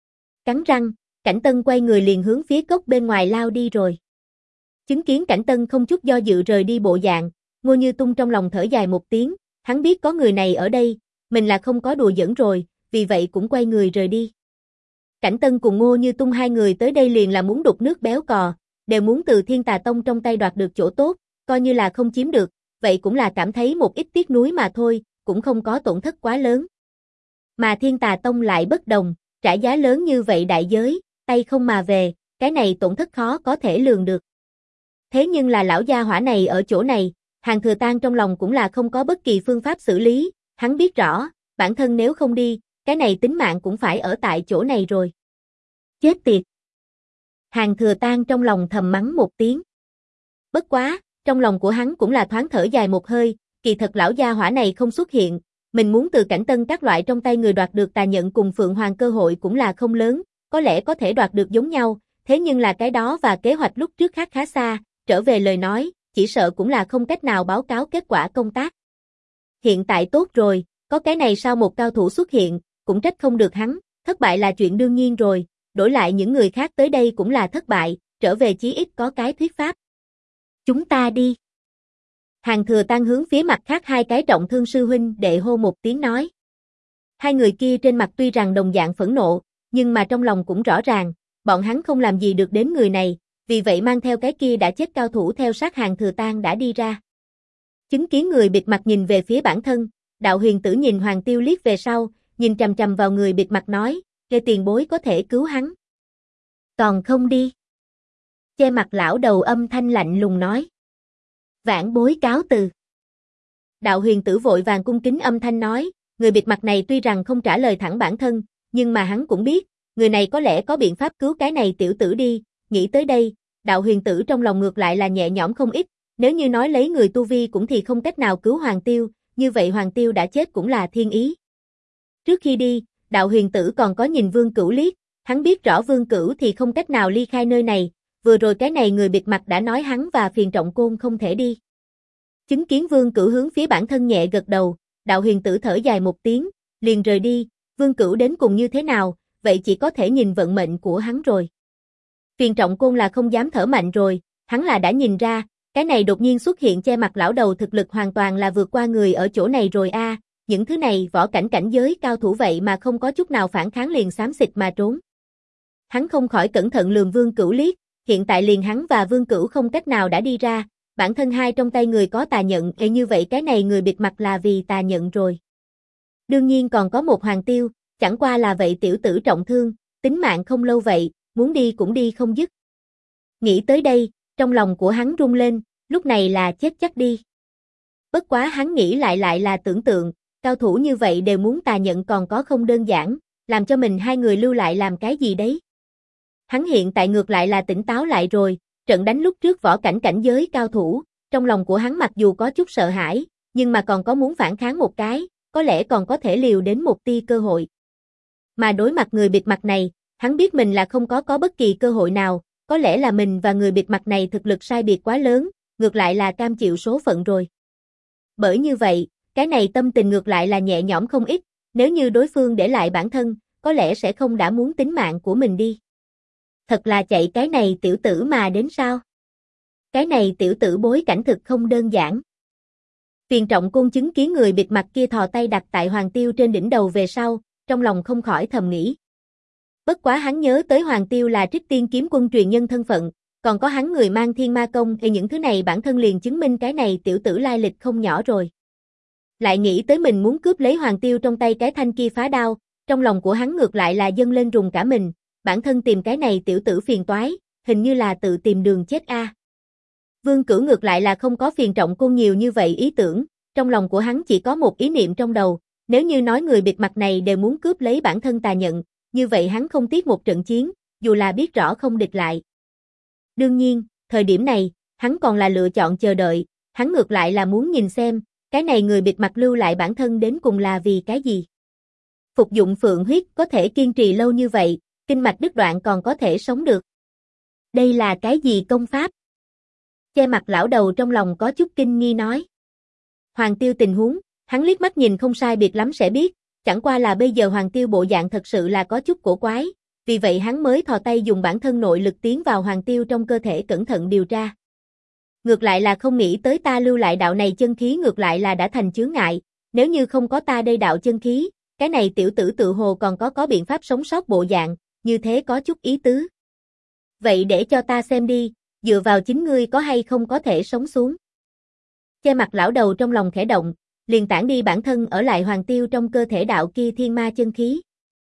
Cắn răng, Cảnh Tân quay người liền hướng phía cốc bên ngoài lao đi rồi. Chứng kiến Cảnh Tân không chút do dự rời đi bộ dạng, Ngô Như Tung trong lòng thở dài một tiếng, hắn biết có người này ở đây, mình là không có đùa giỡn rồi, vì vậy cũng quay người rời đi. Cảnh Tân cùng Ngô Như Tung hai người tới đây liền là muốn đục nước béo cò, đều muốn từ Thiên Tà Tông trong tay đoạt được chỗ tốt, coi như là không chiếm được, vậy cũng là cảm thấy một ít tiếc nuối mà thôi, cũng không có tổn thất quá lớn. Mà Thiên Tà Tông lại bất đồng, trả giá lớn như vậy đại giới, tay không mà về, cái này tổn thất khó có thể lường được. Thế nhưng là lão gia hỏa này ở chỗ này, Hàn Thừa Tang trong lòng cũng là không có bất kỳ phương pháp xử lý, hắn biết rõ, bản thân nếu không đi, cái này tính mạng cũng phải ở tại chỗ này rồi. Chết tiệt! Hàn Thừa Tang trong lòng thầm mắng một tiếng. Bất quá, trong lòng của hắn cũng là thoáng thở dài một hơi, kỳ thật lão gia hỏa này không xuất hiện, mình muốn từ Cảnh Tân các loại trong tay người đoạt được tà nhận cùng Phượng Hoàng cơ hội cũng là không lớn, có lẽ có thể đoạt được giống nhau, thế nhưng là cái đó và kế hoạch lúc trước khác khá xa, trở về lời nói, chỉ sợ cũng là không cách nào báo cáo kết quả công tác. Hiện tại tốt rồi, có cái này sao một cao thủ xuất hiện, cũng trách không được hắn, thất bại là chuyện đương nhiên rồi, đổi lại những người khác tới đây cũng là thất bại, trở về chí ít có cái thuyết pháp. Chúng ta đi. Hàn Thừa Tang hướng phía mặt khác hai cái trọng thương sư huynh đệ hô một tiếng nói. Hai người kia trên mặt tuy rằng đồng dạng phẫn nộ, nhưng mà trong lòng cũng rõ ràng, bọn hắn không làm gì được đến người này, vì vậy mang theo cái kia đã chết cao thủ theo sát Hàn Thừa Tang đã đi ra. Chứng kiến người bịt mặt nhìn về phía bản thân, Đạo Huyền Tử nhìn Hoàng Tiêu liếc về sau, nhìn chằm chằm vào người bịt mặt nói, kêu tiền bối có thể cứu hắn. Còn không đi. Che mặt lão đầu âm thanh lạnh lùng nói. Vãn bối cáo từ. Đạo Huyền Tử vội vàng cung kính âm thanh nói, người bịt mặt này tuy rằng không trả lời thẳng bản thân, nhưng mà hắn cũng biết, người này có lẽ có biện pháp cứu cái này tiểu tử đi, nghĩ tới đây, Đạo Huyền Tử trong lòng ngược lại là nhẹ nhõm không ít, nếu như nói lấy người tu vi cũng thì không cách nào cứu Hoàng Tiêu, như vậy Hoàng Tiêu đã chết cũng là thiên ý. Trước khi đi, Đạo Huyền Tử còn có nhìn Vương Cửu liếc, hắn biết rõ Vương Cửu thì không cách nào ly khai nơi này, vừa rồi cái này người bịt mặt đã nói hắn và Phiền Trọng Côn không thể đi. Chứng kiến Vương Cửu hướng phía bản thân nhẹ gật đầu, Đạo Huyền Tử thở dài một tiếng, liền rời đi, Vương Cửu đến cùng như thế nào, vậy chỉ có thể nhìn vận mệnh của hắn rồi. Phiền Trọng Côn là không dám thở mạnh rồi, hắn là đã nhìn ra, cái này đột nhiên xuất hiện che mặt lão đầu thực lực hoàn toàn là vượt qua người ở chỗ này rồi a, những thứ này võ cảnh giới cao thủ vậy mà không có chút nào phản kháng liền xám xịt mà trốn. Hắn không khỏi cẩn thận lườm Vương Cửu liếc, hiện tại liền hắn và Vương Cửu không cách nào đã đi ra, bản thân hai trong tay người có tà nhận, như vậy cái này người bịt mặt là vì tà nhận rồi. Đương nhiên còn có một Hoàng Tiêu, chẳng qua là vậy tiểu tử trọng thương, tính mạng không lâu vậy, muốn đi cũng đi không dứt. Nghĩ tới đây, trong lòng của hắn rung lên, lúc này là chết chắc đi. Bất quá hắn nghĩ lại là tưởng tượng, cao thủ như vậy đều muốn tà nhận còn có không đơn giản, làm cho mình hai người lưu lại làm cái gì đấy. Hắn hiện tại ngược lại là tỉnh táo lại rồi, trận đánh lúc trước võ cảnh giới cao thủ, trong lòng của hắn mặc dù có chút sợ hãi, nhưng mà còn có muốn phản kháng một cái, có lẽ còn có thể liều đến một tia cơ hội. Mà đối mặt người bịt mặt này, hắn biết mình là không có bất kỳ cơ hội nào, có lẽ là mình và người bịt mặt này thực lực sai biệt quá lớn, ngược lại là cam chịu số phận rồi. Bởi như vậy, cái này tâm tình ngược lại là nhẹ nhõm không ít, nếu như đối phương để lại bản thân, có lẽ sẽ không đã muốn tính mạng của mình đi. Thật là chạy cái này tiểu tử mà đến sao? Cái này tiểu tử bối cảnh thực không đơn giản. Phiền Trọng Côn chứng kiến người bịt mặt kia thò tay đặt tại Hoàng Tiêu trên đỉnh đầu về sau, trong lòng không khỏi thầm nghĩ. Bất quá hắn nhớ tới Hoàng Tiêu là Trích Tiên kiếm quân truyền nhân thân phận, còn có hắn người mang thiên ma công thì những thứ này bản thân liền chứng minh cái này tiểu tử lai lịch không nhỏ rồi. Lại nghĩ tới mình muốn cướp lấy Hoàng Tiêu trong tay cái thanh kia phá đao, trong lòng của hắn ngược lại là dâng lên rùng cả mình, bản thân tìm cái này tiểu tử phiền toái, hình như là tự tìm đường chết a. Vương Cửu ngược lại là không có Phiền Trọng Côn nhiều như vậy ý tưởng, trong lòng của hắn chỉ có một ý niệm trong đầu, nếu như nói người bịt mặt này đều muốn cướp lấy bản thân tà nhận, như vậy hắn không tiếc một trận chiến, dù là biết rõ không địch lại. Đương nhiên, thời điểm này, hắn còn là lựa chọn chờ đợi, hắn ngược lại là muốn nhìn xem, cái này người bịt mặt lưu lại bản thân đến cùng là vì cái gì. Phục dụng phượng huyết có thể kiên trì lâu như vậy, kinh mạch đứt đoạn còn có thể sống được. Đây là cái gì công pháp? Che mặt lão đầu trong lòng có chút kinh nghi nói. Hoàng Tiêu tình huống, hắn liếc mắt nhìn không sai biệt lắm sẽ biết, chẳng qua là bây giờ Hoàng Tiêu bộ dạng thật sự là có chút cổ quái, vì vậy hắn mới thò tay dùng bản thân nội lực tiến vào Hoàng Tiêu trong cơ thể cẩn thận điều tra. Ngược lại là không nghĩ tới ta lưu lại đạo này chân khí ngược lại là đã thành chướng ngại, nếu như không có ta đây đạo chân khí, cái này tiểu tử tự hồ còn có biện pháp sống sót bộ dạng, như thế có chút ý tứ. Vậy để cho ta xem đi, dựa vào chính ngươi có hay không có thể sống xuống. Che mặt lão đầu trong lòng khẽ động, liền tản đi bản thân ở lại Hoàng Tiêu trong cơ thể đạo kia thiên ma chân khí.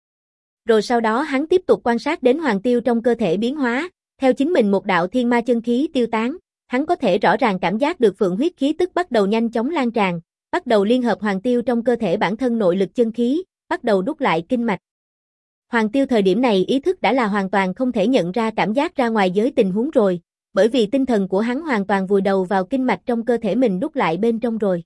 Rồi sau đó hắn tiếp tục quan sát đến Hoàng Tiêu trong cơ thể biến hóa, theo chính mình một đạo thiên ma chân khí tiêu tán, hắn có thể rõ ràng cảm giác được phượng huyết khí tức bắt đầu nhanh chóng lan tràn, bắt đầu liên hợp Hoàng Tiêu trong cơ thể bản thân nội lực chân khí, bắt đầu đúc lại kinh mạch. Hoàng Tiêu thời điểm này ý thức đã là hoàn toàn không thể nhận ra cảm giác ra ngoài giới tình huống rồi, bởi vì tinh thần của hắn hoàn toàn vùi đầu vào kinh mạch trong cơ thể mình đúc lại bên trong rồi.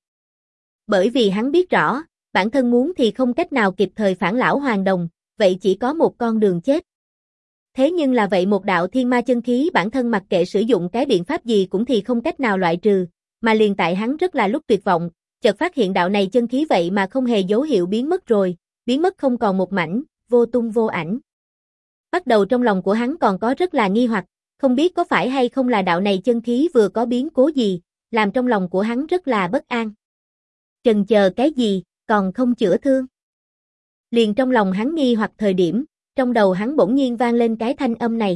Bởi vì hắn biết rõ, bản thân muốn thì không cách nào kịp thời phản lão hoàn đồng, vậy chỉ có một con đường chết. Thế nhưng là vậy một đạo thiên ma chân khí bản thân mặc kệ sử dụng cái biện pháp gì cũng thì không cách nào loại trừ, mà liền tại hắn rất là lúc tuyệt vọng, chợt phát hiện đạo này chân khí vậy mà không hề dấu hiệu biến mất rồi, biến mất không còn một mảnh, vô tung vô ảnh. Bắt đầu trong lòng của hắn còn có rất là nghi hoặc, không biết có phải hay không là đạo này chân khí vừa có biến cố gì, làm trong lòng của hắn rất là bất an. Chần chờ cái gì, còn không chữa thương. Liền trong lòng hắn nghi hoặc thời điểm, trong đầu hắn bỗng nhiên vang lên cái thanh âm này.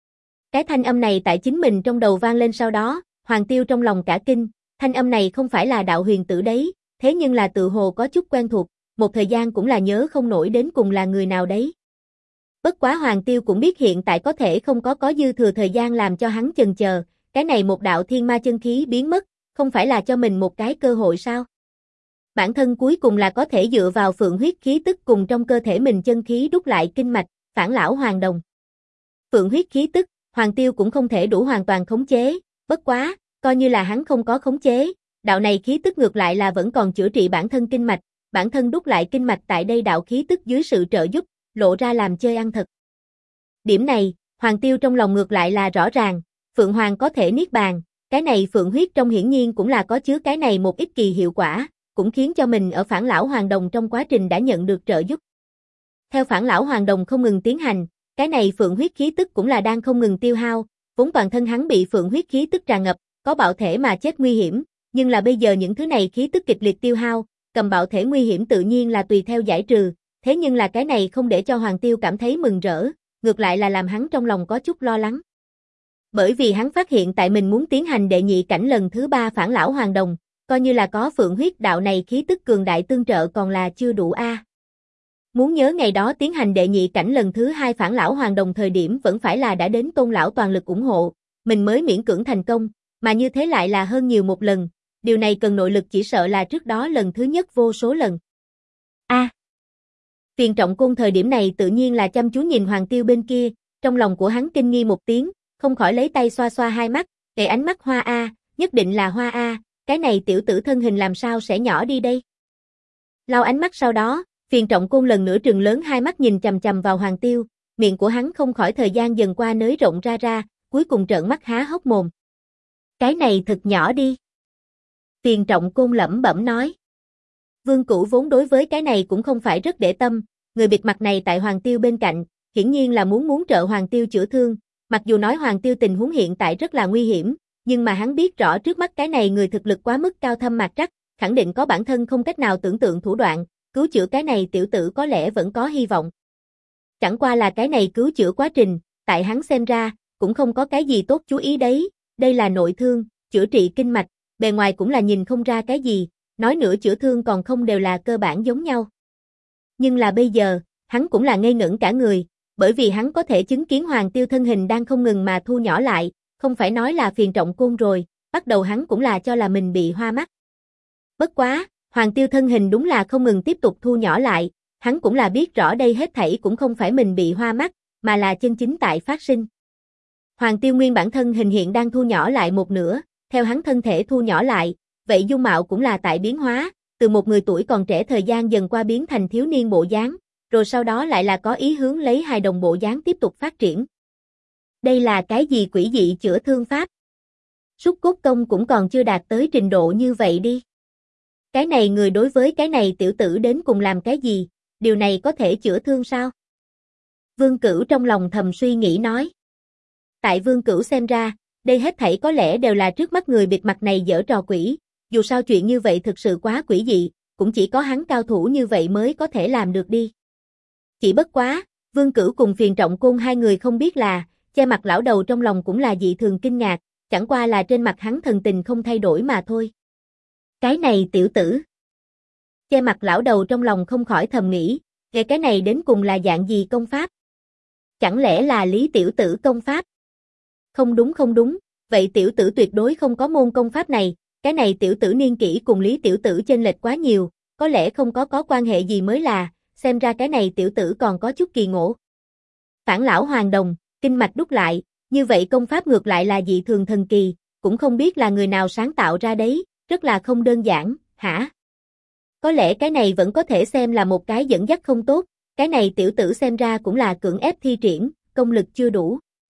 Cái thanh âm này tại chính mình trong đầu vang lên sau đó, Hoàng Tiêu trong lòng cả kinh, thanh âm này không phải là đạo huyền tử đấy, thế nhưng là tự hồ có chút quen thuộc, một thời gian cũng là nhớ không nổi đến cùng là người nào đấy. Bất quá Hoàng Tiêu cũng biết hiện tại có thể không có dư thừa thời gian làm cho hắn chần chờ, cái này một đạo thiên ma chân khí biến mất, không phải là cho mình một cái cơ hội sao? Bản thân cuối cùng là có thể dựa vào phượng huyết khí tức cùng trong cơ thể mình chân khí đúc lại kinh mạch, phản lão hoàn đồng. Phượng huyết khí tức, Hoàng Tiêu cũng không thể đủ hoàn toàn khống chế, bất quá, coi như là hắn không có khống chế, đạo này khí tức ngược lại là vẫn còn chữa trị bản thân kinh mạch, bản thân đúc lại kinh mạch tại đây đạo khí tức dưới sự trợ giúp, lộ ra làm chơi ăn thật. Điểm này, Hoàng Tiêu trong lòng ngược lại là rõ ràng, Phượng Hoàng có thể niết bàn, cái này Phượng huyết trong hiển nhiên cũng là có chứa cái này một ít kỳ hiệu quả, cũng khiến cho mình ở phản lão hoàn đồng trong quá trình đã nhận được trợ giúp. Theo phản lão hoàng đồng không ngừng tiến hành, cái này phượng huyết khí tức cũng là đang không ngừng tiêu hao, vốn toàn thân hắn bị phượng huyết khí tức tràn ngập, có bạo thể mà chết nguy hiểm, nhưng là bây giờ những thứ này khí tức kịch liệt tiêu hao, cầm bạo thể nguy hiểm tự nhiên là tùy theo giải trừ, thế nhưng là cái này không để cho Hoàng Tiêu cảm thấy mừng rỡ, ngược lại là làm hắn trong lòng có chút lo lắng. Bởi vì hắn phát hiện tại mình muốn tiến hành đệ nhị cảnh lần thứ 3 phản lão hoàng đồng, coi như là có phượng huyết đạo này khí tức cường đại tương trợ còn là chưa đủ a. Muốn nhớ ngày đó tiến hành đệ nhị cảnh lần thứ 2 phản lão hoàng đồng thời điểm vẫn phải là đã đến Tôn lão toàn lực ủng hộ, mình mới miễn cưỡng thành công, mà như thế lại là hơn nhiều một lần, điều này cần nội lực chỉ sợ là trước đó lần thứ nhất vô số lần. Phiền Trọng Côn thời điểm này tự nhiên là chăm chú nhìn Hoàng Tiêu bên kia, trong lòng của hắn kinh nghi một tiếng, không khỏi lấy tay xoa xoa hai mắt, để ánh mắt Hoa A, nhất định là Hoa A, cái này tiểu tử thân hình làm sao sẽ nhỏ đi đây. Lau ánh mắt sau đó, Phiền Trọng Côn lần nữa trừng lớn hai mắt nhìn chằm chằm vào Hoàng Tiêu, miệng của hắn không khỏi thời gian dần qua nới rộng ra, cuối cùng trợn mắt há hốc mồm. Cái này thật nhỏ đi. Phiền Trọng Côn lẩm bẩm nói. Vương Cửu vốn đối với cái này cũng không phải rất để tâm, người bịt mặt này tại Hoàng Tiêu bên cạnh, hiển nhiên là muốn trợ Hoàng Tiêu chữa thương, mặc dù nói Hoàng Tiêu tình huống hiện tại rất là nguy hiểm, nhưng mà hắn biết rõ trước mắt cái này người thực lực quá mức cao thâm mạc trắc, khẳng định có bản thân không cách nào tưởng tượng thủ đoạn, cứu chữa cái này tiểu tử có lẽ vẫn có hy vọng. Chẳng qua là cái này cứu chữa quá trình, tại hắn xem ra, cũng không có cái gì tốt chú ý đấy, đây là nội thương, chữa trị kinh mạch, bề ngoài cũng là nhìn không ra cái gì, nói nữa chữa thương còn không đều là cơ bản giống nhau. Nhưng là bây giờ, hắn cũng là ngây ngẩn cả người, bởi vì hắn có thể chứng kiến Hoàng Tiêu thân hình đang không ngừng mà thu nhỏ lại, không phải nói là Phiền Trọng Côn rồi, bắt đầu hắn cũng là cho là mình bị hoa mắt. Bất quá, Hoàng Tiêu thân hình đúng là không ngừng tiếp tục thu nhỏ lại, hắn cũng là biết rõ đây hết thảy cũng không phải mình bị hoa mắt, mà là chân chính tại phát sinh. Hoàng Tiêu nguyên bản thân hình hiện đang thu nhỏ lại một nửa, theo hắn thân thể thu nhỏ lại, vậy dung mạo cũng là tại biến hóa, từ một người tuổi còn trẻ thời gian dần qua biến thành thiếu niên bộ dáng, rồi sau đó lại là có ý hướng lấy hài đồng bộ dáng tiếp tục phát triển. Đây là cái gì quỷ dị chữa thương pháp? Súc cốt công cũng còn chưa đạt tới trình độ như vậy đi. Cái này người đối với cái này tiểu tử đến cùng làm cái gì, điều này có thể chữa thương sao? Vương Cửu trong lòng thầm suy nghĩ nói. Tại Vương Cửu xem ra, đây hết thảy có lẽ đều là trước mắt người bịt mặt này giở trò quỷ, dù sao chuyện như vậy thực sự quá quỷ dị, cũng chỉ có hắn cao thủ như vậy mới có thể làm được đi. Chỉ bất quá, Vương Cửu cùng Phiền Trọng Côn hai người không biết là, che mặt lão đầu trong lòng cũng là dị thường kinh ngạc, chẳng qua là trên mặt hắn thần tình không thay đổi mà thôi. Cái này tiểu tử. Che mặt lão đầu trong lòng không khỏi thầm nghĩ, cái này đến cùng là dạng gì công pháp? Chẳng lẽ là Lý tiểu tử công pháp? Không đúng, vậy tiểu tử tuyệt đối không có môn công pháp này, cái này tiểu tử niên kỷ cùng Lý tiểu tử chênh lệch quá nhiều, có lẽ không có quan hệ gì mới là, xem ra cái này tiểu tử còn có chút kỳ ngộ. Phản lão hoàng đồng, kinh mạch đúc lại, như vậy công pháp ngược lại là dị thường thần kỳ, cũng không biết là người nào sáng tạo ra đấy, rất là không đơn giản, hả? Có lẽ cái này vẫn có thể xem là một cái dẫn dắt không tốt, cái này tiểu tử xem ra cũng là cưỡng ép thi triển, công lực chưa đủ.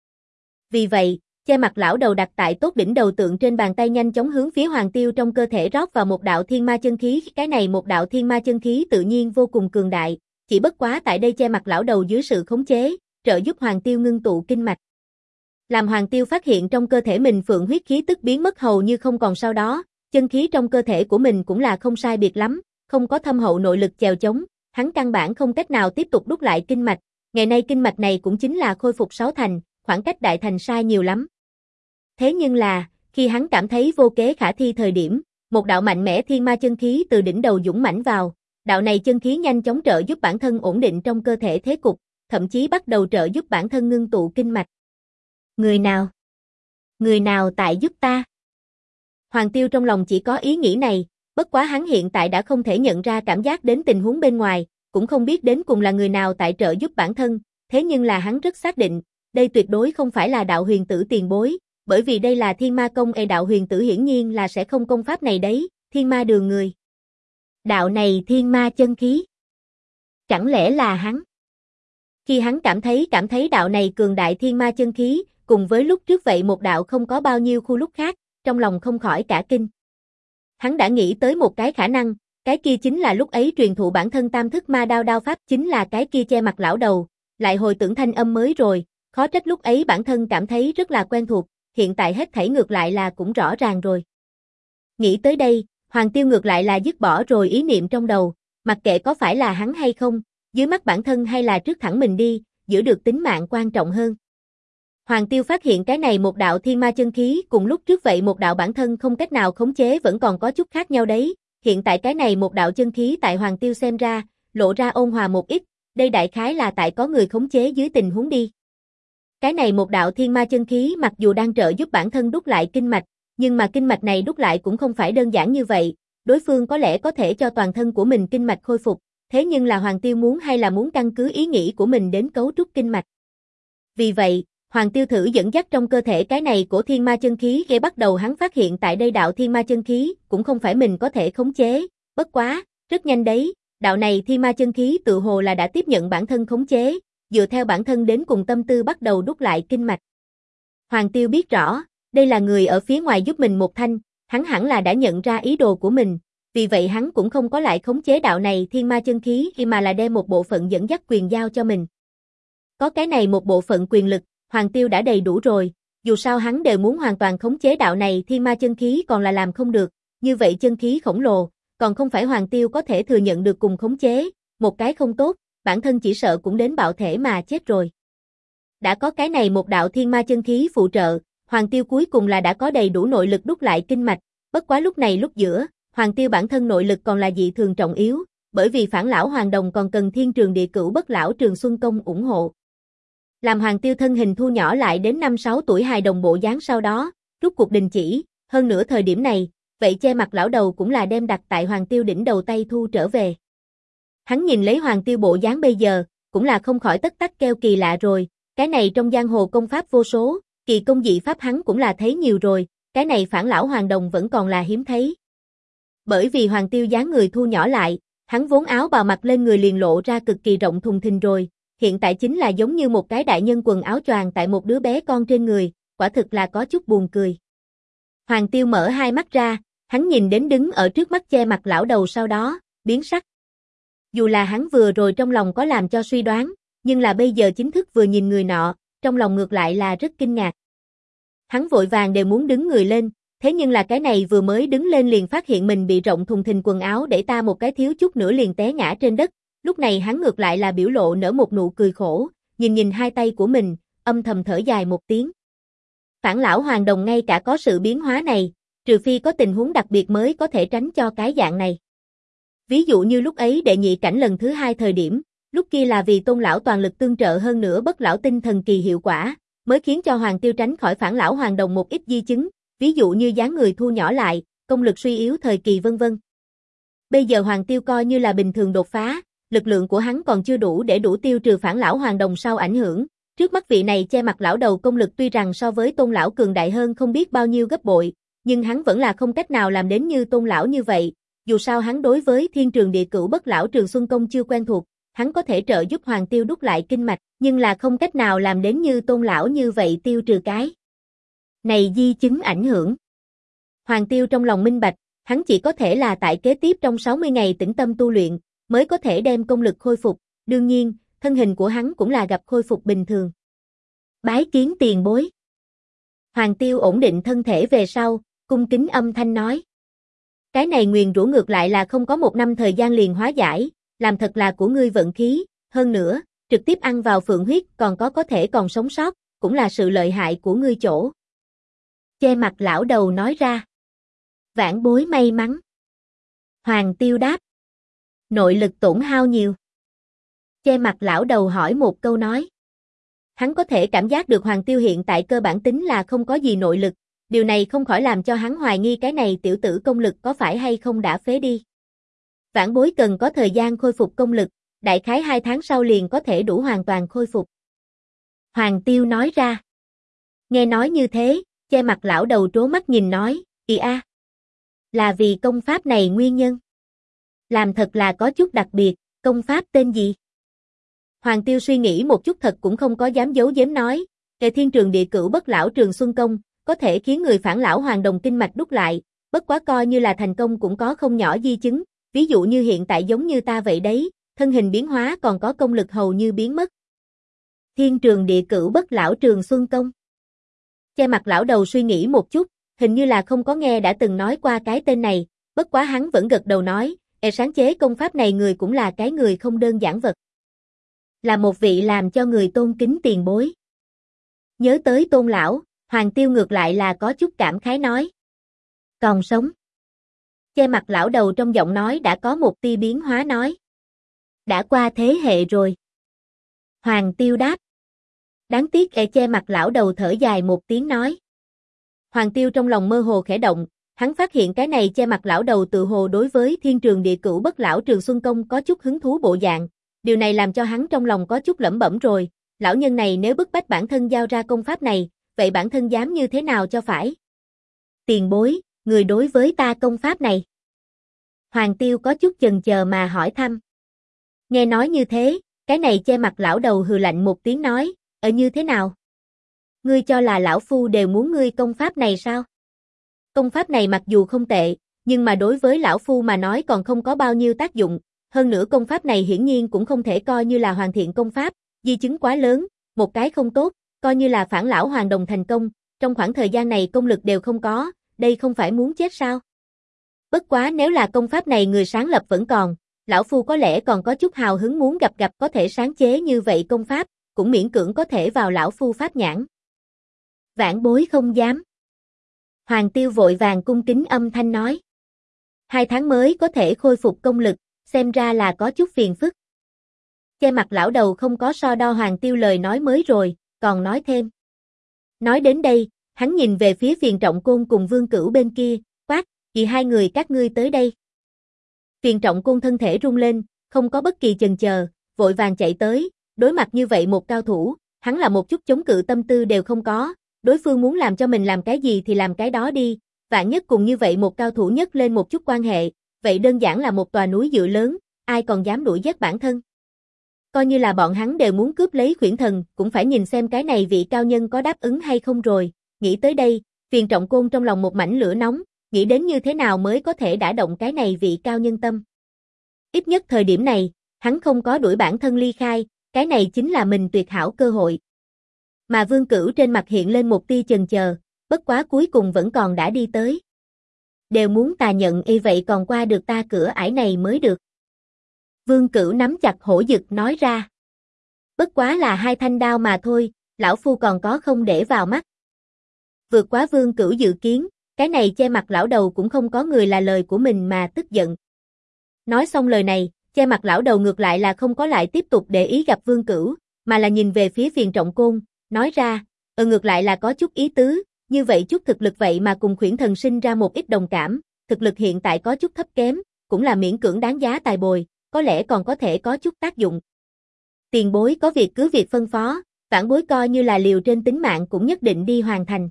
Vì vậy, che mặt lão đầu đặt tại tốt đỉnh đầu tượng trên bàn tay nhanh chóng hướng phía Hoàng Tiêu trong cơ thể rót vào một đạo thiên ma chân khí, cái này một đạo thiên ma chân khí tự nhiên vô cùng cường đại, chỉ bất quá tại đây che mặt lão đầu dưới sự khống chế, trợ giúp Hoàng Tiêu ngưng tụ kinh mạch. Làm Hoàng Tiêu phát hiện trong cơ thể mình phượng huyết khí tức biến mất hầu như không còn sau đó, chân khí trong cơ thể của mình cũng là không sai biệt lắm, không có thâm hậu nội lực chèo chống, hắn căn bản không cách nào tiếp tục đúc lại kinh mạch, ngày nay kinh mạch này cũng chính là khôi phục 6 thành, khoảng cách đại thành sai nhiều lắm. Thế nhưng là, khi hắn cảm thấy vô kế khả thi thời điểm, một đạo mạnh mẽ thiên ma chân khí từ đỉnh đầu dũng mãnh vào, đạo này chân khí nhanh chóng trợ giúp bản thân ổn định trong cơ thể thế cục, thậm chí bắt đầu trợ giúp bản thân ngưng tụ kinh mạch. Người nào? Người nào tại giúp ta? Hoàng Tiêu trong lòng chỉ có ý nghĩ này, bất quá hắn hiện tại đã không thể nhận ra cảm giác đến tình huống bên ngoài, cũng không biết đến cùng là người nào tại trợ giúp bản thân, thế nhưng là hắn rất xác định, đây tuyệt đối không phải là đạo huyền tử tiền bối, bởi vì đây là thiên ma công đạo huyền tử hiển nhiên là sẽ không công pháp này đấy, thiên ma đường người. Đạo này thiên ma chân khí. Chẳng lẽ là hắn? Khi hắn cảm thấy đạo này cường đại thiên ma chân khí, cùng với lúc trước vậy một đạo không có bao nhiêu khu lúc khác, trong lòng không khỏi cả kinh. Hắn đã nghĩ tới một cái khả năng, Cái kia chính là lúc ấy truyền thụ bản thân tam thức ma đao đao pháp, chính là cái kia che mặt lão đầu, lại hồi tưởng thanh âm mới rồi, khó trách lúc ấy bản thân cảm thấy rất là quen thuộc, hiện tại hết thảy ngược lại là cũng rõ ràng rồi. Nghĩ tới đây, Hoàng Tiêu ngược lại là dứt bỏ rồi ý niệm trong đầu, mặc kệ có phải là hắn hay không, dưới mắt bản thân hay là trước thẳng mình đi, giữ được tính mạng quan trọng hơn. Hoàng Tiêu phát hiện cái này một đạo thiên ma chân khí cùng lúc trước vậy một đạo bản thân không cách nào khống chế vẫn còn có chút khác nhau đấy, hiện tại cái này một đạo chân khí tại Hoàng Tiêu xem ra, lộ ra ôn hòa một ít, đây đại khái là tại có người khống chế dưới tình huống đi. Cái này một đạo thiên ma chân khí mặc dù đang trợ giúp bản thân đúc lại kinh mạch, nhưng mà kinh mạch này đúc lại cũng không phải đơn giản như vậy, đối phương có lẽ có thể cho toàn thân của mình kinh mạch khôi phục, thế nhưng là Hoàng Tiêu muốn hay là muốn căn cứ ý nghĩ của mình đến cấu trúc kinh mạch. Vì vậy, Hoàng Tiêu thử dẫn dắt trong cơ thể cái này của thiên ma chân khí gây bắt đầu hắn phát hiện tại đây đạo thiên ma chân khí cũng không phải mình có thể khống chế, bất quá, rất nhanh đấy, đạo này thiên ma chân khí tự hồ là đã tiếp nhận bản thân khống chế, dựa theo bản thân đến cùng tâm tư bắt đầu đúc lại kinh mạch. Hoàng Tiêu biết rõ, đây là người ở phía ngoài giúp mình một thanh, hắn hẳn là đã nhận ra ý đồ của mình, vì vậy hắn cũng không có lại khống chế đạo này thiên ma chân khí khi mà là đem một bộ phận dẫn dắt quyền giao cho mình. Có cái này một bộ phận quyền lực, Hoàng Tiêu đã đầy đủ rồi, dù sao hắn đều muốn hoàn toàn khống chế đạo này thiên ma chân khí còn là làm không được, như vậy chân khí khổng lồ, còn không phải Hoàng Tiêu có thể thừa nhận được cùng khống chế, một cái không tốt, bản thân chỉ sợ cũng đến bạo thể mà chết rồi. Đã có cái này một đạo thiên ma chân khí phụ trợ, Hoàng Tiêu cuối cùng là đã có đầy đủ nội lực đúc lại kinh mạch, bất quá lúc này lúc giữa, Hoàng Tiêu bản thân nội lực còn là dị thường trọng yếu, bởi vì Phản Lão Hoàng Đồng còn cần Thiên Trường Địa Cửu Bất Lão Trường Xuân Công ủng hộ. Làm Hoàng Tiêu thân hình thu nhỏ lại đến 5-6 tuổi hài đồng bộ dáng sau đó, rút cuộc đình chỉ, hơn nữa thời điểm này, vậy che mặt lão đầu cũng là đem đặt tại Hoàng Tiêu đỉnh đầu tay thu trở về. Hắn nhìn lấy Hoàng Tiêu bộ dáng bây giờ, cũng là không khỏi tất tắc kêu kỳ lạ rồi, cái này trong giang hồ công pháp vô số, kỳ công dị pháp hắn cũng là thấy nhiều rồi, cái này Phản Lão Hoàng Đồng vẫn còn là hiếm thấy. Bởi vì Hoàng Tiêu dáng người thu nhỏ lại, hắn vốn áo bào mặc lên người liền lộ ra cực kỳ rộng thùng thình rồi, hiện tại chính là giống như một cái đại nhân quần áo choàng tại một đứa bé con trên người, quả thực là có chút buồn cười. Hoàng Tiêu mở hai mắt ra, hắn nhìn đến đứng ở trước mắt che mặt lão đầu sau đó, biến sắc. Dù là hắn vừa rồi trong lòng có làm cho suy đoán, nhưng là bây giờ chính thức vừa nhìn người nọ, trong lòng ngược lại là rất kinh ngạc. Hắn vội vàng đều muốn đứng người lên, thế nhưng là cái này vừa mới đứng lên liền phát hiện mình bị rộng thùng thình quần áo để ta một cái thiếu chút nữa liền té ngã trên đất, lúc này hắn ngược lại là biểu lộ nở một nụ cười khổ, nhìn hai tay của mình, âm thầm thở dài một tiếng. Phản Lão Hoàng Đồng ngay cả có sự biến hóa này, trừ phi có tình huống đặc biệt mới có thể tránh cho cái dạng này. Ví dụ như lúc ấy đệ nhị cảnh lần thứ 2 thời điểm, lúc kia là vì Tôn lão toàn lực tương trợ hơn nữa bất lão tinh thần kỳ hiệu quả, mới khiến cho Hoàng Tiêu tránh khỏi Phản Lão Hoàng Đồng một ít di chứng, ví dụ như dáng người thu nhỏ lại, công lực suy yếu thời kỳ vân vân. Bây giờ Hoàng Tiêu coi như là bình thường đột phá, lực lượng của hắn còn chưa đủ để đủ tiêu trừ Phản Lão Hoàng Đồng sau ảnh hưởng, trước mắt vị này che mặt lão đầu công lực tuy rằng so với Tôn lão cường đại hơn không biết bao nhiêu gấp bội, nhưng hắn vẫn là không cách nào làm đến như Tôn lão như vậy, dù sao hắn đối với Thiên Trường Địa Cửu Bất Lão Trường Xuân Công chưa quen thuộc, hắn có thể trợ giúp Hoàng Tiêu đúc lại kinh mạch, nhưng là không cách nào làm đến như Tôn lão như vậy tiêu trừ cái này di chứng ảnh hưởng. Hoàng Tiêu trong lòng minh bạch, hắn chỉ có thể là tại kế tiếp trong 60 ngày tĩnh tâm tu luyện, mới có thể đem công lực khôi phục, đương nhiên, thân hình của hắn cũng là gặp khôi phục bình thường. Bái kiến tiền bối. Hoàng Tiêu ổn định thân thể về sau, cung kính âm thanh nói. Cái này nguyền rủa ngược lại là không có 1 năm thời gian liền hóa giải, làm thật là của ngươi vận khí, hơn nữa, trực tiếp ăn vào phượng huyết còn có thể còn sống sót, cũng là sự lợi hại của ngươi chỗ. Che mặt lão đầu nói ra. Vãn bối may mắn. Hoàng Tiêu đáp. Nội lực tổn hao nhiều. Che mặt lão đầu hỏi một câu nói. Hắn có thể cảm giác được Hoàng Tiêu hiện tại cơ bản tính là không có gì nội lực, điều này không khỏi làm cho hắn hoài nghi cái này tiểu tử công lực có phải hay không đã phế đi. Vãn bối cần có thời gian khôi phục công lực, đại khái 2 tháng sau liền có thể đủ hoàn toàn khôi phục. Hoàng Tiêu nói ra. Nghe nói như thế, che mặt lão đầu trố mắt nhìn nói, là vì công pháp này nguyên nhân. Làm thật là có chút đặc biệt, công pháp tên gì? Hoàng Tiêu suy nghĩ một chút thật cũng không có dám giấu giếm nói, cái Thiên Trường Địa Cửu Bất Lão Trường Xuân Công, có thể khiến người Phản Lão Hoàng Đồng kinh mạch đúc lại, bất quá coi như là thành công cũng có không nhỏ di chứng, ví dụ như hiện tại giống như ta vậy đấy, thân hình biến hóa còn có công lực hầu như biến mất. Thiên Trường Địa Cửu Bất Lão Trường Xuân Công. Che mặt lão đầu suy nghĩ một chút, hình như là không có nghe đã từng nói qua cái tên này, bất quá hắn vẫn gật đầu nói, sáng chế công pháp này người cũng là cái người không đơn giản vật. Là một vị làm cho người tôn kính tiền bối. Nhớ tới Tôn lão, Hoàng Tiêu ngược lại là có chút cảm khái nói. Còn sống. Che mặt lão đầu trong giọng nói đã có một tia biến hóa nói. Đã qua thế hệ rồi. Hoàng Tiêu đáp. Đáng tiếc che mặt lão đầu thở dài một tiếng nói. Hoàng Tiêu trong lòng mơ hồ khẽ động, hắn phát hiện cái này che mặt lão đầu tự hồ đối với Thiên Trường Địa Cửu Bất Lão Trường Xuân Công có chút hứng thú bộ dạng, điều này làm cho hắn trong lòng có chút lẩm bẩm rồi, lão nhân này nếu bức bách bản thân giao ra công pháp này, vậy bản thân dám như thế nào cho phải? Tiền bối, người đối với ta công pháp này. Hoàng Tiêu có chút chần chờ mà hỏi thăm. Nghe nói như thế, cái này che mặt lão đầu hừ lạnh một tiếng nói, như thế nào? Ngươi cho là lão phu đều muốn ngươi công pháp này sao? Công pháp này mặc dù không tệ, nhưng mà đối với lão phu mà nói còn không có bao nhiêu tác dụng, hơn nữa công pháp này hiển nhiên cũng không thể coi như là hoàn thiện công pháp, di chứng quá lớn, một cái không tốt, coi như là phản lão hoàn đồng thành công, trong khoảng thời gian này công lực đều không có, đây không phải muốn chết sao? Bất quá nếu là công pháp này người sáng lập vẫn còn, lão phu có lẽ còn có chút hào hứng muốn gặp có thể sáng chế như vậy công pháp, cũng miễn cưỡng có thể vào lão phu pháp nhãn. Vãn bối không dám. Hoàng Tiêu vội vàng cung kính âm thanh nói. 2 tháng mới có thể khôi phục công lực, xem ra là có chút phiền phức. Che mặt lão đầu không có so đo Hoàng Tiêu lời nói mới rồi, còn nói thêm. Nói đến đây, hắn nhìn về phía Phiền Trọng Côn cùng Vương Cửu bên kia, quát, vì hai người các ngươi tới đây. Phiền Trọng Côn thân thể rung lên, không có bất kỳ chần chờ, vội vàng chạy tới, đối mặt như vậy một cao thủ, hắn là một chút chống cự tâm tư đều không có, đối phương muốn làm cho mình làm cái gì thì làm cái đó đi, vạn nhất cùng như vậy một cao thủ nhất lên một chút quan hệ, vậy đơn giản là một tòa núi dựa lớn, ai còn dám đuổi giết bản thân. Coi như là bọn hắn đều muốn cướp lấy Khuyển Thần, cũng phải nhìn xem cái này vị cao nhân có đáp ứng hay không rồi, nghĩ tới đây, Phiền Trọng Côn trong lòng một mảnh lửa nóng, nghĩ đến như thế nào mới có thể đả động cái này vị cao nhân tâm. Ít nhất thời điểm này, hắn không có đuổi bản thân ly khai, cái này chính là mình tuyệt hảo cơ hội. Mà Vương Cửu trên mặt hiện lên một tia chần chờ, bất quá cuối cùng vẫn còn đã đi tới. Đều muốn ta nhận vậy còn qua được ta cửa ải này mới được. Vương Cửu nắm chặt hổ dực nói ra. Bất quá là 2 thanh đao mà thôi, lão phu còn có không để vào mắt. Vượt quá Vương Cửu dự kiến, cái này che mặt lão đầu cũng không có người là lời của mình mà tức giận. Nói xong lời này, che mặt lão đầu ngược lại là không có lại tiếp tục để ý gặp Vương Cửu, mà là nhìn về phía Phiền Trọng Côn, nói ra, ngược lại là có chút ý tứ, như vậy chút thực lực vậy mà cùng Khuyển Thần sinh ra một ít đồng cảm, thực lực hiện tại có chút thấp kém, cũng là miễn cưỡng đáng giá tài bồi, có lẽ còn có thể có chút tác dụng. Tiền bối có việc cứ việc phân phó, vãn bối coi như là liều trên tính mạng cũng nhất định đi hoàn thành.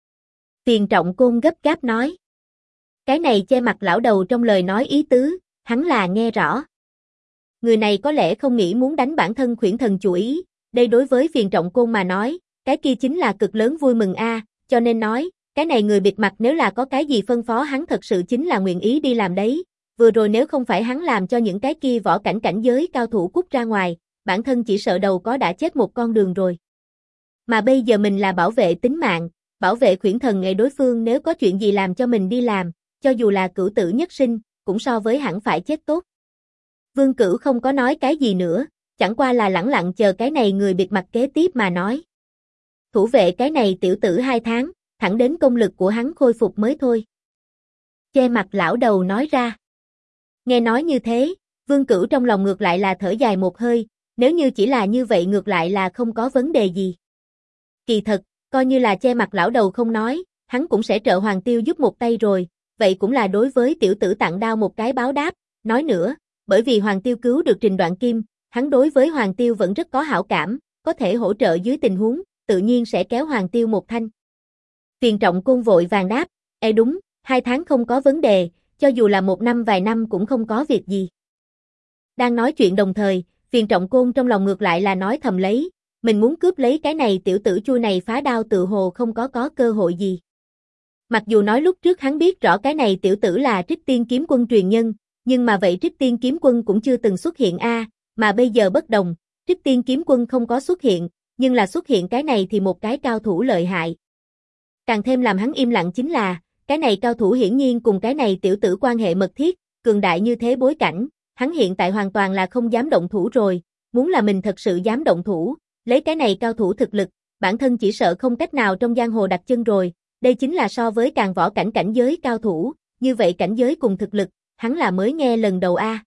Phiền Trọng Côn gấp gáp nói. Cái này che mặt lão đầu trong lời nói ý tứ, hắn là nghe rõ. Người này có lẽ không nghĩ muốn đánh bản thân Khuyển Thần chủ ý, đây đối với Phiền Trọng Côn mà nói, cái kia chính là cực lớn vui mừng cho nên nói, cái này người bịt mặt nếu là có cái gì phân phó hắn thật sự chính là nguyện ý đi làm đấy, vừa rồi nếu không phải hắn làm cho những cái kia võ cảnh giới cao thủ cút ra ngoài, bản thân chỉ sợ đầu có đã chết một con đường rồi. Mà bây giờ mình là bảo vệ tính mạng, bảo vệ Khuyển Thần đối phương nếu có chuyện gì làm cho mình đi làm, cho dù là cửu tử nhất sinh, cũng so với hẳn phải chết tốt. Vương Cửu không có nói cái gì nữa, chẳng qua là lẳng lặng chờ cái này người bịt mặt kế tiếp mà nói. Thủ vệ cái này tiểu tử 2 tháng, thẳng đến công lực của hắn khôi phục mới thôi. Che mặt lão đầu nói ra. Nghe nói như thế, Vương Cửu trong lòng ngược lại là thở dài một hơi, nếu như chỉ là như vậy ngược lại là không có vấn đề gì. Kỳ thật, coi như là che mặt lão đầu không nói, hắn cũng sẽ trợ Hoàng Tiêu giúp một tay rồi, vậy cũng là đối với tiểu tử tặng đao một cái báo đáp, nói nữa, bởi vì Hoàng Tiêu cứu được Trình Đoạn Kim, hắn đối với Hoàng Tiêu vẫn rất có hảo cảm, có thể hỗ trợ dưới tình huống, tự nhiên sẽ kéo Hoàng Tiêu một thanh. Phiền Trọng Côn vội vàng đáp, đúng, 2 tháng không có vấn đề, cho dù là 1 năm vài năm cũng không có việc gì. Đang nói chuyện đồng thời, Phiền Trọng Côn trong lòng ngược lại là nói thầm lấy, mình muốn cướp lấy cái này tiểu tử chui này phá đao tự hồ không có cơ hội gì. Mặc dù nói lúc trước hắn biết rõ cái này tiểu tử là Trích Tiên kiếm quân truyền nhân, Nhưng mà vậy Trích Tiên Kiếm Quân cũng chưa từng xuất hiện a, mà bây giờ bất đồng, Trích Tiên Kiếm Quân không có xuất hiện, nhưng là xuất hiện cái này thì một cái cao thủ lợi hại. Càng thêm làm hắn im lặng chính là, cái này cao thủ hiển nhiên cùng cái này tiểu tử quan hệ mật thiết, cường đại như thế bối cảnh, hắn hiện tại hoàn toàn là không dám động thủ rồi, muốn là mình thật sự dám động thủ, lấy cái này cao thủ thực lực, bản thân chỉ sợ không cách nào trong giang hồ đặt chân rồi, đây chính là so với càng võ cảnh cảnh giới cao thủ, như vậy cảnh giới cùng thực lực, hắn là mới nghe lần đầu a.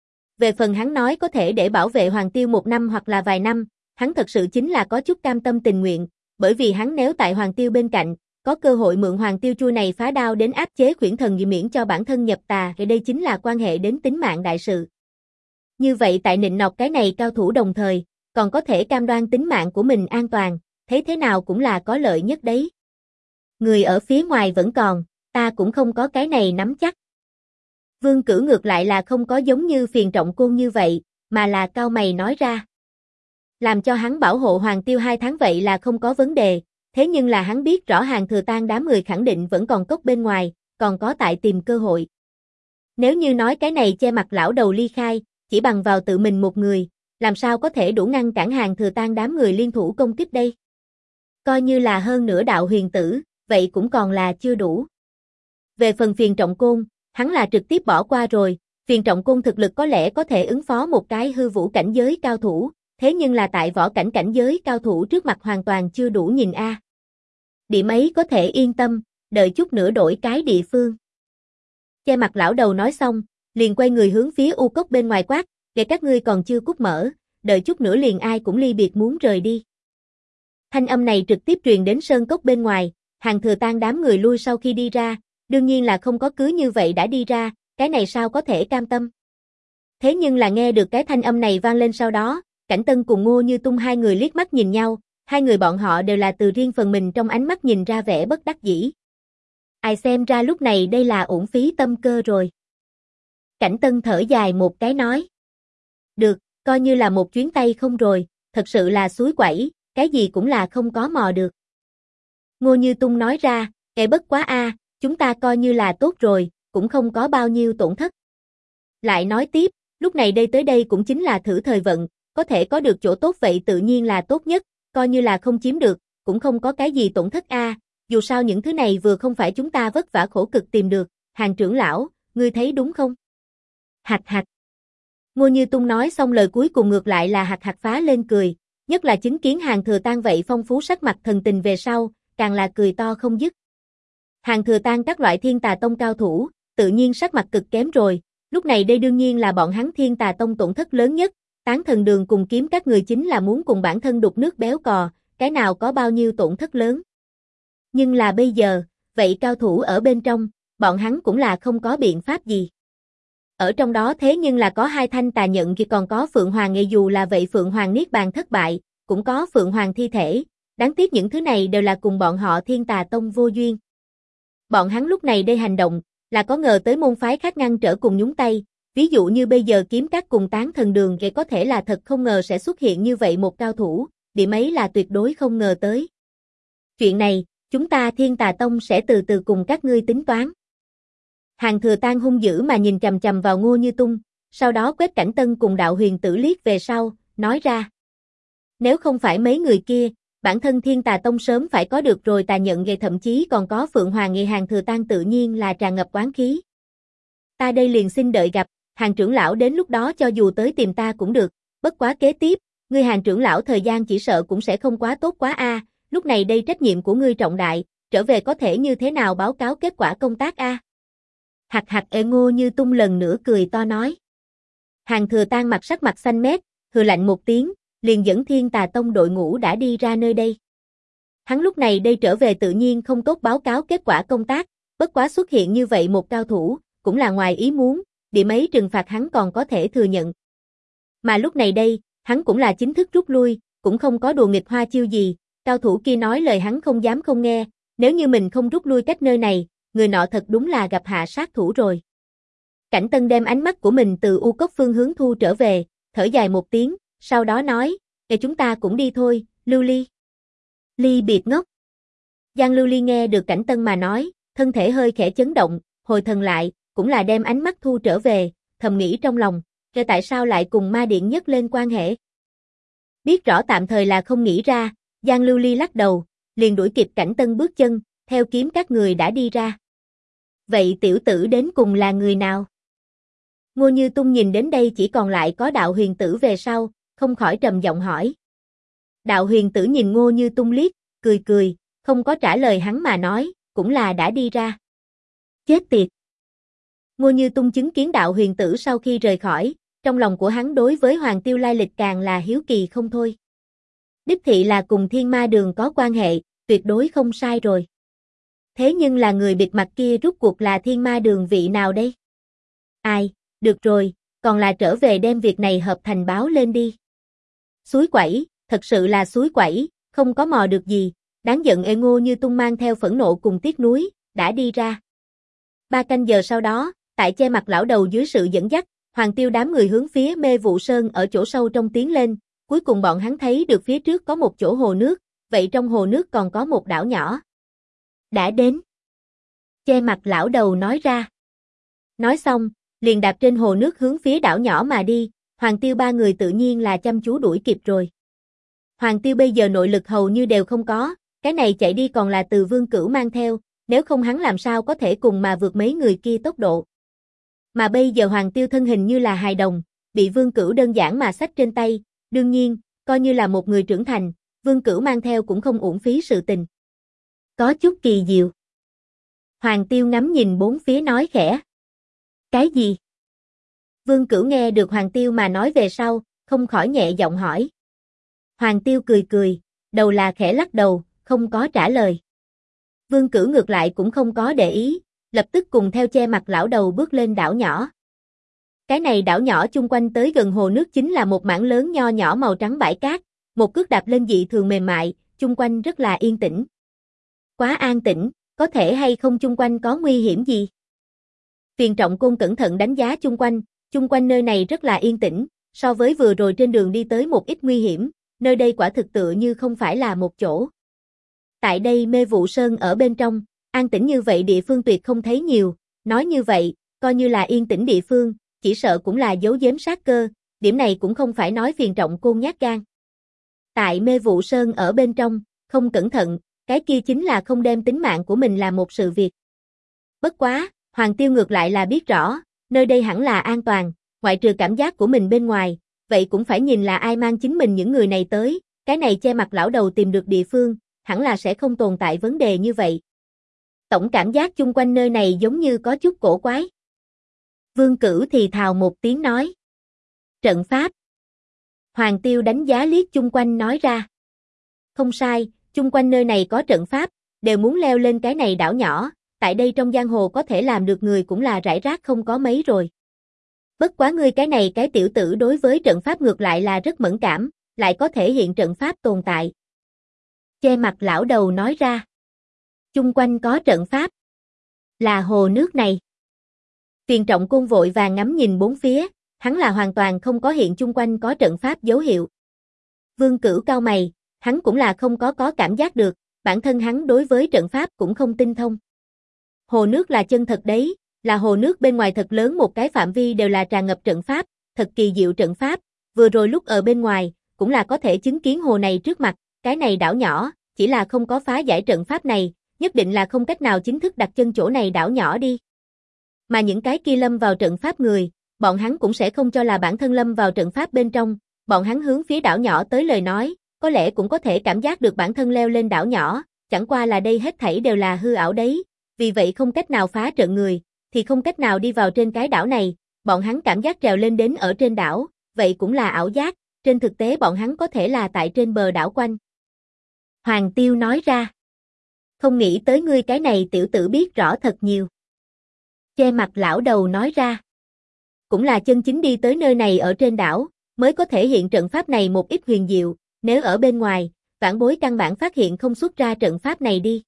Về phần hắn nói có thể để bảo vệ Hoàng Tiêu 1 năm hoặc là vài năm, hắn thật sự chính là có chút cam tâm tình nguyện, bởi vì hắn nếu tại Hoàng Tiêu bên cạnh, có cơ hội mượn Hoàng Tiêu chui này phá đao đến áp chế Khuyển Thần miễn cho bản thân nhập tà, thì đây chính là quan hệ đến tính mạng đại sự. Như vậy tại nịnh nọt cái này cao thủ đồng thời, còn có thể cam đoan tính mạng của mình an toàn, thấy thế nào cũng là có lợi nhất đấy. Người ở phía ngoài vẫn còn, ta cũng không có cái này nắm chắc. Vương Cử ngược lại là không có giống như Phiền Trọng Côn như vậy, mà là cau mày nói ra. Làm cho hắn bảo hộ Hoàng Tiêu 2 tháng vậy là không có vấn đề, thế nhưng là hắn biết rõ Hàng Thừa Tang đám người khẳng định vẫn còn cốc bên ngoài, còn có tại tìm cơ hội. Nếu như nói cái này che mặt lão đầu ly khai, chỉ bằng vào tự mình một người, làm sao có thể đủ ngăn cản Hàng Thừa Tang đám người liên thủ công kích đây? Coi như là hơn nửa đạo huyền tử, vậy cũng còn là chưa đủ. Về phần Phiền Trọng Côn, hắn là trực tiếp bỏ qua rồi, Phiền Trọng Côn thực lực có lẽ có thể ứng phó một cái hư vũ cảnh giới cao thủ, thế nhưng là tại võ cảnh cảnh giới cao thủ trước mặt hoàn toàn chưa đủ nhìn a. Điểm ấy có thể yên tâm, đợi chút nữa đổi cái địa phương. Che mặt lão đầu nói xong, liền quay người hướng phía u cốc bên ngoài quát, để các ngươi còn chưa cút mở, đợi chút nữa liền ai cũng ly biệt muốn rời đi. Thanh âm này trực tiếp truyền đến sơn cốc bên ngoài, Hàng Thừa Tang đám người lui sau khi đi ra, đương nhiên là không có cứ như vậy đã đi ra, cái này sao có thể cam tâm. Thế nhưng là nghe được cái thanh âm này vang lên sau đó, Cảnh Tân cùng Ngô Như Tung hai người liếc mắt nhìn nhau, hai người bọn họ đều là từ riêng phần mình trong ánh mắt nhìn ra vẻ bất đắc dĩ. Ai xem ra lúc này đây là uổng phí tâm cơ rồi. Cảnh Tân thở dài một cái nói. Được, coi như là một chuyến tay không rồi, thật sự là suối quẩy, cái gì cũng là không có mò được. Ngô Như Tung nói ra, bất quá a, chúng ta coi như là tốt rồi, cũng không có bao nhiêu tổn thất. Lại nói tiếp, lúc này đây tới đây cũng chính là thử thời vận, có thể có được chỗ tốt vậy tự nhiên là tốt nhất, coi như là không chiếm được, cũng không có cái gì tổn thất a. Dù sao những thứ này vừa không phải chúng ta vất vả khổ cực tìm được, Hàng trưởng lão, ngươi thấy đúng không? Hạch hạch. Ngô Như Tung nói xong lời cuối cùng ngược lại là hạch hạch phá lên cười, nhất là chứng kiến Hàng Thừa Tang vậy phong phú sắc mặt thần tình về sau, càng là cười to không dứt. Hàng Thừa Tang các loại Thiên Tà Tông cao thủ, tự nhiên sắc mặt cực kém rồi, lúc này đây đương nhiên là bọn hắn Thiên Tà Tông tổn thất lớn nhất, Tán Thần Đường cùng kiếm các người chính là muốn cùng bản thân đục nước béo cò, cái nào có bao nhiêu tổn thất lớn. Nhưng là bây giờ, vậy cao thủ ở bên trong, bọn hắn cũng là không có biện pháp gì. Ở trong đó thế nhưng là có hai thanh tà nhận kia còn có Phượng Hoàng nghệ dù là vậy Phượng Hoàng Niết Bàn thất bại, cũng có Phượng Hoàng thi thể, đáng tiếc những thứ này đều là cùng bọn họ Thiên Tà Tông vô duyên. Bọn hắn lúc này đây hành động, là có ngờ tới môn phái khác ngăn trở cùng nhúng tay, ví dụ như bây giờ kiếm các cùng Tán Thần Đường thì có thể là thật không ngờ sẽ xuất hiện như vậy một cao thủ, điểm ấy là tuyệt đối không ngờ tới. Chuyện này, chúng ta Thiên Tà Tông sẽ từ từ cùng các ngươi tính toán. Hàng Thừa Tang hung dữ mà nhìn chằm chằm vào Ngô Như Tung, sau đó quét Cảnh Tân cùng Đạo Huyền Tử liếc về sau, nói ra. Nếu không phải mấy người kia, bản thân Thiên Tà Tông sớm phải có được rồi tà nhận nghề thậm chí còn có Phượng Hoàng nghề. Hàng Thừa Tang tự nhiên là tràn ngập oán khí. Ta đây liền xin đợi gặp, Hàng trưởng lão đến lúc đó cho dù tới tìm ta cũng được, bất quá kế tiếp, ngươi Hàng trưởng lão thời gian chỉ sợ cũng sẽ không quá tốt quá a. Lúc này đây trách nhiệm của ngươi trọng đại, trở về có thể như thế nào báo cáo kết quả công tác a? Hạch hạch Ngô Như Tung lần nữa cười to nói. Hàng Thừa Tang sắc mặt xanh mét, hừ lạnh một tiếng, liền dẫn Thiên Tà Tông đội ngũ đã đi ra nơi đây. Hắn lúc này đây trở về tự nhiên không tốt báo cáo kết quả công tác, bất quá xuất hiện như vậy một cao thủ, cũng là ngoài ý muốn, điểm ấy trừng phạt hắn còn có thể thừa nhận. Mà lúc này đây, hắn cũng là chính thức rút lui, cũng không có đùa nghịch hoa chiêu gì, cao thủ kia nói lời hắn không dám không nghe, nếu như mình không rút lui cách nơi này, người nọ thật đúng là gặp hạ sát thủ rồi. Cảnh Tân đem ánh mắt của mình từ u cốc phương hướng thu trở về, thở dài một tiếng, sau đó nói, chúng ta cũng đi thôi, Lưu Ly. Ly biệt ngốc. Giang Lưu Ly nghe được Cảnh Tân mà nói, thân thể hơi khẽ chấn động, hồi thần lại, cũng là đem ánh mắt thu trở về, thầm nghĩ trong lòng, rồi tại sao lại cùng ma điện nhất lên quan hệ? Biết rõ tạm thời là không nghĩ ra, Giang Lưu Ly lắc đầu, liền đuổi kịp Cảnh Tân bước chân, theo kiếm các người đã đi ra. Vậy tiểu tử đến cùng là người nào? Ngô Như Tung nhìn đến đây chỉ còn lại có Đạo Huyền Tử về sau, không khỏi trầm giọng hỏi. Đạo Huyền Tử nhìn Ngô Như Tung liếc, cười cười, không có trả lời hắn mà nói, cũng là đã đi ra. Chết tiệt! Ngô Như Tung chứng kiến Đạo Huyền Tử sau khi rời khỏi, trong lòng của hắn đối với Hoàng Tiêu lai lịch càng là hiếu kỳ không thôi. Đích thị là cùng Thiên Ma Đường có quan hệ, tuyệt đối không sai rồi. Thế nhưng là người bịt mặt kia rút cuộc là Thiên Ma Đường vị nào đây? Ai, được rồi, còn là trở về đem việc này hợp thành báo lên đi. Suối quẩy, thật sự là suối quẩy, không có mò được gì, đáng giận. Ngô Như Tung mang theo phẫn nộ cùng tiếc nuối, đã đi ra. 3 canh giờ sau đó, tại Che Mặt lão đầu dưới sự dẫn dắt, Hoàng Tiêu đám người hướng phía Mê Vụ Sơn ở chỗ sâu trong tiến lên, cuối cùng bọn hắn thấy được phía trước có một chỗ hồ nước, vậy trong hồ nước còn có một đảo nhỏ. Đã đến. Che Mặt lão đầu nói ra. Nói xong, liền đạp trên hồ nước hướng phía đảo nhỏ mà đi, Hoàng Tiêu 3 người tự nhiên là chăm chú đuổi kịp rồi. Hoàng Tiêu bây giờ nội lực hầu như đều không có, cái này chạy đi còn là từ Vương Cửu mang theo, nếu không hắn làm sao có thể cùng mà vượt mấy người kia tốc độ. Mà bây giờ Hoàng Tiêu thân hình như là hài đồng, bị Vương Cửu đơn giản mà xách trên tay, đương nhiên, coi như là một người trưởng thành, Vương Cửu mang theo cũng không uổng phí sự tình. Có chút kỳ diệu. Hoàng Tiêu ngắm nhìn bốn phía nói khẽ. Cái gì? Vương Cửu nghe được Hoàng Tiêu mà nói về sau, không khỏi nhẹ giọng hỏi. Hoàng Tiêu cười cười, đầu là khẽ lắc đầu, không có trả lời. Vương Cửu ngược lại cũng không có để ý, lập tức cùng theo Che Mặt lão đầu bước lên đảo nhỏ. Cái này đảo nhỏ chung quanh tới gần hồ nước chính là một mảng lớn nho nhỏ màu trắng bãi cát, một cước đạp lên dị thường mềm mại, chung quanh rất là yên tĩnh. Quá an tĩnh, có thể hay không chung quanh có nguy hiểm gì? Phiền Trọng Côn cẩn thận đánh giá chung quanh nơi này rất là yên tĩnh, so với vừa rồi trên đường đi tới một ít nguy hiểm, nơi đây quả thực tựa như không phải là một chỗ. Tại đây Mê Vụ Sơn ở bên trong, an tĩnh như vậy địa phương tuyệt không thấy nhiều, nói như vậy, coi như là yên tĩnh địa phương, chỉ sợ cũng là giấu giếm sát cơ, điểm này cũng không phải nói Phiền Trọng Côn nhát gan. Tại Mê Vụ Sơn ở bên trong, không cẩn thận, cái kia chính là không đem tính mạng của mình là một sự việc. Bất quá, Hoàng Tiêu ngược lại là biết rõ, nơi đây hẳn là an toàn, ngoại trừ cảm giác của mình bên ngoài, vậy cũng phải nhìn là ai mang chính mình những người này tới, cái này Che Mặt lão đầu tìm được địa phương, hẳn là sẽ không tồn tại vấn đề như vậy. Tổng cảm giác chung quanh nơi này giống như có chút cổ quái. Vương Cửu thì thào một tiếng nói. Trận pháp. Hoàng Tiêu đánh giá liếc chung quanh nói ra. Không sai, chung quanh nơi này có trận pháp, đều muốn leo lên cái này đảo nhỏ, tại đây trong giang hồ có thể làm được người cũng là rải rác không có mấy rồi. Bất quá ngươi cái này cái tiểu tử đối với trận pháp ngược lại là rất mẫn cảm, lại có thể hiện trận pháp tồn tại. Che Mặt lão đầu nói ra. Chung quanh có trận pháp. Là hồ nước này. Phiền Trọng Côn vội vàng ngắm nhìn bốn phía, hắn là hoàn toàn không có hiện chung quanh có trận pháp dấu hiệu. Vương Cửu cau mày, hắn cũng là không có cảm giác được, bản thân hắn đối với trận pháp cũng không tinh thông. Hồ nước là chân thật đấy, là hồ nước bên ngoài thật lớn một cái phạm vi đều là tràn ngập trận pháp, thật kỳ diệu trận pháp, vừa rồi lúc ở bên ngoài, cũng là có thể chứng kiến hồ này trước mặt, cái này đảo nhỏ, chỉ là không có phá giải trận pháp này, nhất định là không cách nào chính thức đặt chân chỗ này đảo nhỏ đi. Mà những cái kia lâm vào trận pháp người, bọn hắn cũng sẽ không cho là bản thân lâm vào trận pháp bên trong, bọn hắn hướng phía đảo nhỏ tới lời nói, có lẽ cũng có thể cảm giác được bản thân leo lên đảo nhỏ, chẳng qua là đây hết thảy đều là hư ảo đấy, vì vậy không cách nào phá trận người, thì không cách nào đi vào trên cái đảo này, bọn hắn cảm giác trèo lên đến ở trên đảo, vậy cũng là ảo giác, trên thực tế bọn hắn có thể là tại trên bờ đảo quanh. Hoàng Tiêu nói ra. Không nghĩ tới ngươi cái này tiểu tử biết rõ thật nhiều. Che Mặt lão đầu nói ra. Cũng là chân chính đi tới nơi này ở trên đảo, mới có thể hiện trận pháp này một ít huyền diệu, nếu ở bên ngoài, vãn bối căn bản phát hiện không xuất ra trận pháp này đi.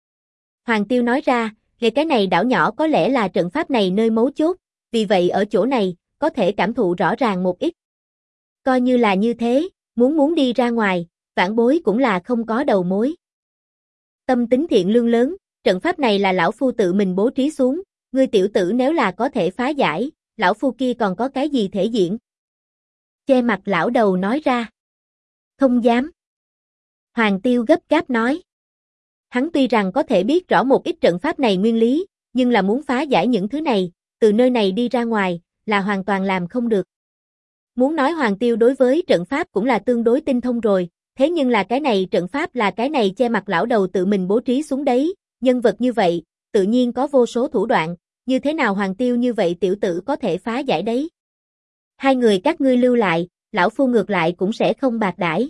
Hoàng Tiêu nói ra, về cái này đảo nhỏ có lẽ là trận pháp này nơi mấu chốt, vì vậy ở chỗ này, có thể cảm thụ rõ ràng một ít. Coi như là như thế, muốn đi ra ngoài, vãn bối cũng là không có đầu mối. Tâm tính thiện lương lớn, trận pháp này là lão phu tự mình bố trí xuống, ngươi tiểu tử nếu là có thể phá giải, lão phu kia còn có cái gì thể diễn? Che mặt lão đầu nói ra. Không dám. Hoàng Tiêu gấp gáp nói. Hắn tuy rằng có thể biết rõ một ít trận pháp này nguyên lý, nhưng là muốn phá giải những thứ này, từ nơi này đi ra ngoài, là hoàn toàn làm không được. Muốn nói Hoàng Tiêu đối với trận pháp cũng là tương đối tinh thông rồi, thế nhưng là cái này trận pháp là cái này che mặt lão đầu tự mình bố trí xuống đấy, nhân vật như vậy, tự nhiên có vô số thủ đoạn, như thế nào Hoàng Tiêu như vậy tiểu tử có thể phá giải đấy. Hai người các ngươi lưu lại, lão phu ngược lại cũng sẽ không bạc đãi.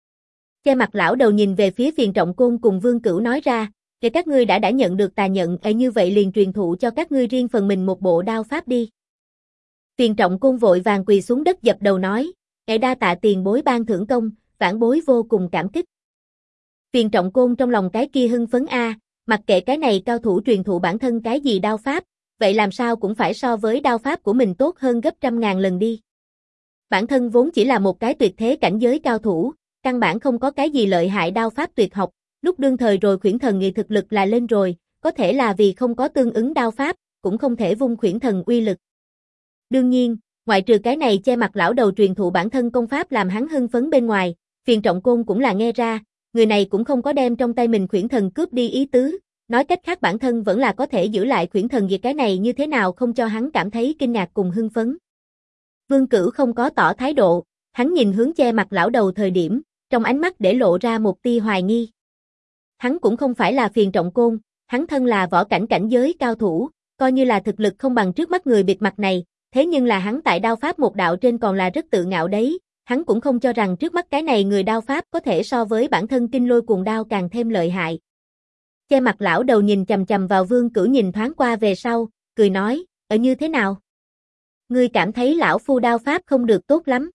Che mặt lão đầu nhìn về phía Phiền Trọng Côn cùng Vương Cửu nói ra, để các ngươi đã nhận được tà nhận, như vậy liền truyền thụ cho các ngươi riêng phần mình một bộ đao pháp đi. Phiền Trọng Côn vội vàng quỳ xuống đất dập đầu nói, đa tạ tiền bối ban thưởng công, vãn bối vô cùng cảm kích. Phiền Trọng Côn trong lòng cái kia hưng phấn mặc kệ cái này cao thủ truyền thụ bản thân cái gì đao pháp, vậy làm sao cũng phải so với đao pháp của mình tốt hơn gấp trăm ngàn lần đi. Bản thân vốn chỉ là một cái tuyệt thế cảnh giới cao thủ, căn bản không có cái gì lợi hại đao pháp tuyệt học, lúc đương thời rồi Khuyển Thần Nghị thực lực là lên rồi, có thể là vì không có tương ứng đao pháp, cũng không thể vung Khuyển Thần uy lực. Đương nhiên, ngoại trừ cái này che mặt lão đầu truyền thụ bản thân công pháp làm hắn hưng phấn bên ngoài, Phiền Trọng Côn cũng là nghe ra, người này cũng không có đem trong tay mình Khuyển Thần cướp đi ý tứ, nói cách khác bản thân vẫn là có thể giữ lại Khuyển Thần việc cái này như thế nào không cho hắn cảm thấy kinh ngạc cùng hưng phấn. Vương Cửu không có tỏ thái độ, hắn nhìn hướng che mặt lão đầu thời điểm, trong ánh mắt để lộ ra một tia hoài nghi. Hắn cũng không phải là Phiền Trọng Côn, hắn thân là võ cảnh cảnh giới cao thủ, coi như là thực lực không bằng trước mắt người bịt mặt này, thế nhưng là hắn tại đao pháp một đạo trên còn là rất tự ngạo đấy, hắn cũng không cho rằng trước mắt cái này người đao pháp có thể so với bản thân Kinh Lôi Cuồng Đao càng thêm lợi hại. Che mặt lão đầu nhìn chằm chằm vào Vương Cửu nhìn thoáng qua về sau, cười nói, như thế nào? Ngươi cảm thấy lão phu đao pháp không được tốt lắm.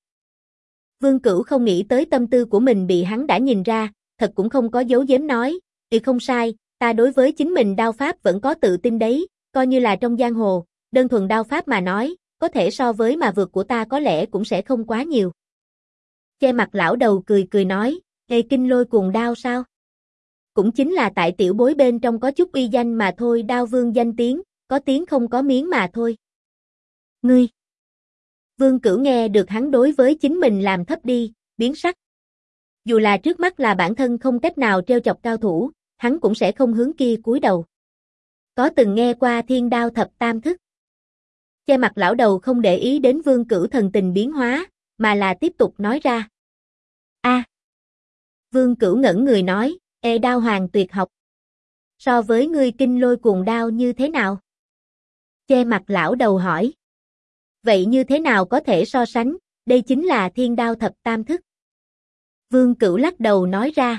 Vương Cửu không nghĩ tới tâm tư của mình bị hắn đã nhìn ra, thật cũng không có giấu giếm nói, không sai, ta đối với chính mình đao pháp vẫn có tự tin đấy, coi như là trong giang hồ, đơn thuần đao pháp mà nói, có thể so với mà vượt của ta có lẽ cũng sẽ không quá nhiều. Che mặt lão đầu cười cười nói, Kinh Lôi Cuồng Đao sao? Cũng chính là tại tiểu bối bên trong có chút uy danh mà thôi, đao vương danh tiếng, có tiếng không có miếng mà thôi. Ngươi! Vương Cửu nghe được hắn đối với chính mình làm thấp đi, biến sắc. Dù là trước mắt là bản thân không cách nào trêu chọc cao thủ, hắn cũng sẽ không hướng kia cúi đầu. Có từng nghe qua Thiên Đao Thập Tam Thức? Che mặt lão đầu không để ý đến Vương Cửu thần tình biến hóa, mà là tiếp tục nói ra. Vương Cửu ngẩn người nói, đao hoàng tuyệt học. So với ngươi Kinh Lôi Cuồng Đao như thế nào? Che mặt lão đầu hỏi. Vậy như thế nào có thể so sánh, đây chính là Thiên Đao Thập Tam Thức. Vương Cửu lắc đầu nói ra.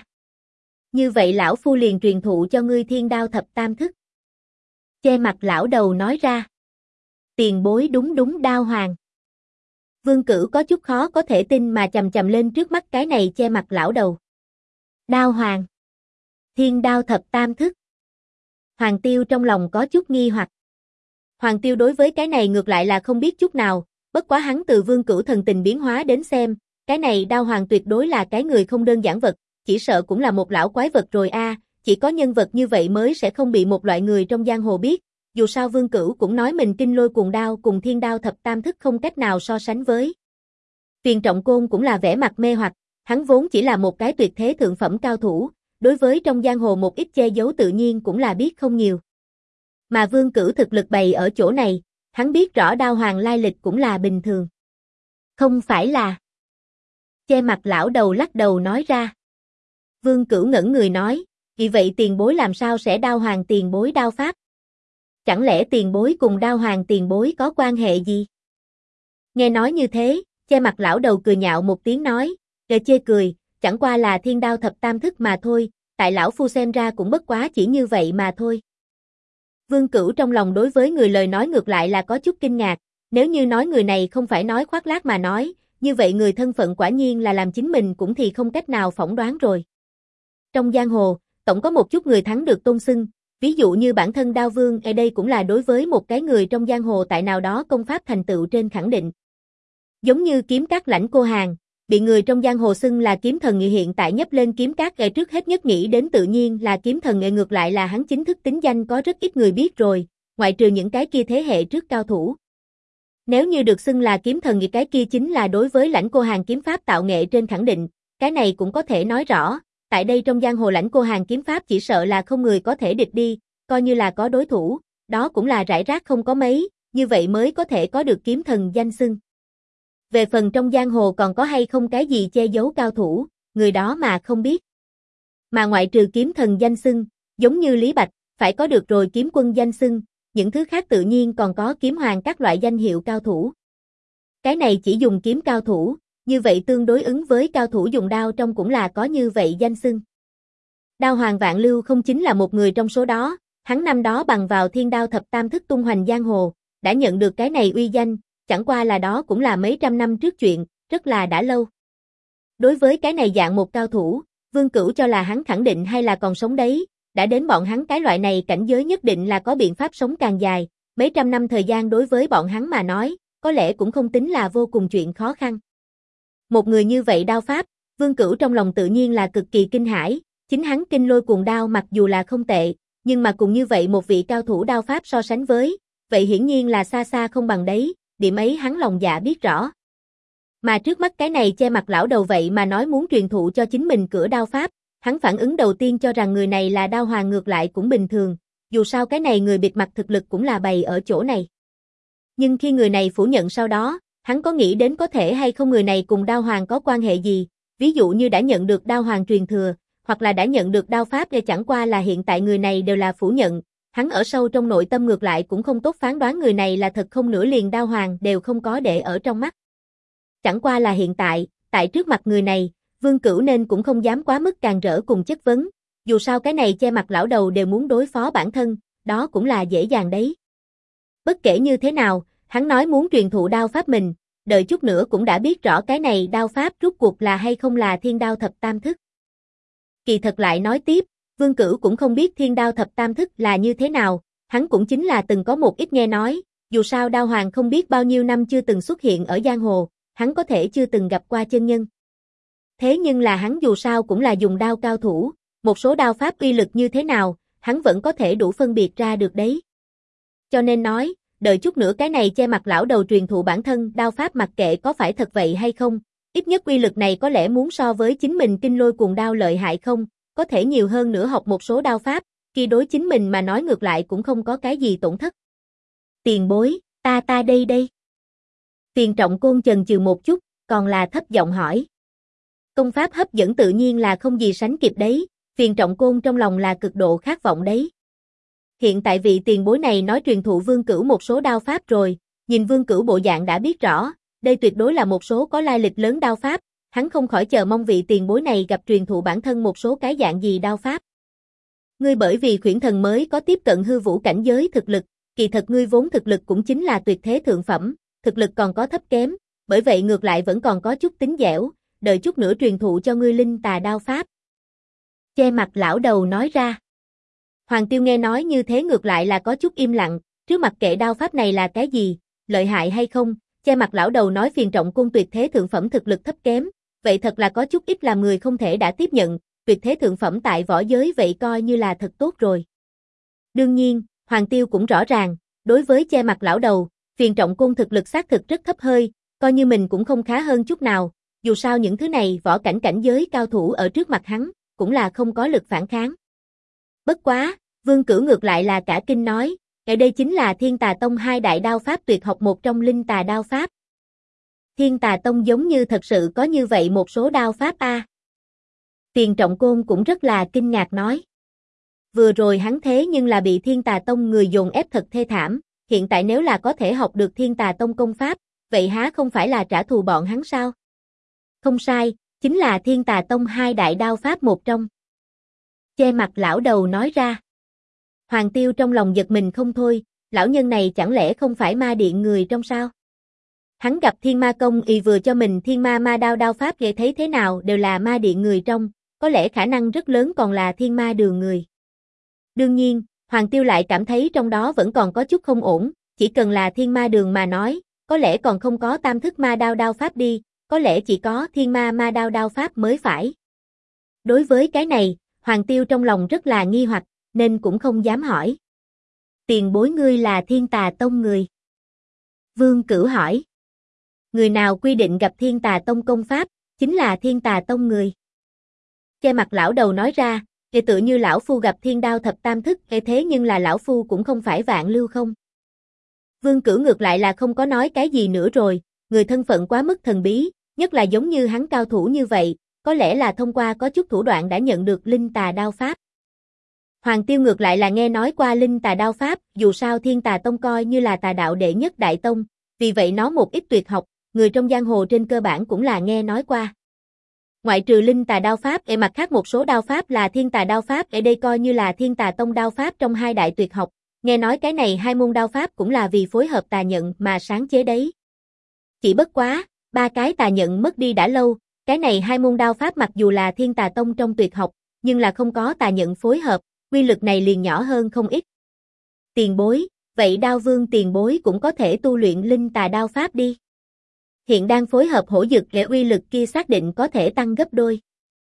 Như vậy lão phu liền truyền thụ cho ngươi Thiên Đao Thập Tam Thức. Che mặt lão đầu nói ra. Tiền bối đúng đao hoàng. Vương Cửu có chút khó có thể tin mà chầm chầm lên trước mắt cái này che mặt lão đầu. Đao hoàng. Thiên Đao Thập Tam Thức. Hoàng Tiêu trong lòng có chút nghi hoặc. Hoàng Tiêu đối với cái này ngược lại là không biết chút nào, bất quá hắn từ Vương Cửu thần tình biến hóa đến xem, cái này đao hoàng tuyệt đối là cái người không đơn giản vật, chỉ sợ cũng là một lão quái vật rồi chỉ có nhân vật như vậy mới sẽ không bị một loại người trong giang hồ biết, dù sao Vương Cửu cũng nói mình Kinh Lôi Cuồng Đao cùng Thiên Đao Thập Tam Thức không cách nào so sánh với. Phiền Trọng Côn cũng là vẻ mặt mê hoặc, hắn vốn chỉ là một cái tuyệt thế thượng phẩm cao thủ, đối với trong giang hồ một ít che giấu tự nhiên cũng là biết không nhiều. Mà Vương Cửu thực lực bày ở chỗ này, hắn biết rõ đao hoàng lai lịch cũng là bình thường. Không phải là. Che mặt lão đầu lắc đầu nói ra. Vương Cửu ngẩn người nói, vì vậy tiền bối làm sao sẽ đao hoàng tiền bối đao pháp? Chẳng lẽ tiền bối cùng đao hoàng tiền bối có quan hệ gì? Nghe nói như thế, che mặt lão đầu cười nhạo một tiếng nói, chê cười, chẳng qua là Thiên Đao Thập Tam Thức mà thôi, tại lão phu xem ra cũng bất quá chỉ như vậy mà thôi. Vương Cửu trong lòng đối với người lời nói ngược lại là có chút kinh ngạc, nếu như nói người này không phải nói khoác lác mà nói, như vậy người thân phận quả nhiên là làm chính mình cũng thì không cách nào phỏng đoán rồi. Trong giang hồ, tổng có một chút người thắng được tôn xưng, ví dụ như bản thân Đao Vương ở đây cũng là đối với một cái người trong giang hồ tại nào đó công pháp thành tựu trên khẳng định. Giống như Kiếm Các Lãnh Cô Hàn, bị người trong giang hồ xưng là kiếm thần nghị hiện tại nhấp lên kiếm các trước hết nhất nghĩ đến tự nhiên là kiếm thần nghệ, ngược lại là hắn chính thức tính danh có rất ít người biết rồi, ngoại trừ những cái kia thế hệ trước cao thủ. Nếu như được xưng là kiếm thần thì cái kia chính là đối với Lãnh Cô Hàn kiếm pháp tạo nghệ trên khẳng định, cái này cũng có thể nói rõ, tại đây trong giang hồ Lãnh Cô Hàn kiếm pháp chỉ sợ là không người có thể địch đi, coi như là có đối thủ, đó cũng là rải rác không có mấy, như vậy mới có thể có được kiếm thần danh xưng. Về phần trong giang hồ còn có hay không cái gì che giấu cao thủ, người đó mà không biết. Mà ngoại trừ kiếm thần danh xưng, giống như Lý Bạch, phải có được rồi kiếm quân danh xưng, những thứ khác tự nhiên còn có kiếm hoàng các loại danh hiệu cao thủ. Cái này chỉ dùng kiếm cao thủ, như vậy tương đối ứng với cao thủ dùng đao trong cũng là có như vậy danh xưng. Đao hoàng Vạn Lưu không chính là một người trong số đó, hắn năm đó bằng vào thiên đao thập tam thức tung hoành giang hồ, đã nhận được cái này uy danh, chẳng qua là đó cũng là mấy trăm năm trước chuyện, rất là đã lâu. Đối với cái này dạng một cao thủ, Vương Cửu cho là hắn khẳng định hay là còn sống đấy, đã đến bọn hắn cái loại này cảnh giới nhất định là có biện pháp sống càng dài, mấy trăm năm thời gian đối với bọn hắn mà nói, có lẽ cũng không tính là vô cùng chuyện khó khăn. Một người như vậy đao pháp, Vương Cửu trong lòng tự nhiên là cực kỳ kinh hãi, chính hắn kinh lôi cuồng đao mặc dù là không tệ, nhưng mà cùng như vậy một vị cao thủ đao pháp so sánh với, vậy hiển nhiên là xa xa không bằng đấy, điểm ấy hắn lòng dạ biết rõ. Mà trước mắt cái này che mặt lão đầu vậy mà nói muốn truyền thụ cho chính mình cửa đao pháp, hắn phản ứng đầu tiên cho rằng người này là đao hoàng ngược lại cũng bình thường, dù sao cái này người bịt mặt thực lực cũng là bày ở chỗ này. Nhưng khi người này phủ nhận sau đó, hắn có nghĩ đến có thể hay không người này cùng đao hoàng có quan hệ gì, ví dụ như đã nhận được đao hoàng truyền thừa, hoặc là đã nhận được đao pháp để chẳng qua là hiện tại người này đều là phủ nhận, hắn ở sâu trong nội tâm ngược lại cũng không tốt phán đoán người này là thật không nửa liền đao hoàng đều không có để ở trong mắt. Chẳng qua là hiện tại trước mặt người này, Vương Cửu nên cũng không dám quá mức càn rỡ cùng chất vấn, dù sao cái này che mặt lão đầu đều muốn đối phó bản thân, đó cũng là dễ dàng đấy. Bất kể như thế nào, hắn nói muốn truyền thụ đao pháp mình, đợi chút nữa cũng đã biết rõ cái này đao pháp rốt cuộc là hay không là thiên đao thập tam thức. Kỳ thật lại nói tiếp, Vương Cửu cũng không biết thiên đao thập tam thức là như thế nào, hắn cũng chính là từng có một ít nghe nói, dù sao đao hoàng không biết bao nhiêu năm chưa từng xuất hiện ở giang hồ, hắn có thể chưa từng gặp qua chân nhân. Thế nhưng là hắn dù sao cũng là dùng đao cao thủ, một số đao pháp uy lực như thế nào, hắn vẫn có thể đủ phân biệt ra được đấy. Cho nên nói, đợi chút nữa cái này che mặt lão đầu truyền thụ bản thân đao pháp mặc kệ có phải thật vậy hay không, ít nhất uy lực này có lẽ muốn so với chính mình kinh lôi cuồng đao lợi hại không, có thể nhiều hơn nữa học một số đao pháp, khi đối chính mình mà nói ngược lại cũng không có cái gì tổn thất. Tiền bối, ta đây. Tiền Trọng Côn chần chừ một chút, còn là thấp giọng hỏi. Công pháp hấp dẫn tự nhiên là không gì sánh kịp đấy, Tiền Trọng Côn trong lòng là cực độ khát vọng đấy. Hiện tại vị tiền bối này nói truyền thụ Vương Cửu một số đao pháp rồi, nhìn Vương Cửu bộ dạng đã biết rõ, đây tuyệt đối là một số có lai lịch lớn đao pháp, hắn không khỏi chờ mong vị tiền bối này gặp truyền thụ bản thân một số cái dạng gì đao pháp. Ngươi bởi vì khuyển thần mới có tiếp cận hư vũ cảnh giới thực lực, kỳ thật ngươi vốn thực lực cũng chính là tuyệt thế thượng phẩm, thực lực còn có thấp kém, bởi vậy ngược lại vẫn còn có chút tính dẻo, đợi chút nữa truyền thụ cho ngươi linh tà đao pháp. Che mặt lão đầu nói ra. Hoàng Tiêu nghe nói như thế ngược lại là có chút im lặng, trước mặt kệ đao pháp này là cái gì, lợi hại hay không, che mặt lão đầu nói Phiền Trọng Côn tuyệt thế thượng phẩm thực lực thấp kém, vậy thật là có chút ít làm người không thể đã tiếp nhận, tuyệt thế thượng phẩm tại võ giới vậy coi như là thật tốt rồi. Đương nhiên, Hoàng Tiêu cũng rõ ràng, đối với che mặt lão đầu, Phiền Trọng Côn thực lực xác thực rất thấp hơi, coi như mình cũng không khá hơn chút nào, dù sao những thứ này võ cảnh cảnh giới cao thủ ở trước mặt hắn, cũng là không có lực phản kháng. Bất quá, Vương Cửu ngược lại là cả kinh nói, ở đây chính là Thiên Tà Tông hai đại đao pháp tuyệt học một trong linh tà đao pháp. Thiên Tà Tông giống như thật sự có như vậy một số đao pháp a. Tiền Trọng Côn cũng rất là kinh ngạc nói. Vừa rồi hắn thế nhưng là bị Thiên Tà Tông người dồn ép thật thê thảm, hiện tại nếu là có thể học được Thiên Tà Tông công pháp, vậy há không phải là trả thù bọn hắn sao? Không sai, chính là Thiên Tà Tông hai đại đao pháp một trong. Che mặt lão đầu nói ra. Hoàng Tiêu trong lòng giật mình không thôi, lão nhân này chẳng lẽ không phải ma điện người trong sao? Hắn gặp Thiên Ma Công y vừa cho mình Thiên Ma Ma đao đao pháp để thấy thế nào đều là ma điện người trong, có lẽ khả năng rất lớn còn là Thiên Ma đường người. Đương nhiên, Hoàng Tiêu lại cảm thấy trong đó vẫn còn có chút không ổn, chỉ cần là Thiên Ma đường mà nói, có lẽ còn không có tam thức ma đao đao pháp đi, có lẽ chỉ có Thiên Ma Ma đao đao pháp mới phải. Đối với cái này, Hoàng Tiêu trong lòng rất là nghi hoặc, nên cũng không dám hỏi. Tiền bối ngươi là Thiên Tà Tông người. Vương Cửu hỏi. Người nào quy định gặp Thiên Tà Tông công pháp, chính là Thiên Tà Tông người. Che mặt lão đầu nói ra, tựa như lão phu gặp Thiên Đao Thập Tam Thức, thế nhưng là lão phu cũng không phải Vạn Lưu không. Vương Cửu ngược lại là không có nói cái gì nữa rồi, người thân phận quá mức thần bí, nhất là giống như hắn cao thủ như vậy, có lẽ là thông qua có chút thủ đoạn đã nhận được Linh Tà Đao Pháp. Hoàng Tiêu ngược lại là nghe nói qua Linh Tà Đao Pháp, dù sao Thiên Tà Tông coi như là tà đạo đệ nhất đại tông, vì vậy nó một ít tuyệt học, người trong giang hồ trên cơ bản cũng là nghe nói qua. Ngoại trừ Linh Tà Đao Pháp, mặt khác một số đao pháp là Thiên Tà Đao Pháp, ở đây coi như là Thiên Tà Tông đao pháp trong hai đại tuyệt học, nghe nói cái này hai môn đao pháp cũng là vì phối hợp tà nhận mà sáng chế đấy. Chỉ bất quá, ba cái tà nhận mất đi đã lâu, cái này hai môn đao pháp mặc dù là Thiên Tà Tông trong tuyệt học, nhưng là không có tà nhận phối hợp, uy lực này liền nhỏ hơn không ít. Tiền bối, vậy Đao Vương tiền bối cũng có thể tu luyện Linh Tà Đao Pháp đi. Hiện đang phối hợp hổ dực để uy lực kia xác định có thể tăng gấp đôi.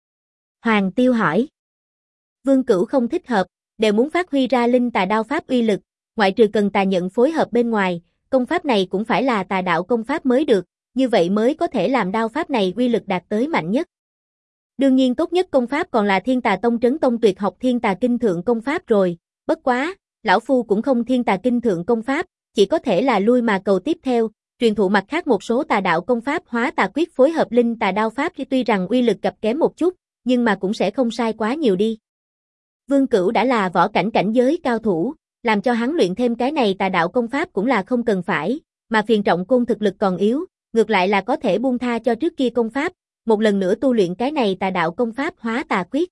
Hoàng Tiêu hỏi. Vương Cửu không thích hợp, đều muốn phát huy ra Linh Tà Đao Pháp uy lực, ngoại trừ cần tà nhận phối hợp bên ngoài, công pháp này cũng phải là tà đạo công pháp mới được, như vậy mới có thể làm đao pháp này uy lực đạt tới mạnh nhất. Đương nhiên tốt nhất công pháp còn là Thiên Tà Tông Trấn Tông tuyệt học Thiên Tà Kinh Thượng công pháp rồi, bất quá, lão phu cũng không Thiên Tà Kinh Thượng công pháp, chỉ có thể là lui mà cầu tiếp theo, truyền thụ mặt khác một số tà đạo công pháp Hóa Tà Quyết phối hợp Linh Tà Đao Pháp, tuy rằng uy lực gặp kém một chút, nhưng mà cũng sẽ không sai quá nhiều đi. Vương Cửu đã là võ cảnh cảnh giới cao thủ, làm cho hắn luyện thêm cái này tà đạo công pháp cũng là không cần phải, mà Phiền Trọng Côn thực lực còn yếu, ngược lại là có thể buông tha cho trước kia công pháp, một lần nữa tu luyện cái này tà đạo công pháp Hóa Tà Quyết.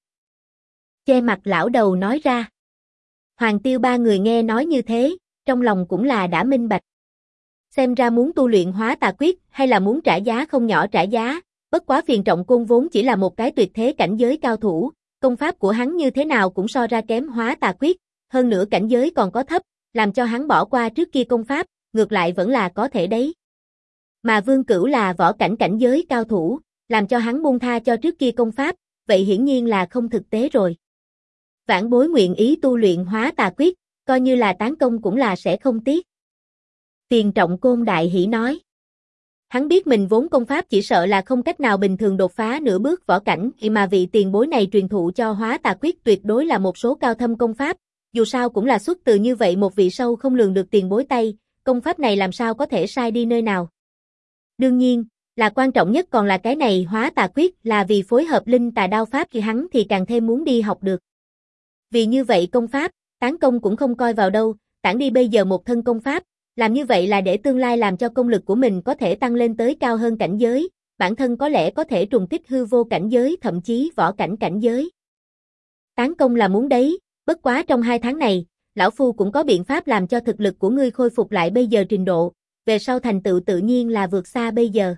Che mặt lão đầu nói ra. Hoàng Tiêu ba người nghe nói như thế, trong lòng cũng là đã minh bạch. Xem ra muốn tu luyện Hóa Tà Quyết hay là muốn trả giá không nhỏ trả giá, bất quá Phiền Trọng Côn vốn chỉ là một cái tuyệt thế cảnh giới cao thủ, công pháp của hắn như thế nào cũng so ra kém Hóa Tà Quyết, hơn nữa cảnh giới còn có thấp, làm cho hắn bỏ qua trước kia công pháp, ngược lại vẫn là có thể đấy. Mà Vương Cửu là võ cảnh cảnh giới cao thủ, làm cho hắn buông tha cho trước kia công pháp, vậy hiển nhiên là không thực tế rồi. Vãn bối nguyện ý tu luyện Hóa Tà Quyết, coi như là tán công cũng là sẽ không tiếc. Phiền Trọng Côn đại hỉ nói. Hắn biết mình vốn công pháp chỉ sợ là không cách nào bình thường đột phá nửa bước võ cảnh, mà vị tiền bối này truyền thụ cho Hóa Tà Quyết tuyệt đối là một số cao thâm công pháp, dù sao cũng là xuất từ như vậy một vị sâu không lường được tiền bối tay, công pháp này làm sao có thể sai đi nơi nào. Đương nhiên, là quan trọng nhất còn là cái này Hóa Tà Quyết là vì phối hợp Linh Tà Đao Pháp thì hắn thì càng thêm muốn đi học được. Vì như vậy công pháp, tán công cũng không coi vào đâu, tản đi bây giờ một thân công pháp, làm như vậy là để tương lai làm cho công lực của mình có thể tăng lên tới cao hơn cảnh giới, bản thân có lẽ có thể trùng kích hư vô cảnh giới thậm chí võ cảnh cảnh giới. Tán công là muốn đấy, bất quá trong 2 tháng này, lão phu cũng có biện pháp làm cho thực lực của ngươi khôi phục lại bây giờ trình độ, về sau thành tựu tự nhiên là vượt xa bây giờ.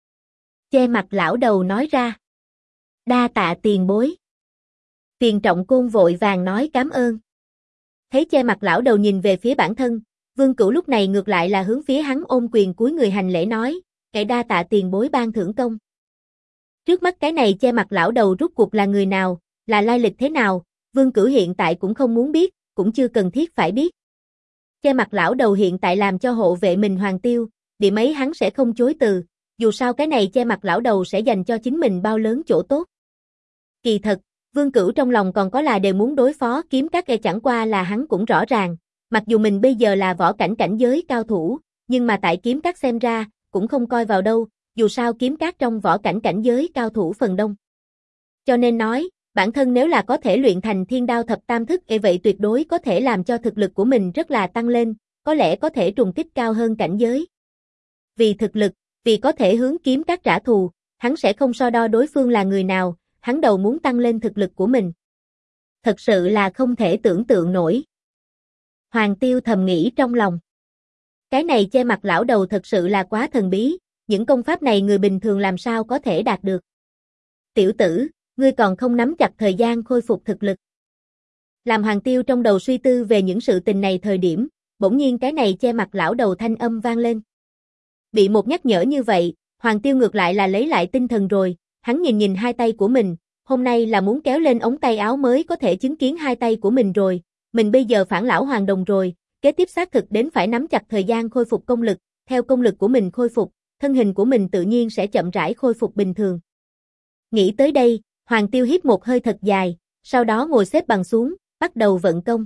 Che mặt lão đầu nói ra. Đa tạ tiền bối. Phiền Trọng Côn vội vàng nói cảm ơn. Thấy che mặt lão đầu nhìn về phía bản thân, Vương Cửu lúc này ngược lại là hướng phía hắn ôm quyền cúi người hành lễ nói, kẻ đa tạ tiền bối ban thưởng công. Trước mắt cái này che mặt lão đầu rút cuộc là người nào, là lai lịch thế nào, Vương Cửu hiện tại cũng không muốn biết, cũng chưa cần thiết phải biết. Che mặt lão đầu hiện tại làm cho hộ vệ mình Hoàng Tiêu, điểm ấy hắn sẽ không chối từ, dù sao cái này che mặt lão đầu sẽ dành cho chính mình bao lớn chỗ tốt. Kỳ thật, Vương Cửu trong lòng còn có là đều muốn đối phó kiếm các chẳng qua là hắn cũng rõ ràng, mặc dù mình bây giờ là võ cảnh cảnh giới cao thủ, nhưng mà tại kiếm các xem ra, cũng không coi vào đâu, dù sao kiếm các trong võ cảnh cảnh giới cao thủ phần đông. Cho nên nói, bản thân nếu là có thể luyện thành Thiên Đao Thập Tam Thức vậy tuyệt đối có thể làm cho thực lực của mình rất là tăng lên, có lẽ có thể trùng kích cao hơn cảnh giới. Vì thực lực, vì có thể hướng kiếm các trả thù, hắn sẽ không so đo đối phương là người nào, hắn đầu muốn tăng lên thực lực của mình. Thật sự là không thể tưởng tượng nổi. Hoàng Tiêu thầm nghĩ trong lòng. Cái này che mặt lão đầu thật sự là quá thần bí, những công pháp này người bình thường làm sao có thể đạt được. Tiểu tử, ngươi còn không nắm chặt thời gian khôi phục thực lực. Làm Hoàng Tiêu trong đầu suy tư về những sự tình này thời điểm, bỗng nhiên cái này che mặt lão đầu thanh âm vang lên. Bị một nhắc nhở như vậy, Hoàng Tiêu ngược lại là lấy lại tinh thần rồi, hắn nhìn nhìn 2 tay của mình, hôm nay là muốn kéo lên ống tay áo mới có thể chứng kiến 2 tay của mình rồi, mình bây giờ phản lão hoàn đồng rồi, kế tiếp xác thực đến phải nắm chặt thời gian khôi phục công lực, theo công lực của mình khôi phục, thân hình của mình tự nhiên sẽ chậm rãi khôi phục bình thường. Nghĩ tới đây, Hoàng Tiêu hít một hơi thật dài, sau đó ngồi xếp bằng xuống, bắt đầu vận công.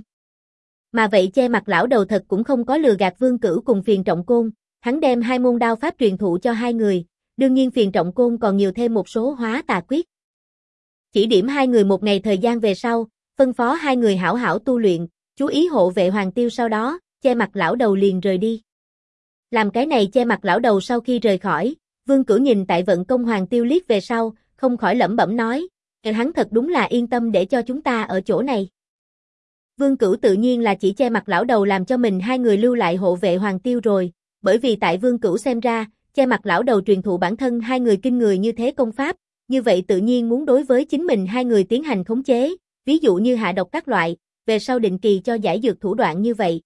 Mà vậy che mặt lão đầu thật cũng không có lừa gạt Vương Cửu cùng Phiền Trọng Côn, hắn đem 2 môn đao pháp truyền thụ cho 2 người, đương nhiên Phiền Trọng Côn còn nhiều thêm một số hóa tà quyết. Chỉ điểm 2 người một ngày thời gian về sau, phân phó 2 người hảo hảo tu luyện, chú ý hộ vệ Hoàng Tiêu, sau đó, che mặt lão đầu liền rời đi. Làm cái này che mặt lão đầu sau khi rời khỏi, Vương Cửu nhìn tại vận công Hoàng Tiêu liếc về sau, không khỏi lẩm bẩm nói, hắn thật đúng là yên tâm để cho chúng ta ở chỗ này. Vương Cửu tự nhiên là chỉ che mặt lão đầu làm cho mình 2 người lưu lại hộ vệ Hoàng Tiêu rồi, bởi vì tại Vương Cửu xem ra, che mặt lão đầu truyền thụ bản thân 2 người kinh người như thế công pháp, như vậy tự nhiên muốn đối với chính mình 2 người tiến hành khống chế, ví dụ như hạ độc các loại, về sau định kỳ cho giải dược thủ đoạn như vậy.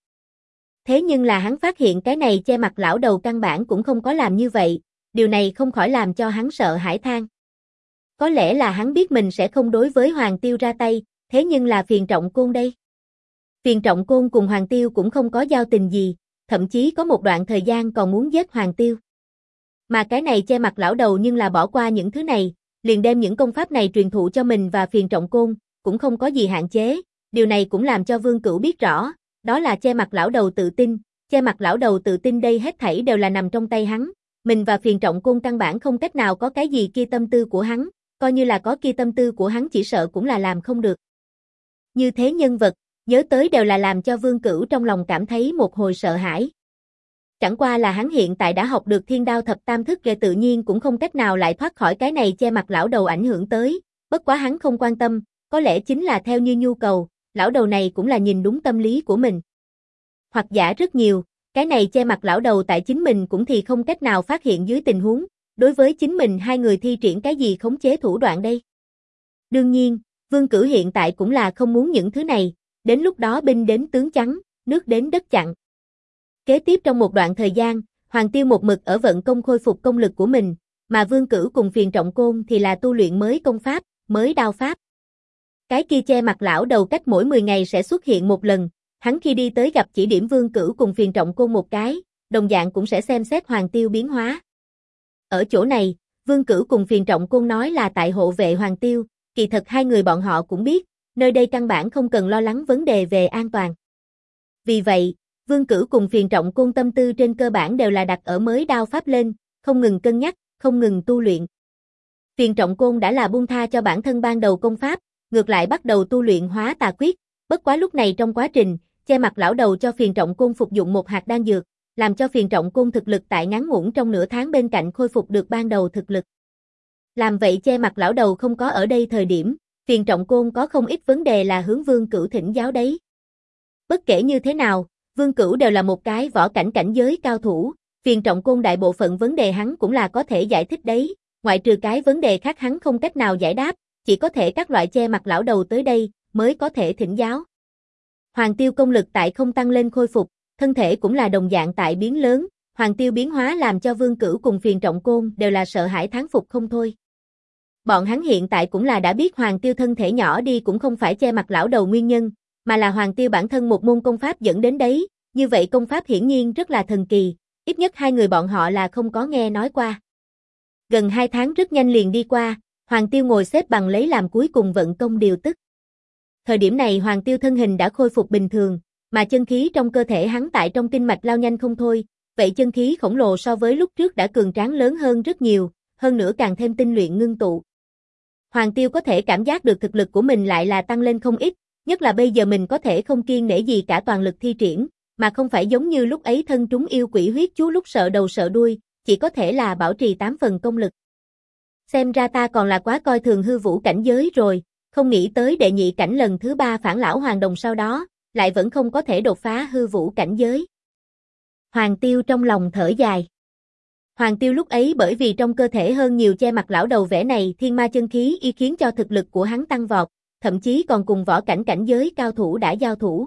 Thế nhưng là hắn phát hiện cái này che mặt lão đầu căn bản cũng không có làm như vậy, điều này không khỏi làm cho hắn sợ hãi than. Có lẽ là hắn biết mình sẽ không đối với Hoàng Tiêu ra tay, thế nhưng là Phiền Trọng Côn đây. Phiền Trọng Côn cùng Hoàng Tiêu cũng không có giao tình gì, thậm chí có một đoạn thời gian còn muốn giết Hoàng Tiêu. Mà cái này che mặt lão đầu nhưng là bỏ qua những thứ này, liền đem những công pháp này truyền thụ cho mình và Phiền Trọng Côn, cũng không có gì hạn chế, điều này cũng làm cho Vương Cửu biết rõ, đó là che mặt lão đầu tự tin, che mặt lão đầu tự tin đây hết thảy đều là nằm trong tay hắn, mình và Phiền Trọng Côn căn bản không cách nào có cái gì kia tâm tư của hắn, coi như là có kia tâm tư của hắn chỉ sợ cũng là làm không được. Như thế nhân vật, nhớ tới đều là làm cho Vương Cửu trong lòng cảm thấy một hồi sợ hãi. Chẳng qua là hắn hiện tại đã học được Thiên Đao Thập Tam Thức rồi, tự nhiên cũng không cách nào lại thoát khỏi cái này che mặt lão đầu ảnh hưởng tới, bất quá hắn không quan tâm, có lẽ chính là theo như nhu cầu, lão đầu này cũng là nhìn đúng tâm lý của mình. Hoặc giả rất nhiều, cái này che mặt lão đầu tại chính mình cũng thì không cách nào phát hiện dưới tình huống, đối với chính mình 2 người thi triển cái gì khống chế thủ đoạn đây. Đương nhiên, Vương Cửu hiện tại cũng là không muốn những thứ này, đến lúc đó binh đến tướng chắn, nước đến đất chặn. Kế tiếp trong một đoạn thời gian, Hoàng Tiêu một mực ở vận công khôi phục công lực của mình, mà Vương Cửu cùng Phiền Trọng Côn thì là tu luyện mới công pháp, mới đao pháp. Cái kia che mặt lão đầu cách mỗi 10 ngày sẽ xuất hiện một lần, hắn khi đi tới gặp chỉ điểm Vương Cửu cùng Phiền Trọng Côn một cái, đồng dạng cũng sẽ xem xét Hoàng Tiêu biến hóa. Ở chỗ này, Vương Cửu cùng Phiền Trọng Côn nói là tại hộ vệ Hoàng Tiêu, kỳ thật 2 người bọn họ cũng biết, nơi đây căn bản không cần lo lắng vấn đề về an toàn. Vì vậy, Vương Cửu cùng Phiền Trọng Côn tâm tư trên cơ bản đều là đặt ở mới đao pháp lên, không ngừng cân nhắc, không ngừng tu luyện. Phiền Trọng Côn đã là buông tha cho bản thân ban đầu công pháp, ngược lại bắt đầu tu luyện hóa tà quyết, bất quá lúc này trong quá trình, che mặt lão đầu cho Phiền Trọng Côn phục dụng một hạt đan dược, làm cho Phiền Trọng Côn thực lực tại ngắn ngủn trong nửa tháng bên cạnh khôi phục được ban đầu thực lực. Làm vậy che mặt lão đầu không có ở đây thời điểm, Phiền Trọng Côn có không ít vấn đề là hướng Vương Cửu thỉnh giáo đấy. Bất kể như thế nào, Vương Cửu đều là một cái võ cảnh cảnh giới cao thủ, Phiền Trọng Côn đại bộ phận vấn đề hắn cũng là có thể giải thích đấy, ngoại trừ cái vấn đề khác hắn không cách nào giải đáp, chỉ có thể các loại che mặt lão đầu tới đây mới có thể thỉnh giáo. Hoàng Tiêu công lực tại không tăng lên khôi phục, thân thể cũng là đồng dạng tại biến lớn, Hoàng Tiêu biến hóa làm cho Vương Cửu cùng Phiền Trọng Côn đều là sợ hãi thán phục không thôi. Bọn hắn hiện tại cũng là đã biết Hoàng Tiêu thân thể nhỏ đi cũng không phải che mặt lão đầu nguyên nhân, mà là Hoàng Tiêu bản thân một môn công pháp dẫn đến đấy, như vậy công pháp hiển nhiên rất là thần kỳ, ít nhất 2 người bọn họ là không có nghe nói qua. Gần 2 tháng rất nhanh liền đi qua, Hoàng Tiêu ngồi xếp bằng lấy làm cuối cùng vận công điều tức. Thời điểm này Hoàng Tiêu thân hình đã khôi phục bình thường, mà chân khí trong cơ thể hắn tại trong kinh mạch lao nhanh không thôi, vậy chân khí khổng lồ so với lúc trước đã cường tráng lớn hơn rất nhiều, hơn nữa càng thêm tinh luyện ngưng tụ. Hoàng Tiêu có thể cảm giác được thực lực của mình lại là tăng lên không ít, nhất là bây giờ mình có thể không kiêng nể gì cả toàn lực thi triển, mà không phải giống như lúc ấy thân trúng yêu quỷ huyết chú lúc sợ đầu sợ đuôi, chỉ có thể là bảo trì 8 phần công lực. Xem ra ta còn là quá coi thường hư vũ cảnh giới rồi, không nghĩ tới đệ nhị cảnh lần thứ 3 phản lão hoàng đồng sau đó, lại vẫn không có thể đột phá hư vũ cảnh giới. Hoàng Tiêu trong lòng thở dài. Hoàng Tiêu lúc ấy bởi vì trong cơ thể hơn nhiều che mặt lão đầu vẻ này thiên ma chân khí y khiến cho thực lực của hắn tăng vọt, thậm chí còn cùng võ cảnh cảnh giới cao thủ đã giao thủ.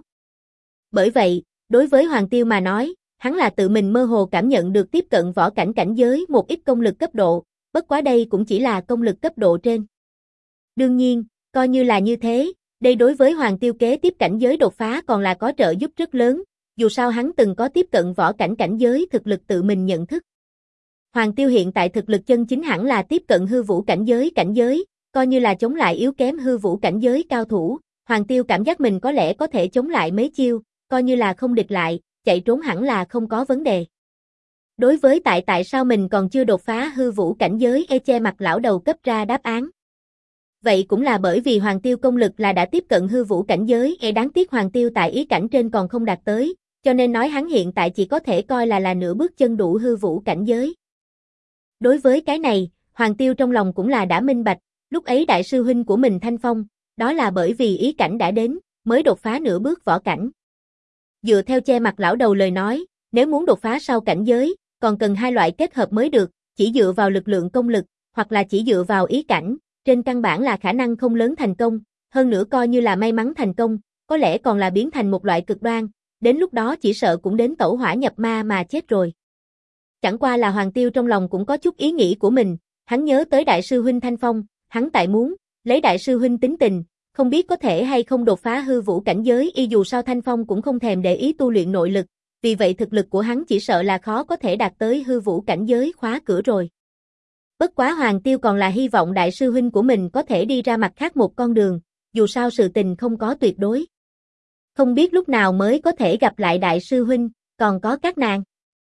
Bởi vậy, đối với Hoàng Tiêu mà nói, hắn là tự mình mơ hồ cảm nhận được tiếp cận võ cảnh cảnh giới một ít công lực cấp độ, bất quá đây cũng chỉ là công lực cấp độ trên. Đương nhiên, coi như là như thế, đây đối với Hoàng Tiêu kế tiếp cảnh giới đột phá còn là có trợ giúp rất lớn, dù sao hắn từng có tiếp cận võ cảnh cảnh giới thực lực tự mình nhận thức. Hoàng Tiêu hiện tại thực lực chân chính hẳn là tiếp cận hư vũ cảnh giới, coi như là chống lại yếu kém hư vũ cảnh giới cao thủ, Hoàng Tiêu cảm giác mình có lẽ có thể chống lại mấy chiêu, coi như là không địch lại, chạy trốn hẳn là không có vấn đề. Đối với tại sao mình còn chưa đột phá hư vũ cảnh giới, Che Mặt lão đầu cấp ra đáp án. Vậy cũng là bởi vì Hoàng Tiêu công lực là đã tiếp cận hư vũ cảnh giới, đáng tiếc Hoàng Tiêu tại ý cảnh trên còn không đạt tới, cho nên nói hắn hiện tại chỉ có thể coi là nửa bước chân đủ hư vũ cảnh giới. Đối với cái này, Hoàng Tiêu trong lòng cũng là đã minh bạch, lúc ấy đại sư huynh của mình Thanh Phong, đó là bởi vì ý cảnh đã đến, mới đột phá nửa bước võ cảnh. Dựa theo Che Mặt lão đầu lời nói, nếu muốn đột phá sau cảnh giới, còn cần hai loại kết hợp mới được, chỉ dựa vào lực lượng công lực, hoặc là chỉ dựa vào ý cảnh, trên căn bản là khả năng không lớn thành công, hơn nữa coi như là may mắn thành công, có lẽ còn là biến thành một loại cực đoan, đến lúc đó chỉ sợ cũng đến tẩu hỏa nhập ma mà chết rồi. Chẳng qua là Hoàng Tiêu trong lòng cũng có chút ý nghĩ của mình, hắn nhớ tới đại sư huynh Thanh Phong, hắn tại muốn, lấy đại sư huynh tính tình, không biết có thể hay không đột phá hư vũ cảnh giới, dù sao Thanh Phong cũng không thèm để ý tu luyện nội lực, vì vậy thực lực của hắn chỉ sợ là khó có thể đạt tới hư vũ cảnh giới khóa cửa rồi. Bất quá Hoàng Tiêu còn là hy vọng đại sư huynh của mình có thể đi ra mặt khác một con đường, dù sao sự tình không có tuyệt đối. Không biết lúc nào mới có thể gặp lại đại sư huynh, còn có các nàng.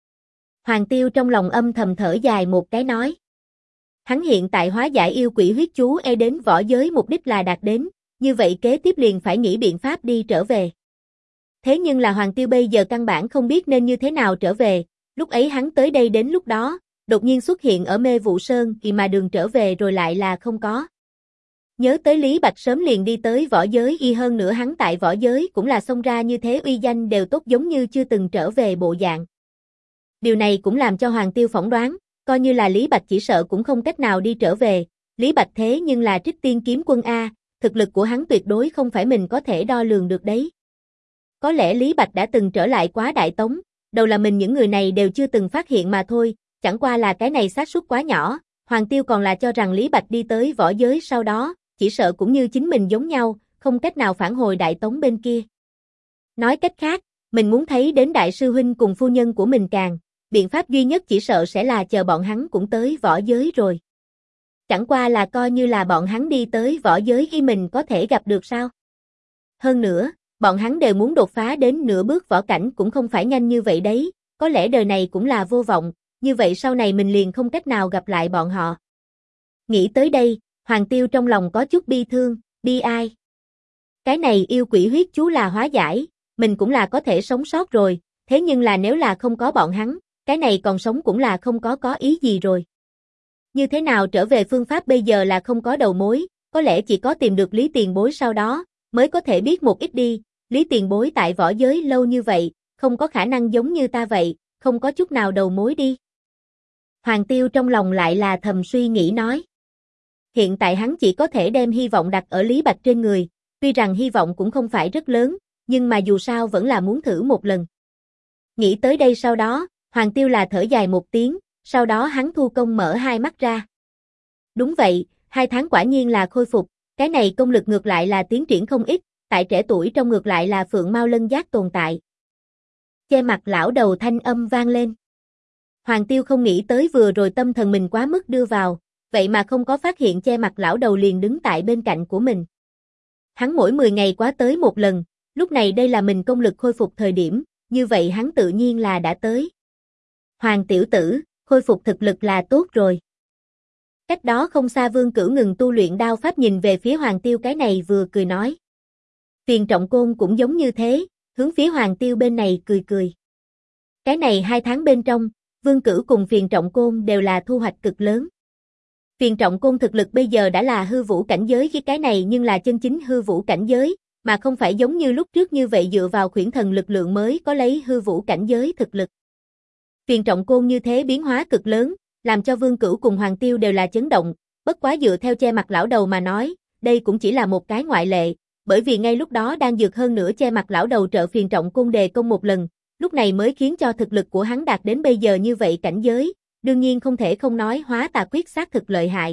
Hoàng Tiêu trong lòng âm thầm thở dài một cái nói. Hắn hiện tại hóa giải yêu quỷ huyết chú đến võ giới mục đích là đạt đến, như vậy kế tiếp liền phải nghĩ biện pháp đi trở về. Thế nhưng là Hoàng Tiêu bây giờ căn bản không biết nên như thế nào trở về, lúc ấy hắn tới đây đến lúc đó, đột nhiên xuất hiện ở Mê Vụ Sơn mà đường trở về rồi lại là không có. Nhớ tới Lý Bạch sớm liền đi tới võ giới hơn nữa hắn tại võ giới cũng là xông ra như thế uy danh đều tốt giống như chưa từng trở về bộ dạng. Điều này cũng làm cho Hoàng Tiêu phỏng đoán, coi như là Lý Bạch chỉ sợ cũng không cách nào đi trở về, Lý Bạch thế nhưng là Trích Tiên kiếm quân A, thực lực của hắn tuyệt đối không phải mình có thể đo lường được đấy. Có lẽ Lý Bạch đã từng trở lại quá Đại Tống, đầu là mình những người này đều chưa từng phát hiện mà thôi, chẳng qua là cái này xác suất quá nhỏ, Hoàng Tiêu còn là cho rằng Lý Bạch đi tới võ giới sau đó, chỉ sợ cũng như chính mình giống nhau, không cách nào phản hồi Đại Tống bên kia. Nói cách khác, mình muốn thấy đến đại sư huynh cùng phu nhân của mình càng, biện pháp duy nhất chỉ sợ sẽ là chờ bọn hắn cũng tới võ giới rồi. Chẳng qua là coi như là bọn hắn đi tới võ giới mình có thể gặp được sao? Hơn nữa, bọn hắn đều muốn đột phá đến nửa bước võ cảnh cũng không phải nhanh như vậy đấy, có lẽ đời này cũng là vô vọng, như vậy sau này mình liền không cách nào gặp lại bọn họ. Nghĩ tới đây, Hoàng Tiêu trong lòng có chút bi thương, bi ai. Cái này yêu quỷ huyết chú là hóa giải, mình cũng là có thể sống sót rồi, thế nhưng là nếu là không có bọn hắn, cái này còn sống cũng là không có ý gì rồi. Như thế nào trở về phương pháp bây giờ là không có đầu mối, có lẽ chỉ có tìm được Lý Tiền Bối sau đó, mới có thể biết một ít đi, Lý Tiền Bối tại võ giới lâu như vậy, không có khả năng giống như ta vậy, không có chút nào đầu mối đi. Hoàng Tiêu trong lòng lại là thầm suy nghĩ nói. Hiện tại hắn chỉ có thể đem hy vọng đặt ở Lý Bạch trên người, tuy rằng hy vọng cũng không phải rất lớn, nhưng mà dù sao vẫn là muốn thử một lần. Nghĩ tới đây sau đó, Hoàng Tiêu là thở dài một tiếng, sau đó hắn thu công mở hai mắt ra. Đúng vậy, 2 tháng quả nhiên là khôi phục, cái này công lực ngược lại là tiến triển không ít, tại trẻ tuổi trong ngược lại là Phượng Mao Lân Giác tồn tại. Che Mặt lão đầu thanh âm vang lên. Hoàng Tiêu không nghĩ tới vừa rồi tâm thần mình quá mức đưa vào, vậy mà không có phát hiện Che Mặt lão đầu liền đứng tại bên cạnh của mình. Hắn mỗi 10 ngày quá tới một lần, lúc này đây là mình công lực khôi phục thời điểm, như vậy hắn tự nhiên là đã tới. Hoàng tiểu tử, khôi phục thực lực là tốt rồi. Cách đó không xa Vương Cửu ngừng tu luyện đao pháp nhìn về phía Hoàng Tiêu cái này vừa cười nói. Phiền Trọng Côn cũng giống như thế, hướng phía Hoàng Tiêu bên này cười cười. Cái này 2 tháng bên trong, Vương Cửu cùng Phiền Trọng Côn đều là thu hoạch cực lớn. Phiền Trọng Côn thực lực bây giờ đã là hư vũ cảnh giới với cái này nhưng là chân chính hư vũ cảnh giới, mà không phải giống như lúc trước như vậy dựa vào khuyển thần lực lượng mới có lấy hư vũ cảnh giới thực lực. Phiền Trọng Côn như thế biến hóa cực lớn, làm cho Vương Cửu cùng Hoàng Tiêu đều là chấn động, bất quá dựa theo Che Mặt lão đầu mà nói, đây cũng chỉ là một cái ngoại lệ, bởi vì ngay lúc đó đang dược hơn nữa Che Mặt lão đầu trợ Phiền Trọng Côn đề công một lần, lúc này mới khiến cho thực lực của hắn đạt đến bây giờ như vậy cảnh giới, đương nhiên không thể không nói hóa tà quyết xác thực lợi hại.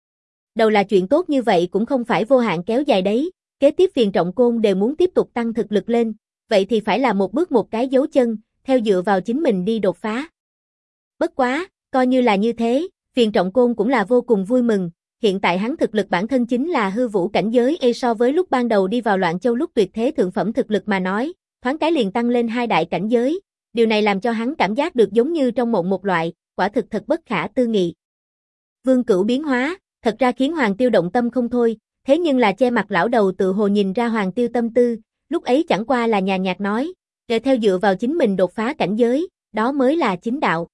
Đầu là chuyện tốt như vậy cũng không phải vô hạn kéo dài đấy, kế tiếp Phiền Trọng Côn đều muốn tiếp tục tăng thực lực lên, vậy thì phải là một bước một cái dấu chân, theo dựa vào chính mình đi đột phá. Bất quá, coi như là như thế, Phiền Trọng Côn cũng là vô cùng vui mừng, hiện tại hắn thực lực bản thân chính là hư vũ cảnh giới so với lúc ban đầu đi vào Loạn Châu lúc tuyệt thế thượng phẩm thực lực mà nói, thoáng cái liền tăng lên 2 đại cảnh giới, điều này làm cho hắn cảm giác được giống như trong mộng một loại, quả thực thật bất khả tư nghị. Vương Cửu biến hóa, thật ra khiến Hoàng Tiêu động tâm không thôi, thế nhưng là che mặt lão đầu tự hồ nhìn ra Hoàng Tiêu tâm tư, lúc ấy chẳng qua là nhàn nhạt nói, để theo dựa vào chính mình đột phá cảnh giới, đó mới là chính đạo.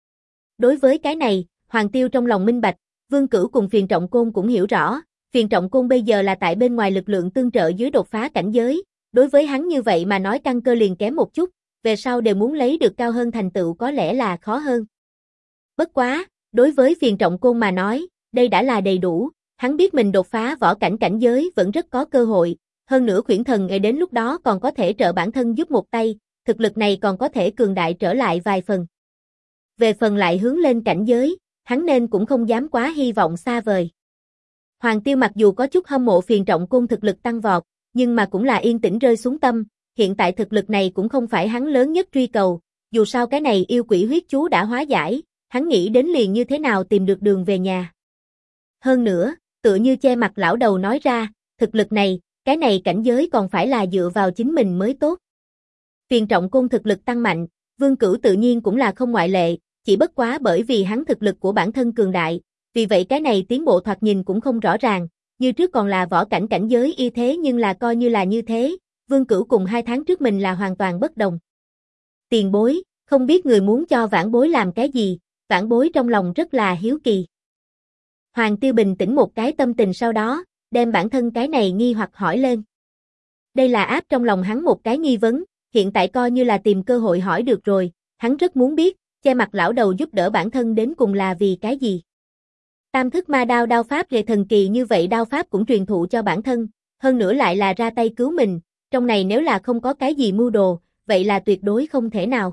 Đối với cái này, Hoàng Tiêu trong lòng minh bạch, Vương Cửu cùng Phiền Trọng Côn cũng hiểu rõ, Phiền Trọng Côn bây giờ là tại bên ngoài lực lượng tương trợ dưới đột phá cảnh giới, đối với hắn như vậy mà nói căn cơ liền kém một chút, về sau đều muốn lấy được cao hơn thành tựu có lẽ là khó hơn. Bất quá, đối với Phiền Trọng Côn mà nói, đây đã là đầy đủ, hắn biết mình đột phá võ cảnh cảnh giới vẫn rất có cơ hội, hơn nữa Khuyển Thần ngay đến lúc đó còn có thể trợ bản thân giúp một tay, thực lực này còn có thể cường đại trở lại vài phần. Về phần lại hướng lên cảnh giới, hắn nên cũng không dám quá hy vọng xa vời. Hoàng Tiêu mặc dù có chút hâm mộ Phiền Trọng Côn thực lực tăng vọt, nhưng mà cũng là yên tĩnh rơi xuống tâm, hiện tại thực lực này cũng không phải hắn lớn nhất truy cầu, dù sao cái này yêu quỷ huyết chú đã hóa giải, hắn nghĩ đến liền như thế nào tìm được đường về nhà. Hơn nữa, tựa như che mặt lão đầu nói ra, thực lực này, cái này cảnh giới còn phải là dựa vào chính mình mới tốt. Phiền Trọng Côn thực lực tăng mạnh, Vương Cửu tự nhiên cũng là không ngoại lệ, chỉ bất quá bởi vì hắn thực lực của bản thân cường đại, vì vậy cái này tiến bộ thoạt nhìn cũng không rõ ràng, như trước còn là võ cảnh cảnh giới y thế nhưng là coi như là như thế, Vương Cửu cùng 2 tháng trước mình là hoàn toàn bất đồng. Tiền bối, không biết người muốn cho vãn bối làm cái gì, vãn bối trong lòng rất là hiếu kỳ. Hoàng Tiêu bình tĩnh một cái tâm tình sau đó, đem bản thân cái này nghi hoặc hỏi lên. Đây là áp trong lòng hắn một cái nghi vấn, hiện tại coi như là tìm cơ hội hỏi được rồi, hắn rất muốn biết, che mặt lão đầu giúp đỡ bản thân đến cùng là vì cái gì. Tam thức ma đao đao pháp về thần kỳ như vậy đao pháp cũng truyền thụ cho bản thân, hơn nữa lại là ra tay cứu mình, trong này nếu là không có cái gì mưu đồ, vậy là tuyệt đối không thể nào.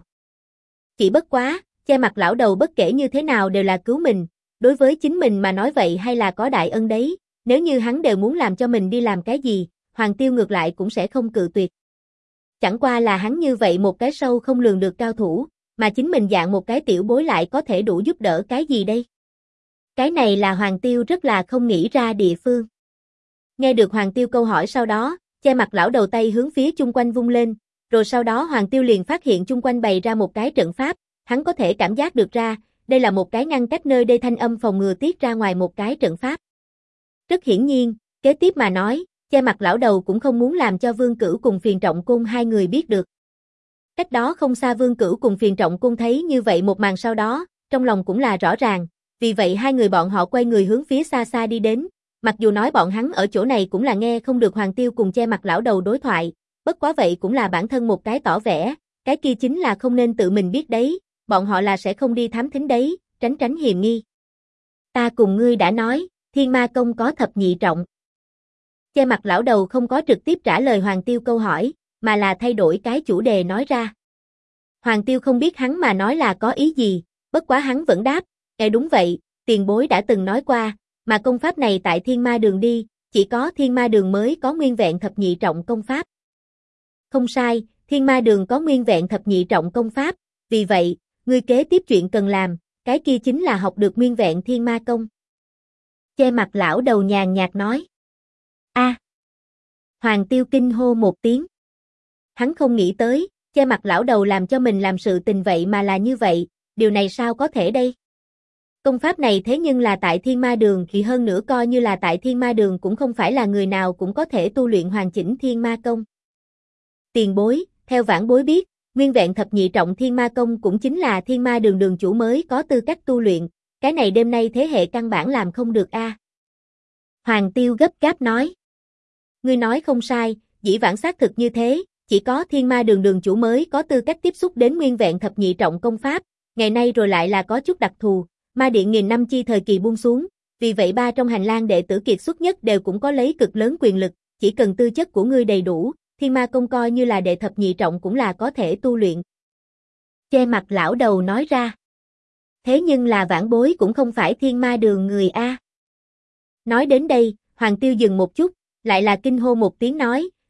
Chỉ bất quá, che mặt lão đầu bất kể như thế nào đều là cứu mình, đối với chính mình mà nói vậy hay là có đại ân đấy, nếu như hắn đều muốn làm cho mình đi làm cái gì, Hoàng Tiêu ngược lại cũng sẽ không cự tuyệt. Chẳng qua là hắn như vậy một cái sâu không lường được cao thủ, mà chính mình dạng một cái tiểu bối lại có thể đủ giúp đỡ cái gì đây? Cái này là Hoàng Tiêu rất là không nghĩ ra địa phương. Nghe được Hoàng Tiêu câu hỏi sau đó, che mặt lão đầu tay hướng phía chung quanh vung lên, rồi sau đó Hoàng Tiêu liền phát hiện chung quanh bày ra một cái trận pháp, hắn có thể cảm giác được ra, đây là một cái ngăn cách nơi đây thanh âm phòng ngừa tiết ra ngoài một cái trận pháp. Rất hiển nhiên, kế tiếp mà nói, che mặt lão đầu cũng không muốn làm cho Vương Cửu cùng Phiền Trọng Côn 2 người biết được. Cách đó không xa Vương Cửu cùng Phiền Trọng Côn thấy như vậy một màn sau đó, trong lòng cũng là rõ ràng, vì vậy 2 người bọn họ quay người hướng phía xa xa đi đến, mặc dù nói bọn hắn ở chỗ này cũng là nghe không được Hoàng Tiêu cùng che mặt lão đầu đối thoại, bất quá vậy cũng là bản thân một cái tỏ vẻ, cái kia chính là không nên tự mình biết đấy, bọn họ là sẽ không đi thám thính đấy, tránh hiềm nghi. Ta cùng ngươi đã nói, Thiên Ma Công có thập nhị trọng. Che mặt lão đầu không có trực tiếp trả lời Hoàng Tiêu câu hỏi, mà là thay đổi cái chủ đề nói ra. Hoàng Tiêu không biết hắn mà nói là có ý gì, bất quá hắn vẫn đáp, đúng vậy, tiền bối đã từng nói qua, mà công pháp này tại Thiên Ma Đường đi, chỉ có Thiên Ma Đường mới có nguyên vẹn thập nhị trọng công pháp. Không sai, Thiên Ma Đường có nguyên vẹn thập nhị trọng công pháp, vì vậy, ngươi kế tiếp chuyện cần làm, cái kia chính là học được nguyên vẹn Thiên Ma Công. Che mặt lão đầu nhàn nhạt nói. A. Hoàng Tiêu kinh hô một tiếng. Hắn không nghĩ tới, che mặt lão đầu làm cho mình làm sự tình vậy mà là như vậy, điều này sao có thể đây? Công pháp này thế nhưng là tại Thiên Ma Đường thì hơn nữa coi như là tại Thiên Ma Đường cũng không phải là người nào cũng có thể tu luyện hoàn chỉnh Thiên Ma Công. Tiền bối, theo vãn bối biết, nguyên vẹn thập nhị trọng Thiên Ma Công cũng chính là Thiên Ma Đường đường chủ mới có tư cách tu luyện, cái này đêm nay thế hệ căn bản làm không được a. Hoàng Tiêu gấp gáp nói. Ngươi nói không sai, dĩ vãng xác thực như thế, chỉ có Thiên Ma Đường đường chủ mới có tư cách tiếp xúc đến nguyên vẹn thập nhị trọng công pháp, ngày nay rồi lại là có chút đặc thù, Ma Điện nghìn năm chi thời kỳ buông xuống, vì vậy 3 trong hành lang đệ tử kiệt xuất nhất đều cũng có lấy cực lớn quyền lực, chỉ cần tư chất của ngươi đầy đủ, Thiên Ma Công coi như là đệ thập nhị trọng cũng là có thể tu luyện. Che mặt lão đầu nói ra. Thế nhưng là vãn bối cũng không phải Thiên Ma Đường người a. Nói đến đây, Hoàng Tiêu dừng một chút, lại là kinh hô một tiếng nói,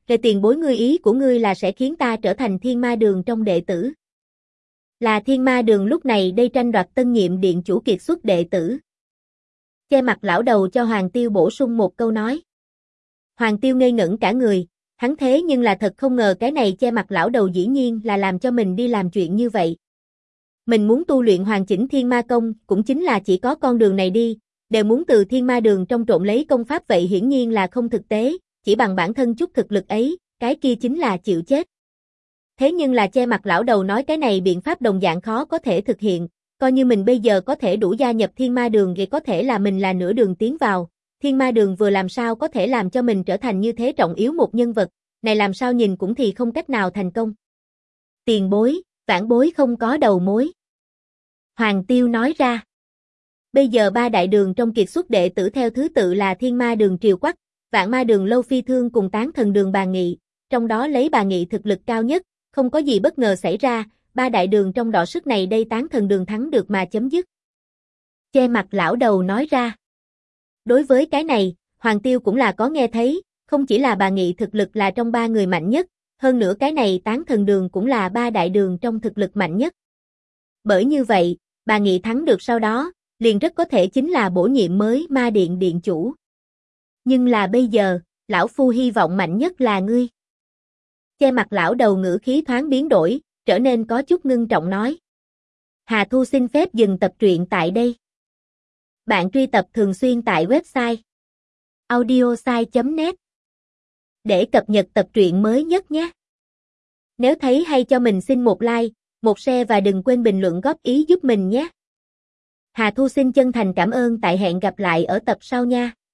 Về tiền bối ngươi ý của ngươi là sẽ khiến ta trở thành Thiên Ma Đường trong đệ tử. Là Thiên Ma Đường lúc này đây tranh đoạt tân nhiệm điện chủ kiệt xuất đệ tử. Che mặt lão đầu cho Hoàng Tiêu bổ sung một câu nói. Hoàng Tiêu ngây ngẩn cả người, hắn thế nhưng là thật không ngờ cái này che mặt lão đầu dĩ nhiên là làm cho mình đi làm chuyện như vậy. Mình muốn tu luyện hoàn chỉnh Thiên Ma Công, cũng chính là chỉ có con đường này đi, đều muốn từ Thiên Ma Đường trong trộn lấy công pháp vậy hiển nhiên là không thực tế, chỉ bằng bản thân chút thực lực ấy, cái kia chính là chịu chết. Thế nhưng là che mặt lão đầu nói cái này biện pháp đồng dạng khó có thể thực hiện, coi như mình bây giờ có thể đủ gia nhập Thiên Ma Đường thì có thể là mình là nửa đường tiến vào, Thiên Ma Đường vừa làm sao có thể làm cho mình trở thành như thế trọng yếu một nhân vật, này làm sao nhìn cũng thì không cách nào thành công. Tiền bối, vãn bối không có đầu mối. Hoàng Tiêu nói ra. Bây giờ ba đại đường trong kiệt xuất đệ tử theo thứ tự là Thiên Ma Đường Triều Quắc, Vạn Ma Đường Lâu Phi Thương cùng Tán Thần Đường Bà Nghị, trong đó lấy Bà Nghị thực lực cao nhất, không có gì bất ngờ xảy ra, ba đại đường trong đọ sức này đây Tán Thần Đường thắng được mà chấm dứt. Che mặt lão đầu nói ra. Đối với cái này, Hoàng Tiêu cũng là có nghe thấy, không chỉ là Bà Nghị thực lực là trong ba người mạnh nhất, hơn nữa cái này Tán Thần Đường cũng là ba đại đường trong thực lực mạnh nhất. Bởi như vậy, Bà Nghị thắng được sau đó, liền rất có thể chính là bổ nhiệm mới Ma Điện điện chủ. Nhưng là bây giờ, lão phu hy vọng mạnh nhất là ngươi. Che mặt lão đầu ngữ khí thoáng biến đổi, trở nên có chút ngưng trọng nói. Hà Thu xin phép dừng tập truyện tại đây. Bạn truy tập thường xuyên tại website audiosai.net để cập nhật tập truyện mới nhất nhé. Nếu thấy hay cho mình xin một like, một share và đừng quên bình luận góp ý giúp mình nhé. Hà Thu xin chân thành cảm ơn tại hẹn gặp lại ở tập sau nha.